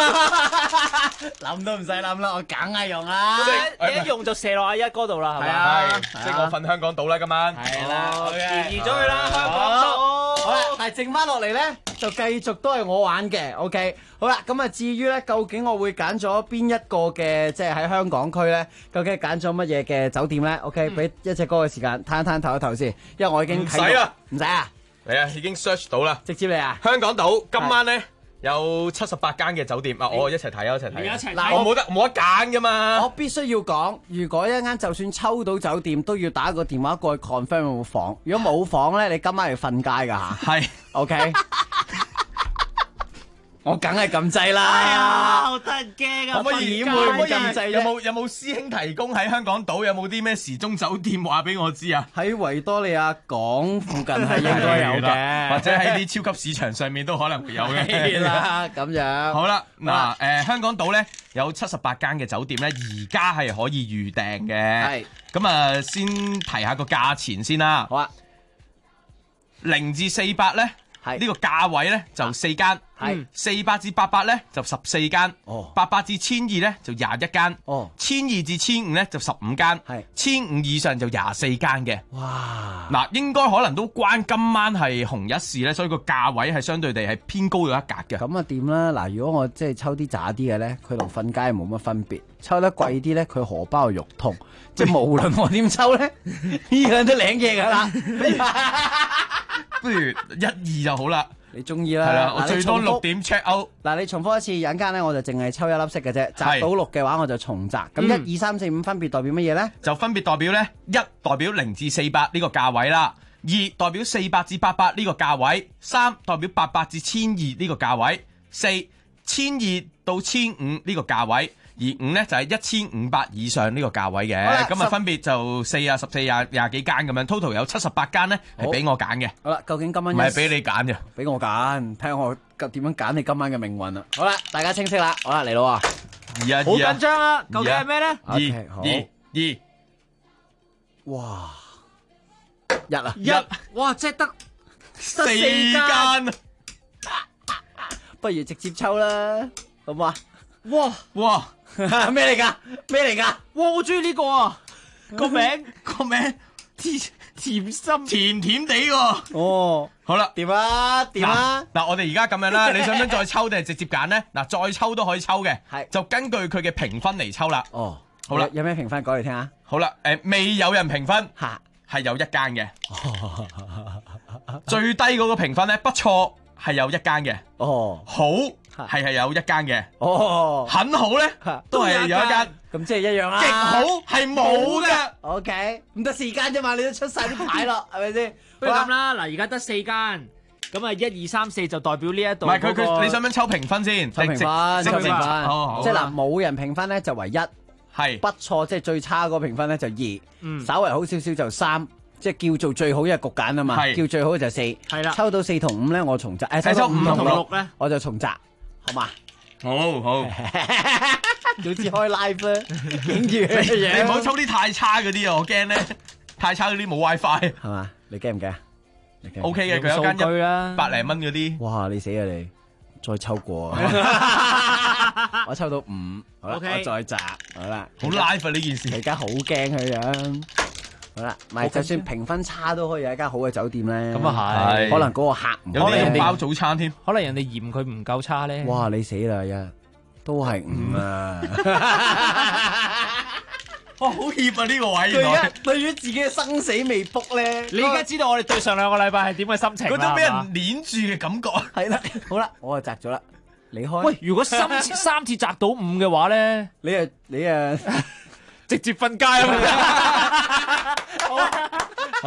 諗都唔使諗啦，我梗係用啦。 你一用就射落阿1嗰度啦，係咪？ 係，即係我瞓香港島啦，今晚。 係啦， 建議咗佢啦，香港島。 好啦，但係剩翻落嚟咧，就繼續都係我玩嘅。OK，好啦，咁啊至於咧，究竟我會揀咗邊一個嘅，即係喺香港區咧，究竟揀咗乜嘢嘅酒店咧 ？OK，俾一隻歌嘅時間，攤唞一唞先，因為我已經唔使啊， 唔使啊， 嚟啊，已經 search 到啦， 直接嚟啊！ 香港島今晚咧有78間嘅酒店啊，我一齊睇啊，一齊睇。 一齊睇， 我冇得揀噶嘛。 我必須要講，如果一間就算抽到酒店，都要打個電話過去 confirm 有冇房。如果冇房咧，你今晚要瞓街噶吓。 係 ，OK。我梗係撳掣啦！ 哎呀，好得人驚啊！ 可唔可以點會唔撳掣？ 有冇師兄提供喺香港島有冇啲咩時鐘酒店話俾我知啊？ 喺維多利亞港附近係應該有嘅， 或者喺啲超級市場上面都可能會有嘅。 係啦，咁樣。 好啦，嗱，香港島咧有78間嘅酒店咧，而家係可以預訂嘅。 係。 咁啊，先提下個價錢先啦。 好啊。 0至48咧。呢個價位咧就4間，400至800咧就14間，800至1200咧就21間，1200至1500咧就15間，1500以上就24間嘅。 哇！ 嗱，應該可能都關今晚係紅一事咧，所以個價位係相對地係偏高咗一格嘅。 咁啊點啦？嗱，如果我即係抽啲渣啲嘅咧，佢同瞓街冇乜分別；抽得貴啲咧，佢荷包肉痛。即係無論我點抽咧，呢個人都領嘢㗎啦。 不如1、2就好啦， 你中意啦。 係啦，我最多6點 check out。 嗱，你重複一次，陣間咧我就淨係抽1粒色嘅啫，擲到6嘅話我就重擲。咁1、2、3、4、5分別代表乜嘢咧？ 就分別代表咧，1代表0至400呢個價位啦，2代表400至800呢個價位，3代表800至1200呢個價位，4 1200到1500呢個價位。而5咧就係1500以上呢個價位嘅，咁啊分別就4啊、14、廿幾間咁樣 ，total 有78間咧係俾我揀嘅。 好啦，究竟今晚唔係俾你揀嘅， 俾我揀，睇下我點樣揀你今晚嘅命運啊！好啦，大家清晰啦，好啦嚟咯喎， 好緊張啊！究竟係咩咧 ？2，哇，1啊 ，1，哇，即係得4間， 不如直接抽啦，好唔好啊？ 哇！ 咩嚟噶？咩嚟噶？ 哇！我中意呢個啊！個名甜心甜甜地喎。 哦， 好啦， 掂啊？ 嗱，我哋而家咁樣啦，你想唔想再抽定係直接揀咧？嗱，再抽都可以抽嘅，就根據佢嘅評分嚟抽啦。 哦， 好啦， 有咩評分講嚟聽下？ 好啦，未有人評分，係有1間嘅。最低嗰個評分咧，不錯係有1間嘅。 哦， 好。係有1間嘅，很好咧，都係有1間， 咁即係一樣啦。 極好係冇嘅。 OK，唔得4間啫嘛，你都出晒啲牌咯，係咪先？ 不如咁啦，嗱，而家得4間，咁啊1、2、3、4就代表呢一度。 唔係佢，你想唔想抽評分先？ 抽評分， 即係嗱冇人評分咧就為1， 係不錯，即係最差嗰個評分咧就2，稍為好少少就3，即係叫做最好，因為局揀啊嘛，叫最好就4。係啦，抽到4同5咧，我重擲；抽到5同6咧，我就重擲，好嘛？ 好， 早知開 live 咧，影住你唔好抽啲太差嗰啲啊，我驚咧太差嗰啲冇 WiFi 係嘛？你驚唔驚 ？OK 嘅，佢有間100零蚊嗰啲。 哇！你死啊你！再抽過啊！我抽到5，好啦，我再擲，好啦， 好 live 啊呢件事， 而家好驚佢樣。好啦，唔係就算評分差都可以有一間好嘅酒店咧。 咁啊係， 可能嗰個客有啲人包早餐添， 可能人哋嫌佢唔夠差咧。 哇！你死啦呀，都係5啊！ 哇，好怯啊呢個位！ 佢而家對於自己嘅生死未卜咧， 你而家知道我哋對上2個禮拜係點嘅心情啦？ 嗰種俾人捏住嘅感覺。 係啦，好啦，我就擲咗啦，你開。 喂，如果3次擲到5嘅話咧， 你啊直接瞓街啊！ 好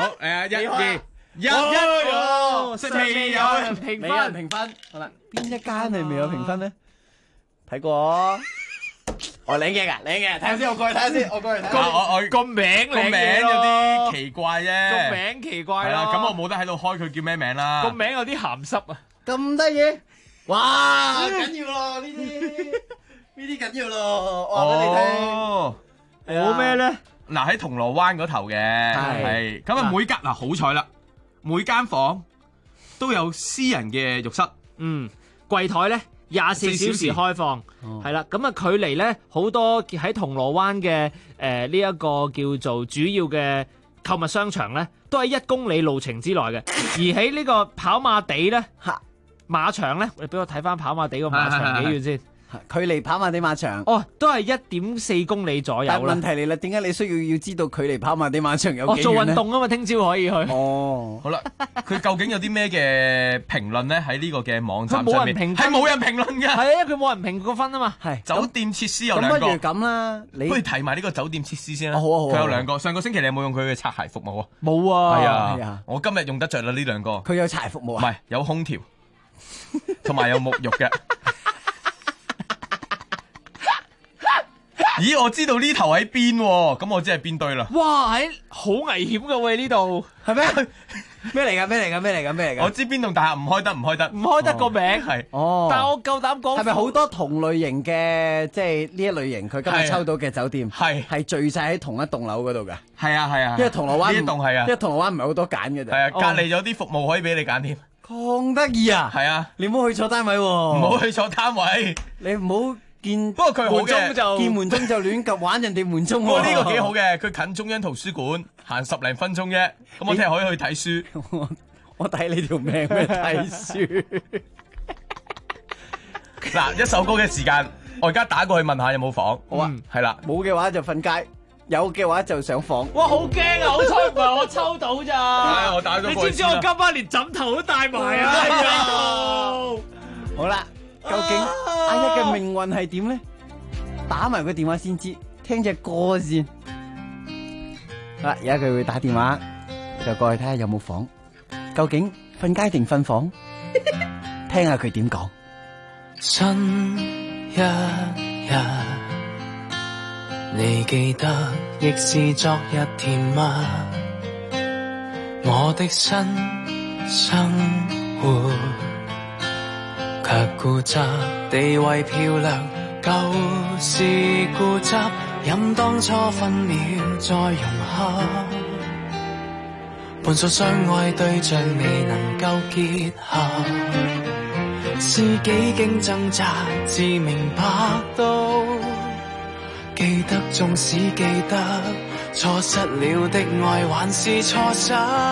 ，1、2、1，星期有人評分，好啦，邊一間係未有評分咧？睇過。我領嘅，睇下先，我過去睇下先，我過去睇下。 我個名有啲奇怪啫。 個名奇怪係啦，咁我冇得喺度開佢叫咩名啦。 個名有啲鹹濕啊！ 咁得意，哇，緊要咯呢啲緊要咯，我俾你聽。 我咩咧？ 嗱喺銅鑼灣嗰頭嘅，係咁啊每間嗱好彩啦，每間房都有私人嘅浴室， 櫃台咧。24小時開放，係啦，咁啊距離咧好多喺銅鑼灣嘅呢一個叫做主要嘅購物商場咧，都喺1公里路程之內嘅。而喺呢個跑馬地咧，馬場咧，你俾我睇翻跑馬地個馬場幾遠先？ 距離跑馬地馬場都係1.4公里左右啦。 但問題嚟啦，點解你需要知道距離跑馬地馬場有幾遠？ 做運動啊嘛，聽朝可以去。 好啦，佢究竟有啲咩嘅評論咧？喺呢個嘅網站上面係冇人評論嘅。 係啊，佢冇人評過分啊嘛。 係酒店設施有2個。 咁不如咁啦，你不如提埋呢個酒店設施先啦。 好啊。 佢有2個。上個星期你有冇用佢嘅擦鞋服務啊？ 冇啊。 係啊。我今日用得着啦呢2個。 佢有擦鞋服務啊？ 唔係，有空調，同埋有沐浴嘅。咦，我知道呢頭喺邊喎，咁我知係邊堆啦。 哇，好危險噶喎呢度， 係咩？咩嚟㗎？ 我知邊棟大廈唔開得個名係。但係我夠膽講， 係咪好多同類型嘅，即係呢一類型佢今日抽到嘅酒店係聚晒喺同一棟樓嗰度㗎？ 係啊。 因為銅鑼灣呢棟係啊， 因為銅鑼灣唔係好多揀嘅啫。 係啊，隔離有啲服務可以俾你揀添。 咁得意啊！ 係啊， 你唔好去錯單位喎。 唔好去錯單位， 你唔好。 不過佢好嘅， 見門鐘就亂及玩人哋門鐘喎。 不過呢個幾好嘅，佢近中央圖書館，行10零分鐘啫。咁我聽日可以去睇書。 我睇你條命咩睇書？ 嗱，一首歌嘅時間，我而家打過去問下有冇房。 好啊， 係啦， 冇嘅話就瞓街，有嘅話就上房。 哇，好驚啊！好彩唔係我抽到咋。 我打咗。 你知唔知我今晚連枕頭都帶埋啊？ 好啦。究竟阿一嘅命運係點咧？打埋個電話先知，聽隻歌先。好啦，而家佢會打電話，就過去睇下有冇房。究竟瞓街定瞓房？聽下佢點講。 新一日，你記得亦是昨日甜蜜。我的新生活。卻固執地為漂亮，舊是固執，任當初分秒再融合。半數相愛對象未能夠結合，是幾經掙扎至明白到，記得縱使記得，錯失了的愛還是錯失。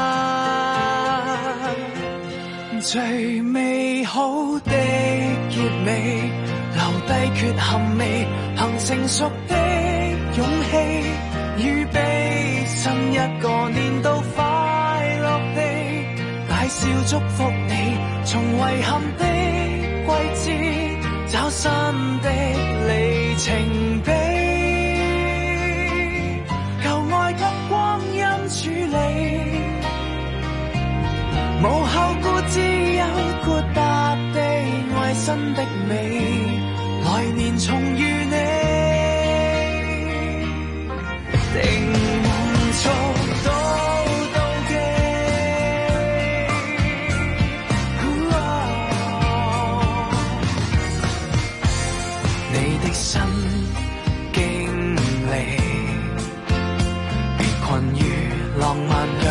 最美好的結尾，留低缺陷未行成熟的勇氣，預備新一個年度快樂地大笑祝福你，從遺憾的季節找新的里程碑，舊愛給光陰處理。無後顧之憂，豁達地愛新的美，來年重遇你。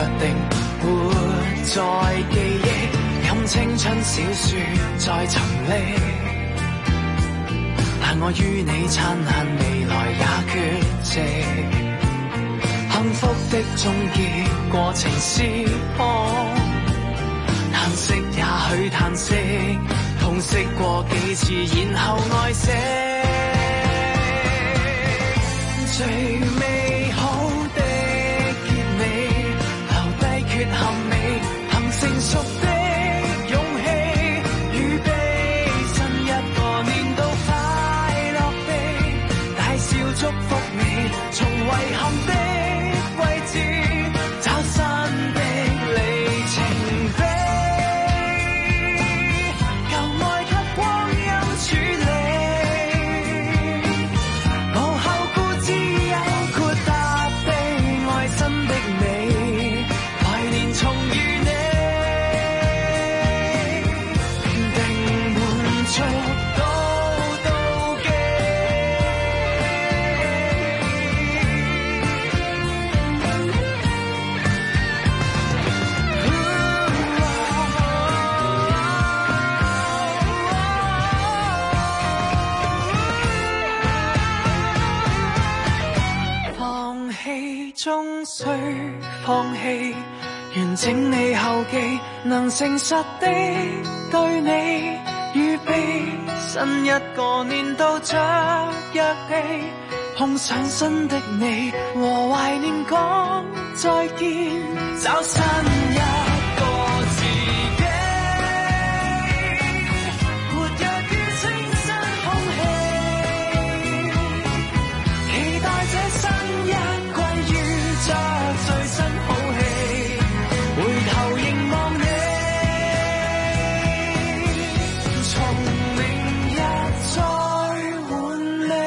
定活在記憶，任青春小說再沉溺，但我於你親恨，未來也缺席。幸福的終結過程是空，嘆息也許嘆息，痛惜過幾次，然後愛惜。最美好的結尾，留低缺陷美，憑成熟的勇氣，預備新一個年度快樂地大笑祝福你，從遺憾的位置找新的里程碑，舊愛給光陰處理，無後顧之憂豁達地愛新的你，來年重遇你，定滿足到妒忌。放棄終須放棄，完整你後記，能誠實地對你預備新一個年度着約地，碰上新的你和懷念講再見，找新一個自己，活躍於清新空氣，期待這新一季遇着最新好戲，回頭凝望你，從明日再換你。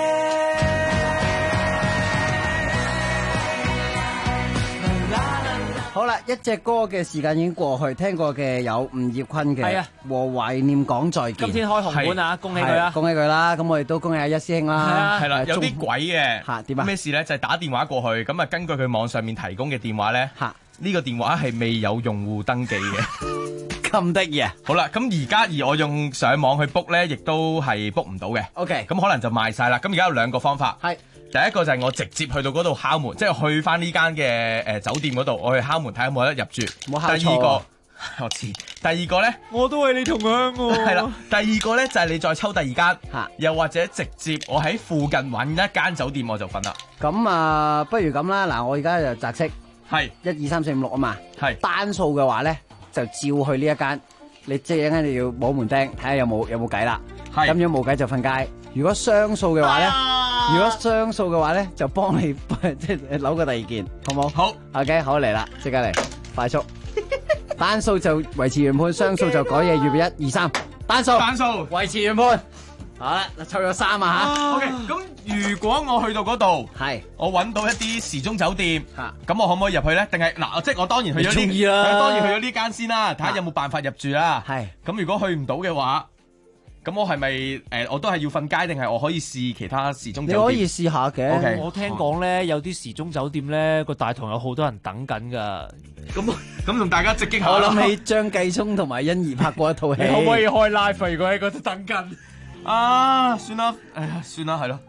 好啦，一隻歌嘅時間已經過去，聽過嘅有吳業坤嘅係啊和懷念講再見。 今天開紅館啊，恭喜佢啊！ 恭喜佢啦！咁我哋都恭喜阿一師兄啦。 係啦，有啲鬼嘅嚇點啊？ 咩事咧？就係打電話過去，咁啊根據佢網上面提供嘅電話咧，呢個電話係未有用戶登記嘅。 咁得意啊！ 好啦，咁而我用上網去 book 咧，亦都係 book 唔到嘅。 OK， 咁可能就賣晒啦。咁而家有兩個方法。 係第一個就係我直接去到嗰度敲門，即係去翻呢間嘅酒店嗰度，我去敲門睇下有冇得入住。 冇敲錯。 第二個我知。第二個咧， 我都係你同鄉喎。 係啦，第二個咧就係你再抽第二間，又或者直接我喺附近揾一間酒店我就瞓啦。 咁啊，不如咁啦，嗱，我而家就擇色， 係 1、2、3、4、5、6啊嘛， 係單數嘅話咧，就照去呢一間。你即係一陣間你要摸門釘，睇下有冇計啦。咁樣冇計就瞓街。如果雙數嘅話咧，就幫你即係扭個第二件，好冇？ 好 ，OK， 好嚟啦，即刻嚟，快速。單數就維持原判，雙數就改嘢，預備1、2、3，單數維持原判。好啦，湊咗3啊吓。 OK， 咁如果我去到嗰度，我揾到一啲時鐘酒店，咁我可唔可以入去咧？定係嗱，即係我當然去咗呢間先啦，睇下有冇辦法入住啦。係。咁如果去唔到嘅話，咁我係咪我都係要瞓街，定係我可以試其他時鐘酒店？ 你可以試下嘅。 Okay， 我聽講咧，有啲時鐘酒店咧個大堂有好多人等緊㗎。 咁同大家直擊下。 我諗起張繼聰同埋欣宜拍過一套戲。 你可唔可以開 live 啊？如果喺嗰度等緊？ 啊，算啦，哎呀，算啦，係咯。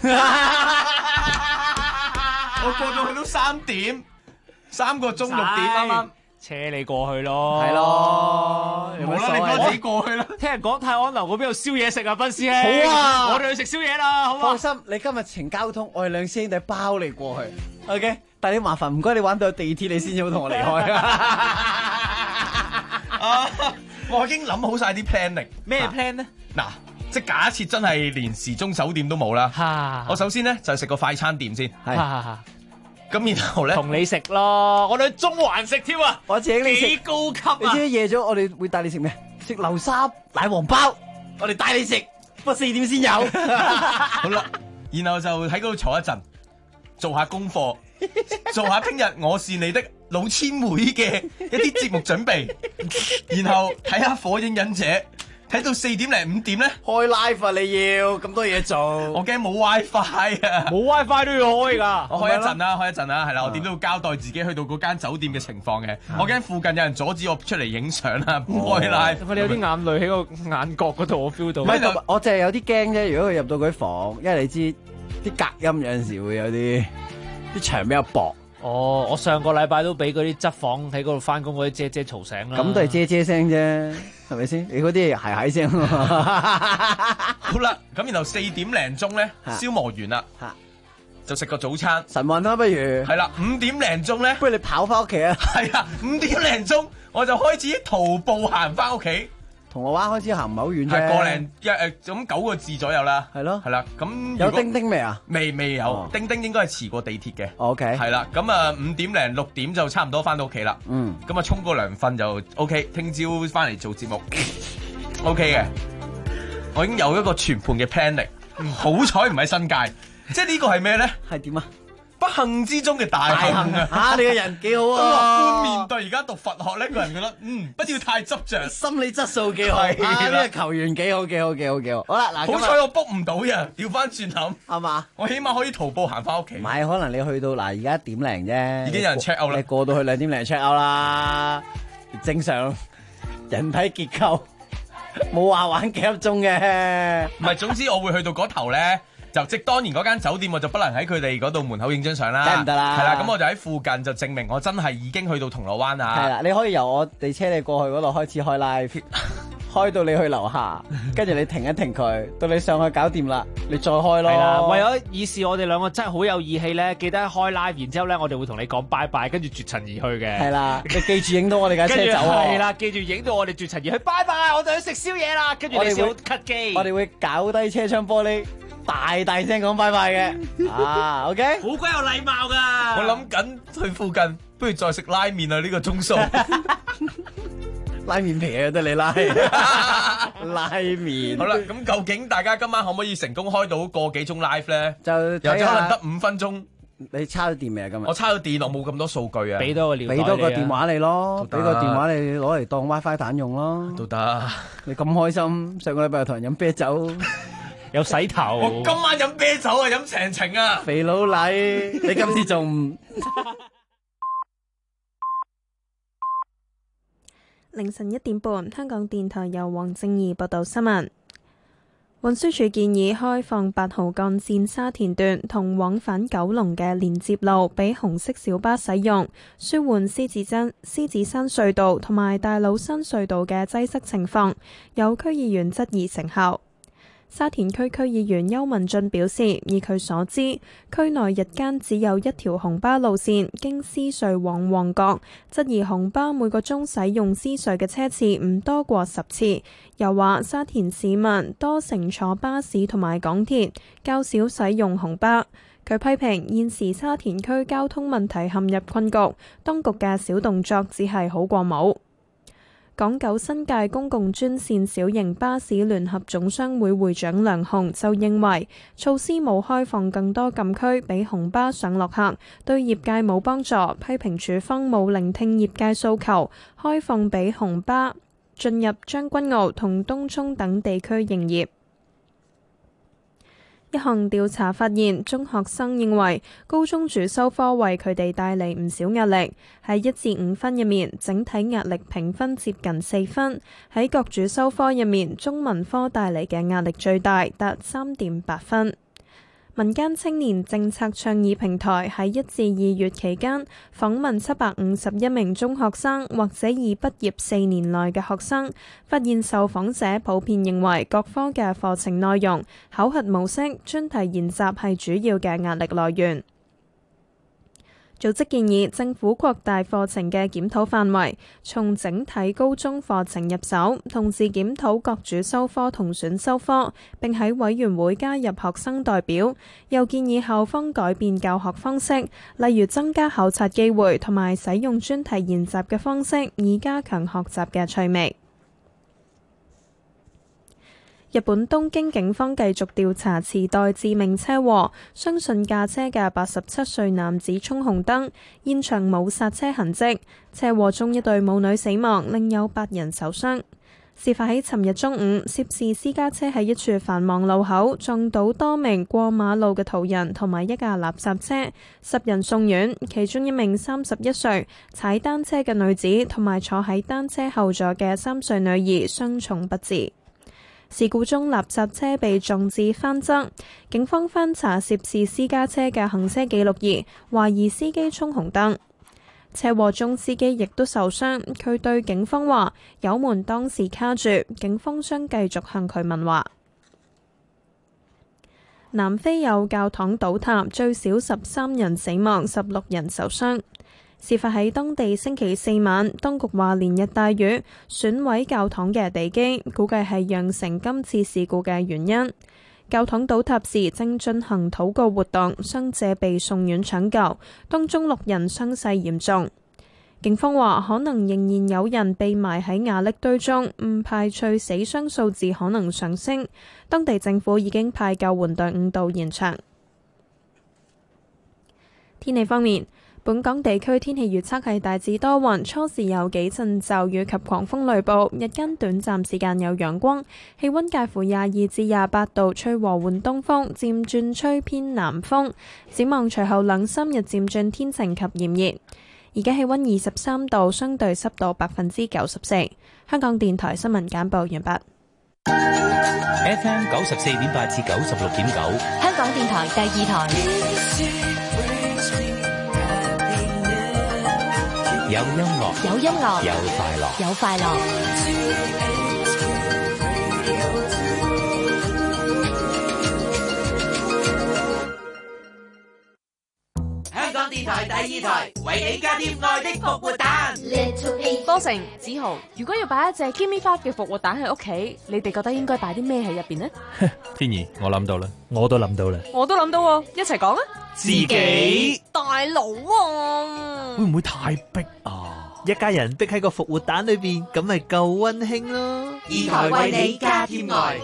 我過到去都3點，3個鐘6點啱啱。 車你過去咯， 係咯， 有冇啦，你幫自己過去啦。 聽人講泰安樓嗰邊有宵夜食啊，斌師兄。 好啊， 我哋去食宵夜啦，好嘛？ 放心，你今日程交通，我哋兩師兄弟包你過去。OK， 但係你麻煩唔該，你玩到地鐵你先好同我離開啊！ 我已經諗好晒啲 planning。 咩 plan 呢？ 嗱，即係假設真係連時鐘酒店都冇啦。我首先咧就係食個快餐店先。咁然後咧， 同你食咯，我哋去中環食添啊！ 我請你食， 幾高級啊！ 你知夜咗我哋會帶你食咩？食流沙奶黃包，我哋帶你食，不過4點先有。 好啦，然後就喺嗰度坐一陣，做下功課，做下聽日我是你的老千會嘅一啲節目準備，然後睇下火影忍者睇到4點零5點咧， 開 live 啊！你要咁多嘢做， 我驚冇 WiFi 啊！ 冇 WiFi 都要開㗎。 我開一陣啦，係啦，我點都要交代自己去到嗰間酒店嘅情況嘅。我驚附近有人阻止我出嚟影相啦，唔開 live。 你有啲眼淚喺個眼角嗰度，我 feel 到。 唔係，我淨係有啲驚啫。如果佢入到佢房，因為你知啲隔音有陣時會有啲牆比較薄。 哦，我上個禮拜都俾嗰啲執房喺嗰度翻工嗰啲姐姐嘈醒啦。 咁都係姐聲啫，係咪先？你嗰啲係閪聲。 好啦，咁然後4點零鐘咧，消磨完啦，就食個早餐。 晨運啦，不如係啦，5點零鐘咧， 不如你跑翻屋企啊！ 係啊，5點零鐘我就開始徒步行翻屋企。 銅鑼灣開始行唔係好遠啫， 係個零咁9個字左右啦。 係咯， 係啦。咁有叮叮未啊？ 未有，叮叮應該係遲過地鐵嘅。 OK。 係啦，咁啊5點零6點就差唔多翻到屋企啦。咁啊沖個涼瞓就 OK，聽朝翻嚟做節目 OK 嘅。我已經有一個全盤嘅 planning，好彩唔喺新界，即係呢個係咩咧？ 係點啊？ 不幸之中嘅大幸啊！ 你個人幾好啊！ 樂觀面對而家讀佛學呢個人覺得不要太執着， 心理質素幾好。呢個球員幾好。好啦，嗱， 好彩我 book 唔到呀，調翻轉諗係嘛？ 我起碼可以徒步行翻屋企。 唔係，可能你去到嗱，而家1點零啫， 已經有人 check out 啦。 你過到去2點零 check out 啦，正常人體結構冇話玩幾粒鐘嘅。 唔係，總之我會去到嗰頭咧。就即當然嗰間酒店我就不能喺佢哋嗰度門口影張相啦， 梗唔得啦。 係啦，咁我就喺附近就證明我真係已經去到銅鑼灣啦。 係啦，你可以由我哋車你過去嗰度開始開 live，開到你去樓下，跟住你停一停佢，到你上去搞掂啦，你再開咯。 係啦，為咗以示我哋兩個真係好有義氣咧，記得開 live，然之後咧我哋會同你講拜拜，跟住絕塵而去嘅。 係啦，你記住影到我哋架車走啊。 係啦，記住影到我哋絕塵而去，拜拜，我哋去食宵夜啦。跟住你小 cut 機， 我哋會搞低車窗玻璃。大聲講拜拜嘅，OK， 好鬼有禮貌噶。 我諗緊去附近，不如再食拉麵啊！呢個鐘數， 拉麵皮啊，得你拉拉麵。 好啦，咁究竟大家今晚可唔可以成功開到個幾鐘 live 咧？ 就有可能得5分鐘。 你叉咗電未啊？今日我叉咗電，我冇咁多數據啊。 俾多個電話你咯，俾個電話你攞嚟當 WiFi 蛋用咯， 都得。你咁開心，上個禮拜又同人飲啤酒。 有洗頭， 我今晚飲啤酒啊，飲成程啊！ 肥佬黎，你今次仲唔？ 凌晨1點半，香港電台由黃正義報道新聞。運輸署建議開放8號幹線沙田段同往返九龍嘅連接路俾紅色小巴使用，舒緩獅子山隧道同埋大老山隧道嘅擠塞情況。有區議員質疑成效。沙田區區議員邱文俊表示，以佢所知，區內日間只有1條紅巴路線經獅隧往旺角，質疑紅巴每個鐘使用獅隧嘅車次唔多過10次。又話沙田市民多乘坐巴士同埋港鐵，較少使用紅巴。佢批評現時沙田區交通問題陷入困局，當局嘅小動作只係好過冇。港九新界公共專線小型巴士聯合總商會會長梁雄就認為，措施冇開放更多禁區俾紅巴上落客，對業界冇幫助，批評處方冇聆聽業界訴求，開放俾紅巴進入將軍澳同東涌等地區營業。一項調查發現，中學生認為高中主修科為佢哋帶嚟唔少壓力，喺1至5分入面，整體壓力評分接近4分。喺各主修科入面，中文科帶嚟嘅壓力最大，達3.8分。民間青年政策倡議平台喺1至2月期間訪問751名中學生或者已畢業4年內嘅學生，發現受訪者普遍認為各科嘅課程內容、考核模式、專題研習係主要嘅壓力來源。組織建議政府擴大課程嘅檢討範圍，從整體高中課程入手，同時檢討各主修科同選修科，並喺委員會加入學生代表。又建議校方改變教學方式，例如增加考察機會同埋使用專題研習嘅方式，以加強學習嘅趣味。日本東京警方繼續調查池袋致命車禍，相信駕車嘅87歲男子衝紅燈，現場冇剎車痕跡。車禍中一對母女死亡，另有8人受傷。 事發喺尋日中午，涉事私家車喺一處繁忙路口撞到多名過馬路嘅途人同埋一架垃圾車，10人送院，其中一名31歲踩單車嘅女子同埋坐喺單車後座嘅3歲女兒傷重不治。事故中，垃圾車被撞至翻側，警方翻查涉事私家車嘅行車記錄儀，懷疑司機衝紅燈。車禍中司機亦都受傷，佢對警方話油門當時卡住，警方將繼續向佢問話。南非有教堂倒塌，最少13人死亡，16人受傷。事發喺當地星期4晚，當局話連日大雨損毀教堂嘅地基，估計係釀成今次事故嘅原因。教堂倒塌時正進行禱告活動，傷者被送院搶救，當中6人傷勢嚴重。警方話可能仍然有人被埋喺瓦礫堆中，唔排除死傷數字可能上升。當地政府已經派救援隊伍到現場。天氣方面，本港地區天氣預測係大致多雲，初時有幾陣驟雨及狂風雷暴，日間短暫時間有陽光，氣溫介乎22至28度，吹和緩東風，漸轉吹偏南風。展望隨後2-3日漸轉天晴及炎熱。而家氣溫23度，相對濕度94%。香港電台新聞簡報完畢。 FM 94.8至96.9， 香港電台第2台。 有音樂， 有音樂， 有快樂， 有快樂。 香港電台第2台，為你加添愛的復活蛋。 多成、子豪，如果要擺一隻 Gimme 5嘅復活蛋喺屋企，你哋覺得應該擺啲咩喺入邊呢？ 天怡，我諗到啦，我都諗到啦， 我都諗到喎，一齊講啊！ 自己大佬啊， 會唔會太逼啊？一家人逼喺個復活蛋裏邊，咁咪夠溫馨咯。 2台為你加添愛。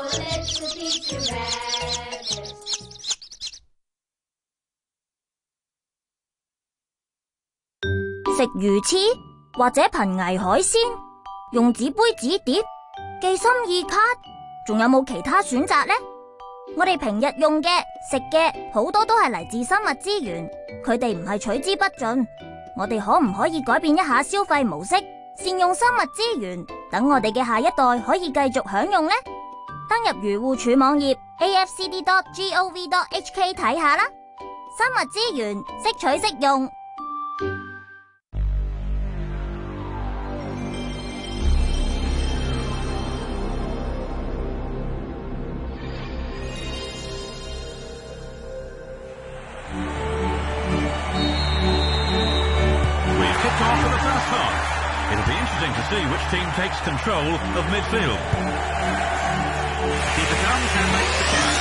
食魚翅或者瀕危海鮮，用紙杯紙碟，寄心意卡，仲有冇其他選擇呢？我哋平日用嘅、食嘅好多都係嚟自生物資源，佢哋唔係取之不盡。我哋可唔可以改變一下消費模式，善用生物資源，等我哋嘅下一代可以繼續享用呢？登入漁護署網頁 afcd.gov.hk 睇下啦。生物資源，識取識用。 To see which team takes control of midfield. Keeper comes and makes the catch.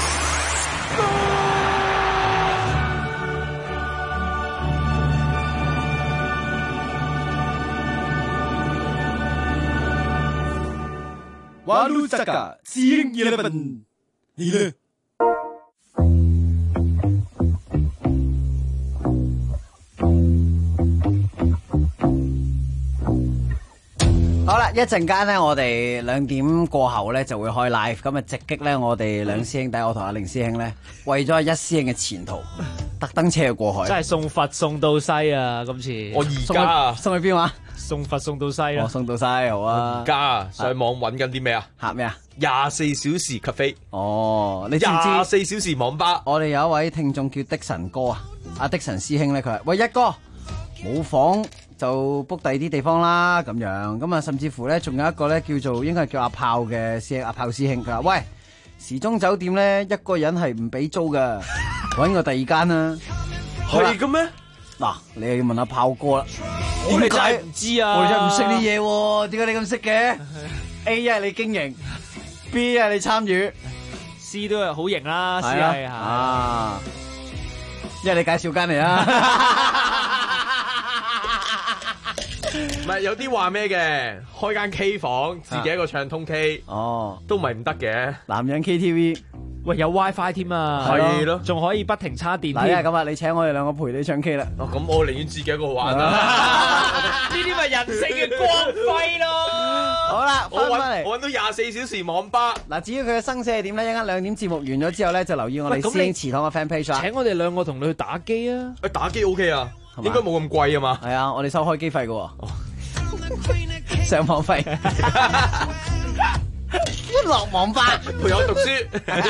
Walu Saka, Seeing 11，你呢？ 好啦，一陣間咧，我哋2點過後咧就會開 live， 咁啊直擊咧，我哋2師兄弟，我同阿凌師兄咧，為咗1師兄嘅前途，特登車過海， 真係送佛送到西啊！今次我而家啊， 送去邊話？ 送佛送到西啦！ 送到西好啊！ 而家啊，上網揾緊啲咩啊？ 嚇咩啊 ？24小時咖啡哦，你知唔知 24小時網吧？ 我哋有一位聽眾叫的神哥啊，阿的神師兄咧，佢話：喂，一哥冇房就 book 第二啲地方啦，咁樣咁啊，甚至乎咧，仲有一個咧叫做應該係叫阿炮嘅師兄，阿炮師兄，佢話：喂，時鐘酒店咧一個人係唔俾租噶，揾個第二間啦。 係嘅咩？ 嗱，你又要問阿炮哥啦。 我哋真係唔知啊， 我哋真係唔識啲嘢喎，點解你咁識嘅 ？A 係你經營 ，B 係你參與 ，C 都係好型啦，C 係啊，因為你介紹間嚟啊。 唔係有啲話咩嘅，開間 K 房，自己一個唱通 K，哦，都唔係唔得嘅。 男人 KTV 喂，有 WiFi 添啊， 係咯， 仲可以不停叉電添。 嗱，咁啊，你請我哋兩個陪你唱 K 啦。 咁我寧願自己一個玩啦。 呢啲咪人性嘅光輝咯。 好啦，翻嚟， 我揾到24小時網吧。 嗱，至於佢嘅生死係點咧？一陣間2點節目完咗之後咧，就留意我哋師兄祠堂嘅 fan page 啦。 請我哋兩個同你去打機啊！ 打機 OK 啊，應該冇咁貴啊嘛。 係啊，我哋收開機費嘅，上網費。落網吧陪我讀書。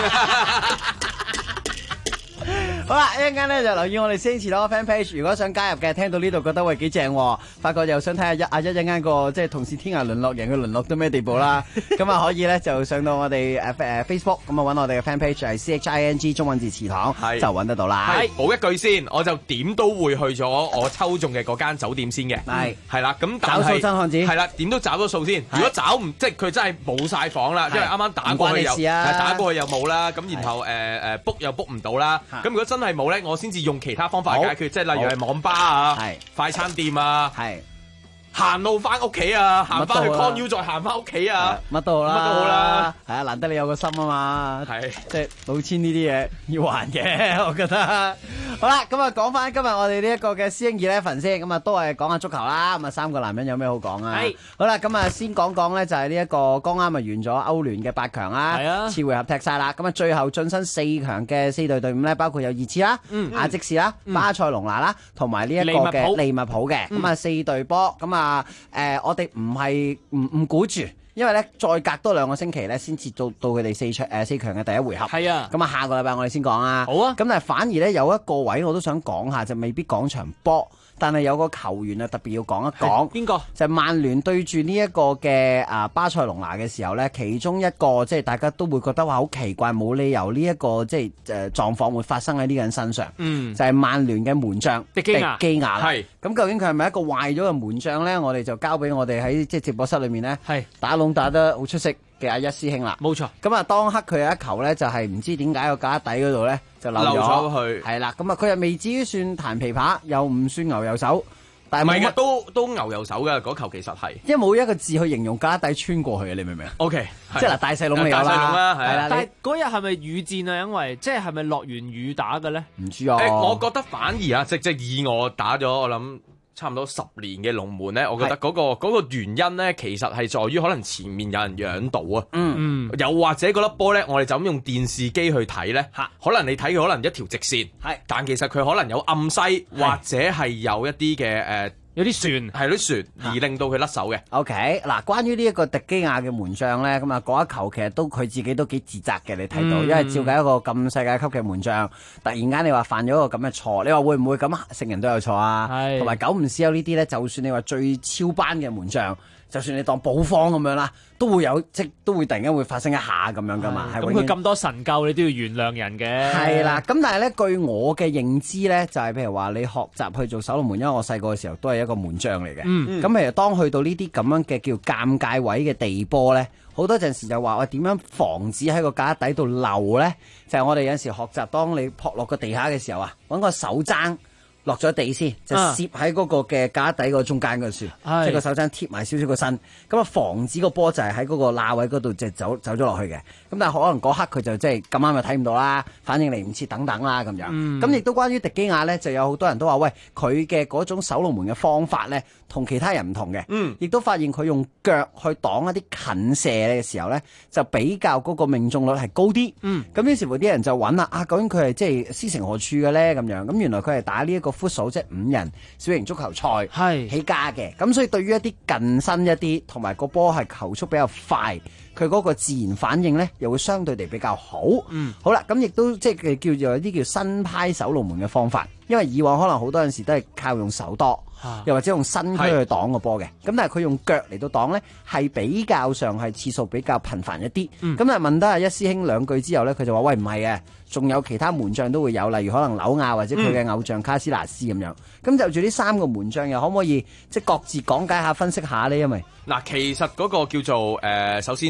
好啦，一陣間咧就留意我哋師兄祠堂嘅 fan page。如果想加入嘅，聽到呢度覺得喂幾正，發覺又想睇下一陣間個即係同是天涯淪落人嘅淪落到咩地步啦。咁啊可以咧就上到我哋Facebook，咁啊揾我哋嘅 fan page 係 CHING 中文字祠堂，就揾得到啦。 係補一句先，我就點都會去咗我抽中嘅嗰間酒店先嘅。係啦，咁找數真漢子。係啦，點都找咗數先。如果找唔即係佢真係冇晒房啦，因為啱啱打過去打過去又冇啦，咁然後book 又 book 唔到啦。咁如果真係冇咧，我先至用其他方法解決，即係例如係網吧啊、快餐店啊、行路翻屋企啊，行翻去 Con U 再行翻屋企啊， 乜都好啦， 乜都好啦。 係啊，難得你有個心啊嘛，即係老千呢啲嘢要還嘅，我覺得。好啦，咁啊講翻今日我哋呢一個嘅師兄11先，咁啊都係講下足球啦。咁啊3個男人有咩好講啊？好啦，咁啊先講講咧就係呢一個剛啱啊完咗歐聯嘅8強啦，次回合踢晒啦。咁啊最後晉身4強嘅4隊隊伍咧，包括有熱刺啦、亞積士啦、巴塞隆拿啦，同埋呢一個嘅利物浦嘅。咁啊4隊波，咁啊我哋唔估住。因為咧，再隔多2個星期咧，先至到佢哋4強嘅第一回合。 係啊， 咁啊，下個禮拜我哋先講啊。 好啊。 咁但係反而咧有一個位我都想講下，就未必講場波，但係有個球員啊特別要講一講。 邊個？ 就係曼聯對住呢一個嘅巴塞隆拿嘅時候咧，其中一個即係大家都會覺得話好奇怪，冇理由呢一個即係狀況會發生喺呢個人身上。就係曼聯嘅門將迪基亞。 係。咁究竟佢係咪一個壞咗嘅門將咧？我哋就交俾我哋喺即係直播室裏面咧，打龍打得好出色嘅阿一師兄啦。 冇錯。 咁啊，當刻佢有一球咧，就係唔知點解個架底嗰度咧就漏咗去。 係啦，咁啊，佢又未至於算彈琵琶，又唔算牛油手，但係唔係嘅，都牛油手嘅嗰球其實係， 因為冇一個字去形容架底穿過去嘅，你明唔明啊 ？OK， 即係嗱，大細龍嚟啦， 大細龍啦，係啦。 但係嗰日係咪雨戰啊？因為即係咪落完雨打嘅咧？ 唔知啊。 我覺得反而啊，即以我打咗我諗差唔多10年嘅龍門咧，我覺得嗰個原因咧，其實係在於可能前面有人養到啊。又或者嗰粒波咧，我哋就咁用電視機去睇咧，可能你睇佢可能一條直線，但其實佢可能有暗西，或者係有一啲嘅有啲船， 係啲船而令到佢甩手嘅。 OK， 嗱，關於呢一個迪基亞嘅門將咧，咁啊嗰一球其實都佢自己都幾自責嘅，你睇到，因為照計一個咁世界級嘅門將，突然間你話犯咗一個咁嘅錯，你話會唔會咁成人都有錯啊？同埋久唔少有呢啲咧，就算你話最超班嘅門將，就算你當保方咁樣啦，都會有都會突然間會發生一下咁樣噶嘛。 咁佢咁多神救，你都要原諒人嘅。 係啦，咁但係咧，據我嘅認知咧，就係譬如話你學習去做守龍門，因為我細個嘅時候都係一個門將嚟嘅。咁譬如當去到呢啲咁樣嘅叫尷尬位嘅地波咧，好多陣時就話我點樣防止喺個架底度漏咧？就係我哋有陣時學習，當你撲落個地下嘅時候啊，揾個手踭落咗地先，就攝喺嗰個嘅架底個中間嗰處，即係個手踭貼埋少少個身，咁啊防止個波就係喺嗰個罅位嗰度就走咗落去嘅。咁但係可能嗰刻佢就即係咁啱就睇唔到啦，反應嚟唔切等等啦咁樣。咁亦都關於迪基亞咧，就有好多人都話喂，佢嘅嗰種守龍門嘅方法咧，同其他人唔同嘅。亦都發現佢用腳去擋一啲近射嘅時候咧，就比較嗰個命中率係高啲。咁於是乎啲人就揾啦，究竟佢係即係師承何處嘅咧？咁樣咁原來佢係打呢一個futsal，即係5人小型足球賽起家嘅。咁所以對於一啲近身一啲，同埋個波係球速比較快，佢嗰個自然反應咧又會相對地比較好。好啦，咁亦都即係叫做有啲叫新派守龍門嘅方法，因為以往可能好多陣時都係靠用手多，又或者用身軀去擋個波嘅。咁但係佢用腳嚟到擋咧，係比較上係次數比較頻繁一啲。咁但係問得阿一師兄2句之後咧，佢就話喂，唔係嘅，仲有其他門將都會有，例如可能紐亞或者佢嘅偶像卡斯納斯咁樣。咁就住呢3個門將又可唔可以即係各自講解下、分析下呢？因為嗱，其實嗰個叫做首先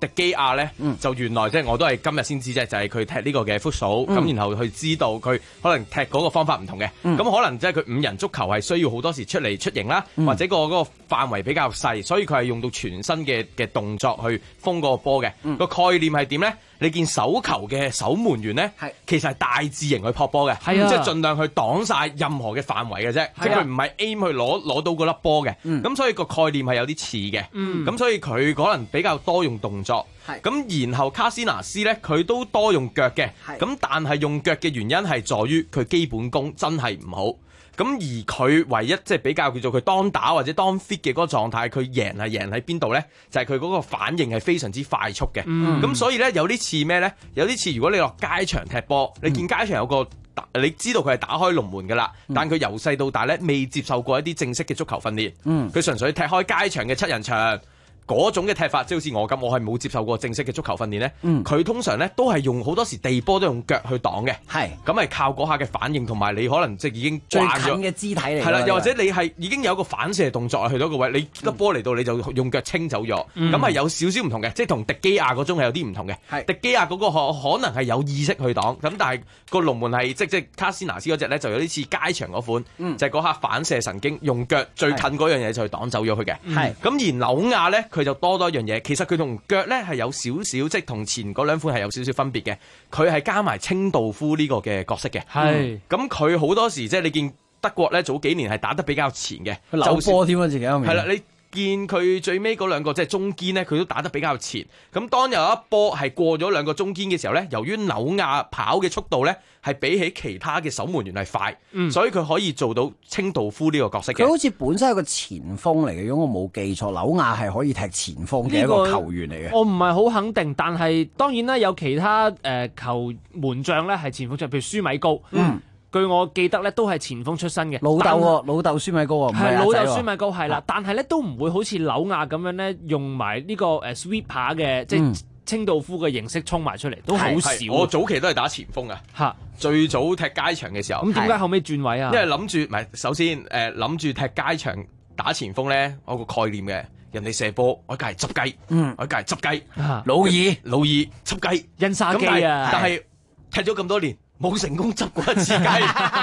迪基亞咧，就原來即係我都係今日先知啫，就係佢踢呢個嘅 futsal，咁然後去知道佢可能踢嗰個方法唔同嘅，咁可能即係佢5人足球係需要好多時出嚟出營啦，或者嗰個範圍比較細，所以佢係用到全身嘅動作去封嗰個波嘅。個概念係點咧？你見手球嘅守門員咧，其實係大字型去撲波嘅，即係盡量去擋晒任何嘅範圍嘅啫，即係佢唔係 aim 去攞到嗰粒波嘅。咁所以個概念係有啲似嘅，咁所以佢可能比較多用動作。咁然後卡斯拿斯咧，佢都多用腳嘅，咁但係用腳嘅原因係在於佢基本功真係唔好。咁而佢唯一即係比較叫做佢當打或者當 fit 嘅嗰個狀態，佢贏係贏喺邊度咧？就係佢嗰個反應係非常之快速嘅。咁所以咧有啲似咩咧？有啲似如果你落街場踢波，你見街場有個你知道佢係打開龍門㗎啦，但佢由細到大咧未接受過一啲正式嘅足球訓練，佢純粹踢開街場嘅7人場。嗰種嘅踢法，即係好似我咁，我係冇接受過正式嘅足球訓練咧。佢通常咧都係用好多時地波都用腳去擋嘅，咁係靠嗰下嘅反應同埋你可能即係已經最近嘅肢體嚟。 係啦，又或者你係已經有一個反射動作去到一個位，你粒波嚟到你就用腳清走咗，咁係有少少唔同嘅，即係同迪基亞嗰種係有啲唔同嘅。迪基亞嗰個可能係有意識去擋，咁但係個龍門係即係卡斯拿斯嗰隻咧就有啲似街場嗰款，就係嗰下反射神經用腳最近嗰樣嘢就去擋走咗佢嘅。咁而紐亞咧。佢就多一樣嘢，其實佢同腳咧係有少少，即係同前嗰兩款係有少少分別嘅。佢係加埋清道夫呢個嘅角色嘅。咁佢好多時即係你見德國咧早幾年係打得比較前嘅， 扭波添啊自己。係啦，你見佢最尾嗰兩個即係中堅咧，佢都打得比較前。咁當有一波係過咗兩個中堅嘅時候咧，由於紐亞跑嘅速度咧係比起其他嘅守門員係快，所以佢可以做到清道夫呢個角色嘅。 佢好似本身係個前鋒嚟嘅，如果我冇記錯，紐亞係可以踢前鋒嘅一個球員嚟嘅。 我唔係好肯定，但係當然啦，有其他球門將咧係前鋒，譬如舒米高。據我記得咧，都係前鋒出身嘅。 老豆舒米高啊， 係老豆舒米高係啦，但係咧都唔會好似紐亞咁樣咧，用埋呢個sweeper 嘅即係清道夫嘅形式衝埋出嚟，都好少。 我早期都係打前鋒啊，最早踢街場嘅時候。 咁點解後尾轉位啊？ 因為諗住唔係首先諗住踢街場打前鋒咧，我有個概念嘅，人哋射波，我梗係執雞，我梗係執雞，老二執雞， 印沙機啊！ 但係踢咗咁多年。冇成功執過一次雞，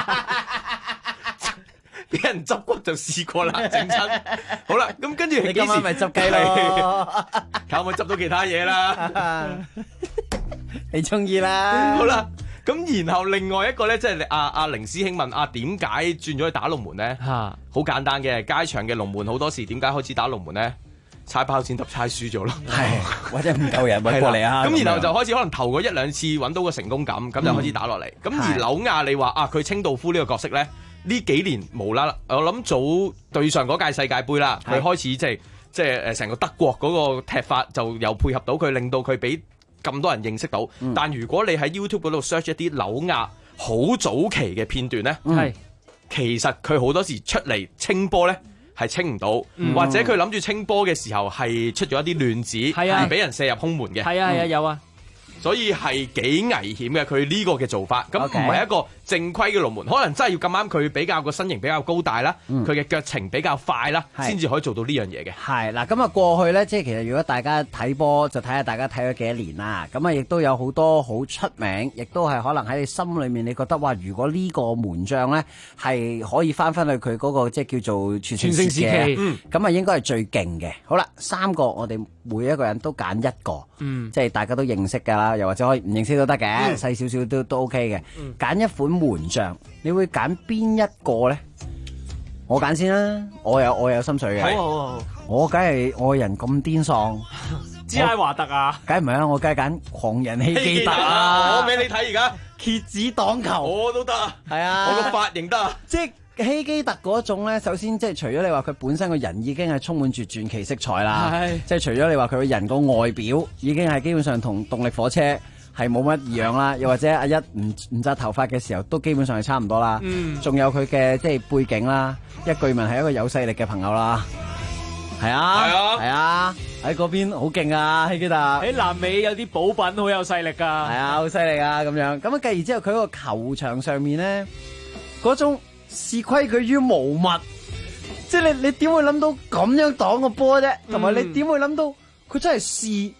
俾人執骨就試過啦，整親。好啦，咁跟住你今晚咪執雞咯， 睇可唔可以執到其他嘢啦？ 你中意啦。 好啦，咁然後另外一個咧，即係阿凌師兄問點解轉咗去打龍門咧？好簡單嘅，街場嘅龍門好多時點解開始打龍門咧？猜包剪揼猜輸咗咯， 或者唔夠人揾過嚟啊！ 咁然後就開始可能頭嗰1、2次揾到個成功感，咁就開始打落嚟。咁而紐亞你話佢清道夫呢個角色咧，呢幾年無啦啦，我諗早對上嗰屆世界盃啦，佢開始即係成個德國嗰個踢法就又配合到佢，令到佢俾咁多人認識到。但如果你喺 YouTube 嗰度 search 一啲紐亞好早期嘅片段咧，其實佢好多時出嚟清波咧。係清唔到，或者佢諗住清波嘅時候係出咗一啲亂子，係俾人射入空門嘅。 係啊，有啊。 所以係幾危險嘅，佢呢個嘅做法，咁唔係一個正規嘅龍門，可能真係要咁啱佢比較個身形比較高大啦，佢嘅腳程比較快啦，先至可以做到呢樣嘢嘅。 係嗱，咁啊過去咧，即係其實如果大家睇波就睇下大家睇咗幾多年啦，咁啊亦都有好多好出名，亦都係可能喺你心裏面你覺得話，如果呢個門將咧係可以翻去佢嗰個即係叫做全盛時期，咁啊應該係最勁嘅。好啦，3個我哋每一個人都揀一個，即係大家都認識㗎啦。又或者可以唔認識都得嘅，細少少都 OK 嘅。揀一款門將，你會揀邊一個咧？我揀先啦，我有心水嘅。 好， 我梗係我人咁癲喪， 芝拉華特啊， 梗係唔係啦，我梗係揀狂人希基特啊！ 我俾你睇而家蠍子擋球， 我都得啊， 係啊， 我個髮型得啊， 即係。希基特嗰種咧，首先即係除咗你話佢本身個人已經係充滿住傳奇色彩啦，即係除咗你話佢個人個外表已經係基本上同動力火車係冇乜異樣啦，又或者阿一唔紮頭髮嘅時候都基本上係差唔多啦，仲有佢嘅即係背景啦，一據聞係一個有勢力嘅朋友啦，係啊，喺嗰邊好勁啊，希基特喺南美有啲補品好有勢力噶， 係啊，好犀利啊咁樣，咁啊繼而之後佢嗰個球場上面咧嗰種。視規矩於無物，即係你點會諗到咁樣擋個波啫？同埋你點會諗到佢真係視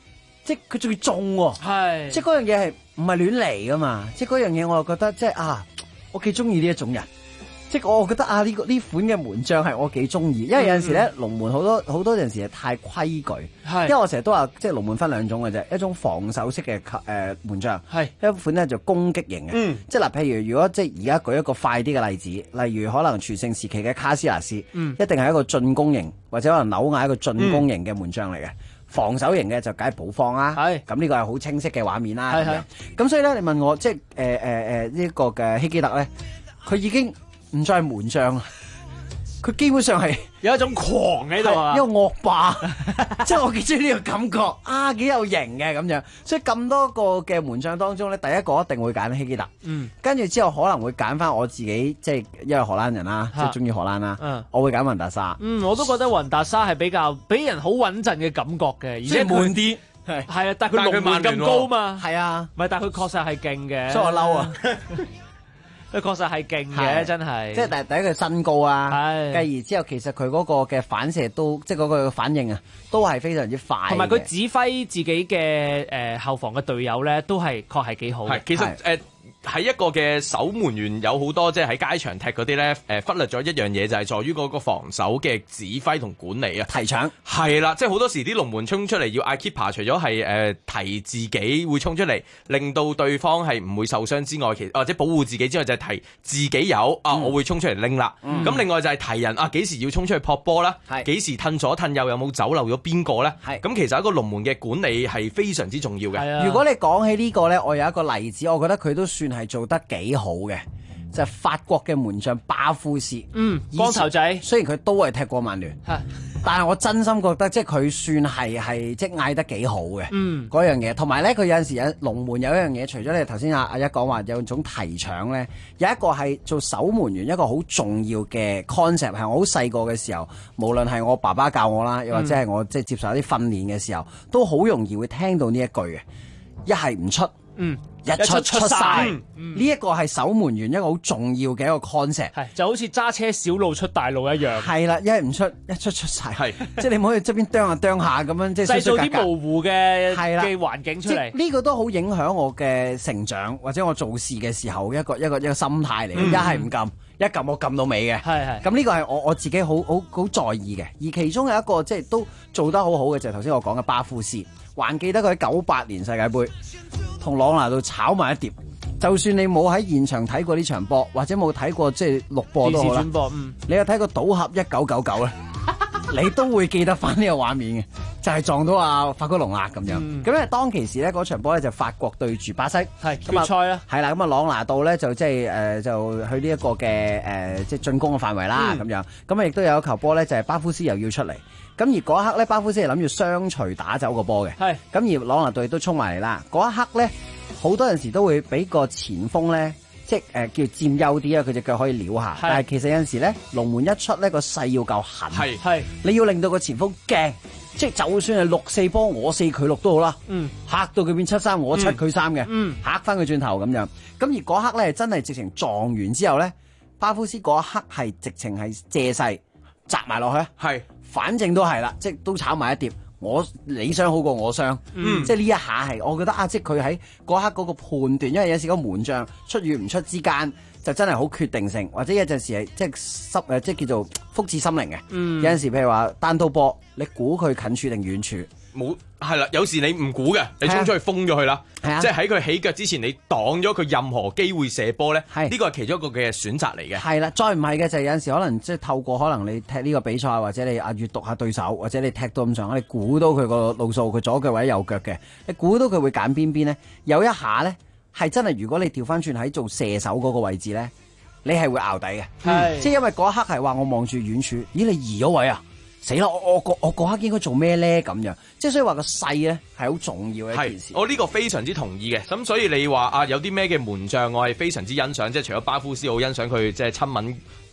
即係佢仲要中喎， 係即係嗰樣嘢係唔係亂嚟噶嘛？即係嗰樣嘢我又覺得即係我幾中意呢一種人。即係我覺得呢款嘅門將係我幾中意，因為有陣時咧龍門好多陣時係太規矩，因為我成日都話即係龍門分兩種嘅啫，一種防守式嘅門將，一款咧就攻擊型嘅，即係嗱，譬如如果即係而家舉一個快啲嘅例子，例如可能全盛時期嘅卡斯拿斯，一定係一個進攻型或者可能紐亞一個進攻型嘅門將嚟嘅，防守型嘅就梗係補防啦，咁呢個係好清晰嘅畫面啦，咁所以咧你問我即係呢個嘅希基特咧，佢已經唔再係門將，佢基本上係有一種狂喺度啊， 一個惡霸，即係我幾中意呢個感覺，幾有型嘅咁樣。所以咁多個嘅門將當中咧，第一個一定會揀希基特，跟住之後可能會揀翻我自己，即係因為荷蘭人啦，即係中意荷蘭啦，我會揀雲達沙。 我都覺得雲達沙係比較俾人好穩陣嘅感覺嘅，而且悶啲。 係啊，但係佢龍門咁高嘛， 係啊， 唔係，但係佢確實係勁嘅， 所以我嬲啊。 佢確實係勁嘅，真係。即係第一個身高啊，繼而之後其實佢嗰個嘅反射都，即係嗰個反應啊，都係非常之快。 同埋佢指揮自己嘅後防嘅隊友咧，都係確係幾好。 係，其實喺一個嘅守門員有好多即係喺街場踢嗰啲咧，忽略咗一樣嘢就係在於嗰個防守嘅指揮同管理啊， 提搶係啦，即係好多時啲龍門衝出嚟要嗌 keeper，除咗係提自己會衝出嚟，令到對方係唔會受傷之外，或者保護自己之外，就係提自己有我會衝出嚟拎啦。咁另外就係提人幾時要衝出去撲波啦，幾時褪左褪右，有冇走漏咗邊個咧？咁其實一個龍門嘅管理係非常之重要嘅。 如果你講起呢個咧，我有一個例子，我覺得佢都算係做得幾好嘅，就係法國嘅門將巴夫斯。 光頭仔， 雖然佢都係踢過曼聯，但係我真心覺得即係佢算係即係嗌得幾好嘅。嗰樣嘢，同埋咧佢有陣時有龍門有一樣嘢，除咗你頭先阿一講話有種提搶咧，有一個係做守門員一個好重要嘅 concept， 係我好細個嘅時候，無論係我爸爸教我啦，又或者係我即係接受一啲訓練嘅時候，都好容易會聽到呢一句嘅，一係唔出。一出晒，呢一個係守門員一個好重要嘅一個 concept， 就好似揸車小路出大路一樣。 係啦，一係唔出，一出晒，即係你唔可以側邊啄下咁樣，即係製造啲模糊嘅環境出嚟。 呢個都好影響我嘅成長或者我做事嘅時候一個心態嚟嘅。一係唔撳，一撳我撳到尾嘅。咁呢個係我自己好在意嘅。而其中有一個即係都做得好好嘅就係頭先我講嘅巴夫斯，還記得佢喺98年世界盃同朗拿度炒埋一碟，就算你冇喺現場睇過呢場波，或者冇睇過即係錄播都好啦，你有睇過賭俠1999咧，你都會記得翻呢個畫面嘅，就係撞到法國龍啦咁樣。咁因為當其時咧嗰場波咧就法國對住巴西， 決賽啦， 係啦，咁朗拿度咧就即係就去呢一個嘅即係進攻嘅範圍啦咁樣。咁亦都有一球波咧就係巴夫斯又要出嚟。咁而嗰一刻咧，巴夫斯係諗住雙錘打走個波嘅。咁而朗拿度亦都衝埋嚟啦。嗰一刻咧，好多陣時都會俾個前鋒咧，即係叫佔優啲啊，佢隻腳可以撩下。但係其實有陣時咧，龍門一出咧個勢要夠狠，你要令到個前鋒驚，即係就算係6-4波，我4佢6都好啦。嚇到佢變7-3，我7佢3嘅，嚇翻佢轉頭咁樣。咁而嗰刻咧，真係直情撞完之後咧，巴夫斯嗰一刻係直情係借勢砸埋落去。反正都係啦，即係都炒埋一碟。你傷好過我傷，即係呢一下係，我覺得即係佢喺嗰刻嗰個判斷，因為有時嗰門將出與唔出之間，就真係好決定性，或者有陣時係即係即係叫做福至心靈嘅。有陣時譬如話單刀波，你估佢近處定遠處？ 冇係啦，有時你唔估嘅，你衝出去封咗佢啦，即係喺佢起腳之前，你擋咗佢任何機會射波咧，呢個係其中一個嘅選擇嚟嘅。 係啦，再唔係嘅就係有陣時可能即係透過可能你踢呢個比賽，或者你閱讀下對手，或者你踢到咁上下，你估到佢個路數，佢左腳或者右腳嘅，你估到佢會揀邊邊咧？有一下咧係真係，如果你調翻轉喺做射手嗰個位置咧，你係會淆底嘅，即係因為嗰一刻係話我望住遠處，咦你移咗位啊！死啦！我嗰刻應該做咩咧？咁樣，即係所以話個勢咧係好重要嘅一件事。 我呢個非常之同意嘅。咁所以你話有啲咩嘅門將我係非常之欣賞，即係除咗巴夫斯好欣賞佢即係親吻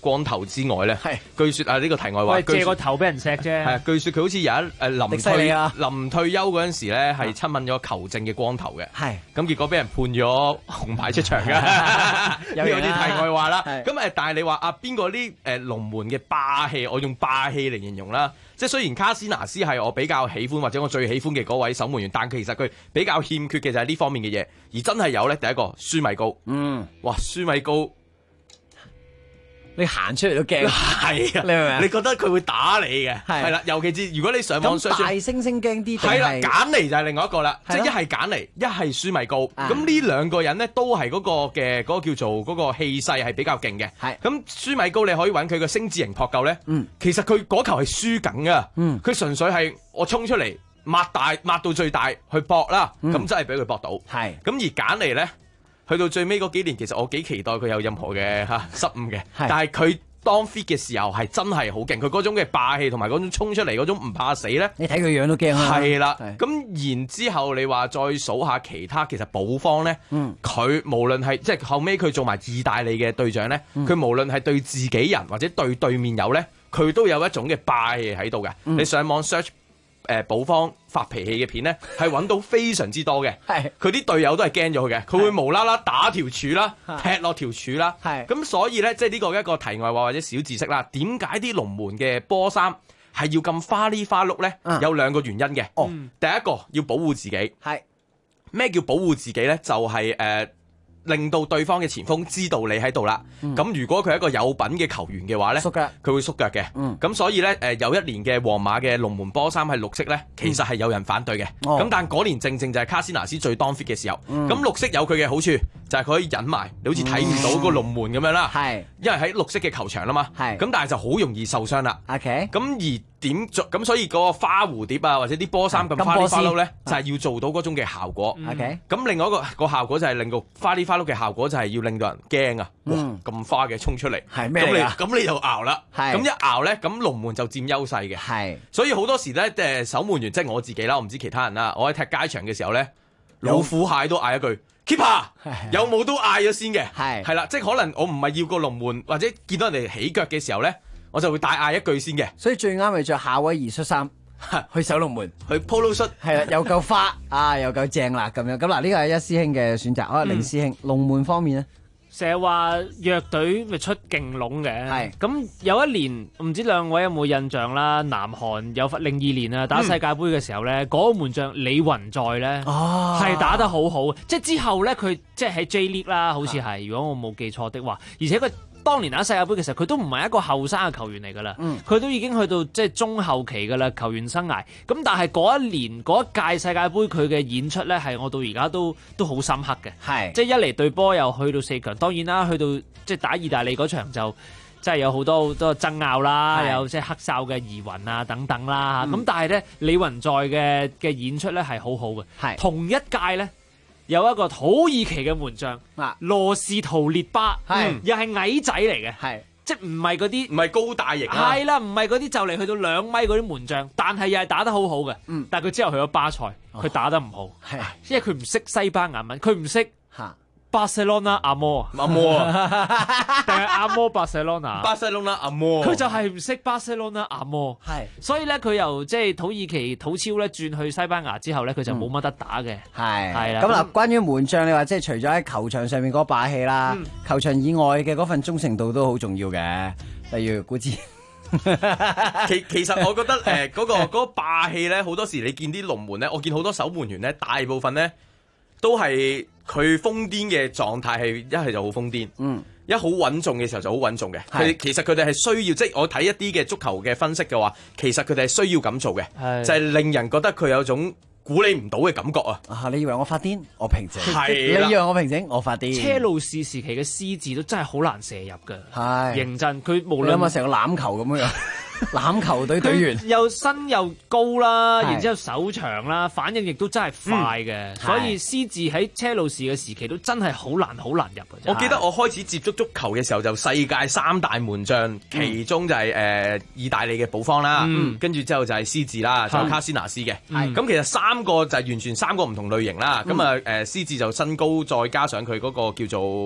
光頭之外咧，據說啊呢個題外話， 借個頭俾人錫啫。 係啊，據說佢好似有一臨退休嗰陣時咧，係親吻咗球證嘅光頭嘅。係咁結果俾人判咗紅牌出場㗎。有啲題外話啦。咁但係你話啊邊個啲龍門嘅霸氣，我用霸氣嚟形容啦。即係雖然卡斯拿斯係我比較喜歡或者我最喜歡嘅嗰位守門員，但其實佢比較欠缺嘅就係呢方面嘅嘢，而真係有咧。第一個舒米高，哇舒米高， 你行出嚟都驚， 係啊， 你明唔明？ 你覺得佢會打你嘅，係啦，尤其是如果你上網 search 大猩猩驚啲， 係啦，簡尼就係另外一個啦，即係一係簡尼，一係舒米高，咁呢兩個人咧都係嗰個叫做嗰個氣勢係比較勁嘅，係咁舒米高你可以揾佢個星字形撲救咧，其實佢嗰球係輸緊噶，佢純粹係我衝出嚟抹到最大去搏啦，咁真係俾佢搏到，係咁而簡尼咧。去到最尾嗰幾年，其實我幾期待佢有任何嘅失誤嘅，但係佢當 fit 嘅時候係真係好勁，佢嗰種嘅霸氣同埋嗰種衝出嚟嗰種唔怕死咧， 你睇佢樣都驚啦。 係啦，咁然之後你話再數下其他，其實保方咧，佢無論係即係後尾佢做埋意大利嘅隊長咧，佢無論係對自己人或者對面友咧，佢都有一種嘅霸氣喺度嘅。你上網 search。保方發脾氣嘅片咧，係揾到非常之多嘅。係佢啲隊友都係驚咗佢嘅，佢會無啦啦打條柱啦，踢落條柱啦。係咁，所以咧，即係呢個一個題外話或者小知識啦。點解啲龍門嘅波衫係要咁花哩花碌咧？有兩個原因嘅。第一個要保護自己。係咩叫保護自己咧？就係令到對方嘅前鋒知道你喺度啦。咁如果佢係一個有品嘅球員嘅話咧，佢會縮腳嘅。咁所以咧，有一年嘅皇馬嘅龍門波衫係綠色咧，其實係有人反對嘅。咁但嗰年正正就係卡斯拿斯最當 fit 嘅時候。咁綠色有佢嘅好處，就係佢可以隱埋，你好似睇唔到個龍門咁樣啦。係，因為喺綠色嘅球場啦嘛。係，咁但係就好容易受傷啦。OK，咁而咁所以嗰個花蝴蝶啊，或者啲波衫咁花哩花碌咧，就係要做到嗰種嘅效果。OK，咁另外一個效果就係令到花哩花碌嘅效果就係要令到人驚啊！哇，咁花嘅衝出嚟，係咩嚟啊？咁你就熬啦，咁一熬咧，咁龍門就佔優勢嘅。係，所以好多時咧，守門員即係我自己啦，我唔知其他人啦。我喺踢街場嘅時候咧，老虎蟹都嗌一句 keeper， 有冇都嗌咗先嘅。係啦，即係可能我唔係要個龍門，或者見到人哋起腳嘅時候咧，我就會大嗌一句先嘅。所以最啱咪着夏威夷恤衫去守龍門，去 polo 恤，係啦，又夠花啊，又夠正啦咁樣。咁嗱，呢個係一師兄嘅選擇。凌師兄，龍門方面咧， 成日話弱隊咪出勁龍嘅。係咁有一年，唔知兩位有冇印象啦？南韓有02年啊，打世界盃嘅時候咧，嗰個門將李雲在咧，係打得好好。即係之後咧，佢即係喺 J League 啦，好似係，如果我冇記錯的話，而且佢當年打世界盃嘅時候，佢都唔係一個後生嘅球員嚟㗎啦，佢都已經去到即係中後期㗎啦，球員生涯。咁但係嗰一年嗰一屆世界盃佢嘅演出咧，係我到而家都好深刻嘅。係即係一嚟對波又去到4強，當然啦，去到即係打意大利嗰場就即係有好多爭拗啦，有即係黑哨嘅疑雲啊等等啦。咁但係咧，李雲在嘅演出咧係好好嘅。係同一屆咧。有一個土耳其嘅門將，羅士圖列巴，又係矮仔嚟嘅，即係唔係嗰啲，唔係高大型，係啦，唔係嗰啲就嚟去到2米嗰啲門將，但係又係打得好好嘅，但係佢之後去咗巴塞，佢打得唔好，因為佢唔識西班牙文，佢唔識。巴塞羅那阿摩啊，定係阿摩巴塞羅那？巴塞羅那阿摩，佢就係唔識巴塞羅那阿摩，係，所以咧佢由即係土耳其土超咧轉去西班牙之後咧，佢就冇乜得打嘅，係啦。咁嗱，關於門將，你話即係除咗喺球場上面嗰個霸氣啦，球場以外嘅嗰份忠誠度都好重要嘅，例如古茲。其實我覺得嗰個霸氣咧，好多時你見啲龍門咧，我見好多守門員咧，大部分咧都係。佢瘋癲嘅狀態係一係就好瘋癲，一好穩重嘅時候就好穩重嘅。其實佢哋係需要，即係我睇一啲嘅足球嘅分析嘅話，其實佢哋係需要咁做嘅，就係令人覺得佢有種估你唔到嘅感覺啊！你以為我發癲，我平靜；你以為我平靜，我發癲。車路士時期嘅獅子都真係好難射入㗎，認真。佢無論係成個欖球咁樣。欖球隊隊員又身又高啦，然之後手長啦，反應亦都真係快嘅，所以獅子喺車路士嘅時期都真係好難入嘅。我記得我開始接觸足球嘅時候，就世界3大門將，其中就係意大利嘅保方啦，跟住之後就係獅子啦，仲有卡斯拿斯嘅。咁其實3個就係完全3個唔同類型啦。咁獅子就身高再加上佢嗰個叫做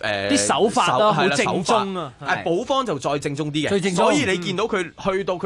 啲手法都好正宗啊。 補方就再正宗啲嘅，所以你見到佢去到佢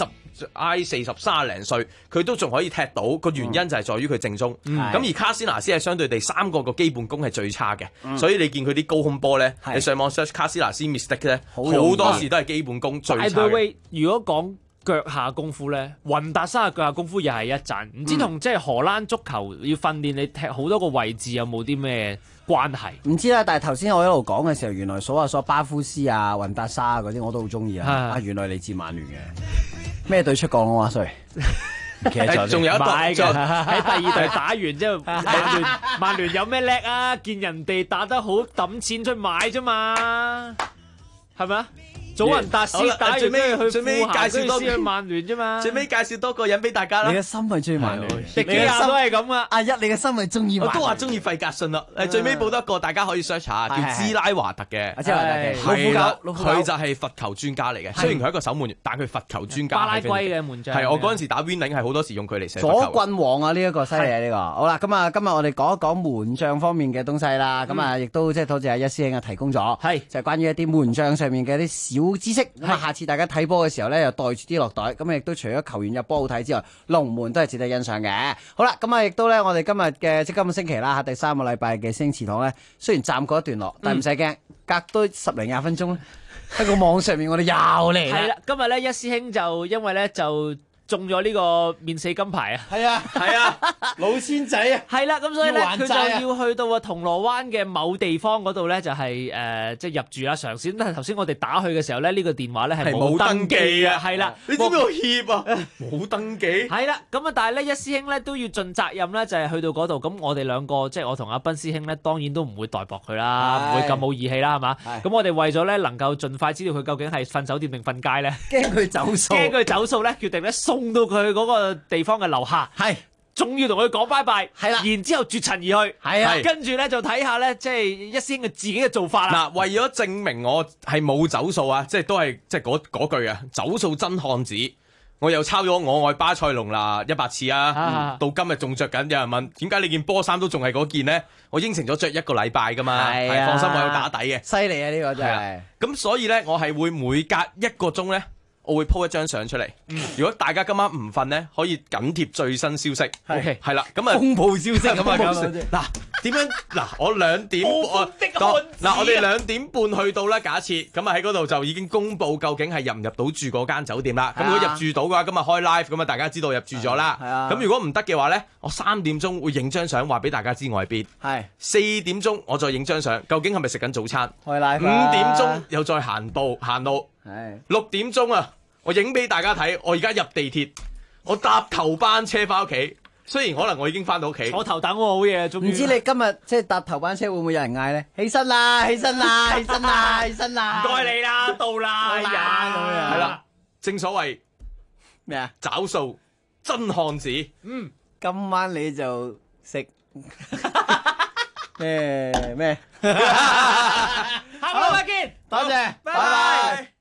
30零歲，佢都仲可以踢到，個原因就係在於佢正宗。咁而卡斯拿斯係相對地3個基本功係最差嘅，所以你見佢啲高空波咧，你上網 search 卡斯拿斯 mistake 咧，好多時都係基本功最差嘅。 By the way， 如果講腳下功夫咧，雲達沙嘅腳下功夫又係一陣，唔知同即係荷蘭足球要訓練你踢好多個位置有冇啲咩關係？ 唔知啦，但係頭先我一路講嘅時候，原來數下巴夫斯啊、雲達沙嗰啲我都好中意啊！原來嚟自曼聯嘅咩隊出港啊嘛 ，sorry。其實仲有一隊喺第2隊打完之後，曼聯有咩叻啊？見人哋打得好，抌錢出買啫嘛，係咪啊？祖雲達斯打完最尾去介紹多去曼聯啫嘛， 最尾介紹多個人俾大家啦。 你嘅心係中意曼聯， 你嘅心都係咁啊！ 阿一，你嘅心係中意， 我都話中意費格遜啦。最尾報多一個，大家可以 search 下，叫茲拉華特嘅。係啦，佢就係罰球專家嚟嘅。雖然佢係一個守門員，但係佢罰球專家。 巴拉圭嘅門將。 係我嗰陣時打 Winning 係好多時用佢嚟射罰球。 左棍王啊！呢一個犀利啊！呢個好啦，咁啊，今日我哋講一講門將方面嘅東西啦。咁啊，亦都即係多謝阿一師兄啊提供咗，就係關於一啲門將上面嘅一啲小知識。下次大家睇波嘅時候咧，又袋住啲落袋，咁亦都除咗球員入波好睇之外，龍門都係值得欣賞嘅。好啦，咁啊，亦都咧，我哋今日嘅即今個星期啦，第3個禮拜嘅星池堂咧，雖然暫過一段落，但係唔使驚，隔多10零20分鐘咧，喺個網上面我哋又嚟啦。 係啦，今日咧一師兄就因為咧就中咗呢個免死金牌啊！ 係啊，老千仔啊！ 係啦，咁所以咧佢就要去到銅鑼灣嘅某地方嗰度咧，就係即係入住啦，嘗試。但係頭先我哋打去嘅時候咧，呢個電話咧係冇登記啊！係啦， 你知唔知我怯啊？冇登記。 係啦，咁啊，但係咧一師兄咧都要盡責任咧，就係去到嗰度。咁我哋兩個即係我同阿斌師兄咧，當然都唔會代薄佢啦，唔會咁冇義氣啦，係嘛？咁我哋為咗咧能夠盡快知道佢究竟係瞓酒店定瞓街咧， 驚佢走數咧，決定咧送到佢嗰個地方嘅樓下，仲要同佢講拜拜，係啦，然之後絕塵而去，係啊，跟住咧就睇下咧，即係一師兄嘅自己嘅做法啦。 嗱，為咗證明我係冇走數啊，即係都係即係嗰句啊，走數真漢子。我又抄咗我愛巴塞隆拿100次啊，到今日仲着緊。有人問點解你件波衫都仲係嗰件呢？我應承咗着1個禮拜噶嘛，係放心，我有打底嘅。 犀利啊！呢個真係。 咁所以咧，我係會每隔1個鐘咧，我會 po 一張相出嚟。如果大家今晚唔瞓咧，可以緊貼最新消息。 OK， 係啦，咁啊， 風暴消息咁啊， 嗱，點樣？嗱，我2點，我哋2點半去到啦。假設咁啊，喺嗰度就已經公佈究竟係入唔入到住嗰間酒店啦。咁如果入住到嘅話，今日開 live 咁啊，大家知道入住咗啦。咁如果唔得嘅話咧，我3點鐘會影張相話俾大家知我喺邊。係4點鐘我再影張相，究竟係咪食緊早餐？ 開 live。 5點鐘又再行路。係6點鐘啊！我影俾大家睇，我而家入地鐵，我搭頭班車翻屋企。雖然可能我已經翻到屋企， 坐頭等喎，好嘢。 唔知你今日即係搭頭班車會唔會有人嗌咧？起身啦，起身啦，起身啦，起身啦！ 唔該你啦，到啦， 咁樣。 係啦，正所謂咩啊？ 找數真漢子。 今晚你就食咩？ 下個禮拜見， 多謝，拜拜。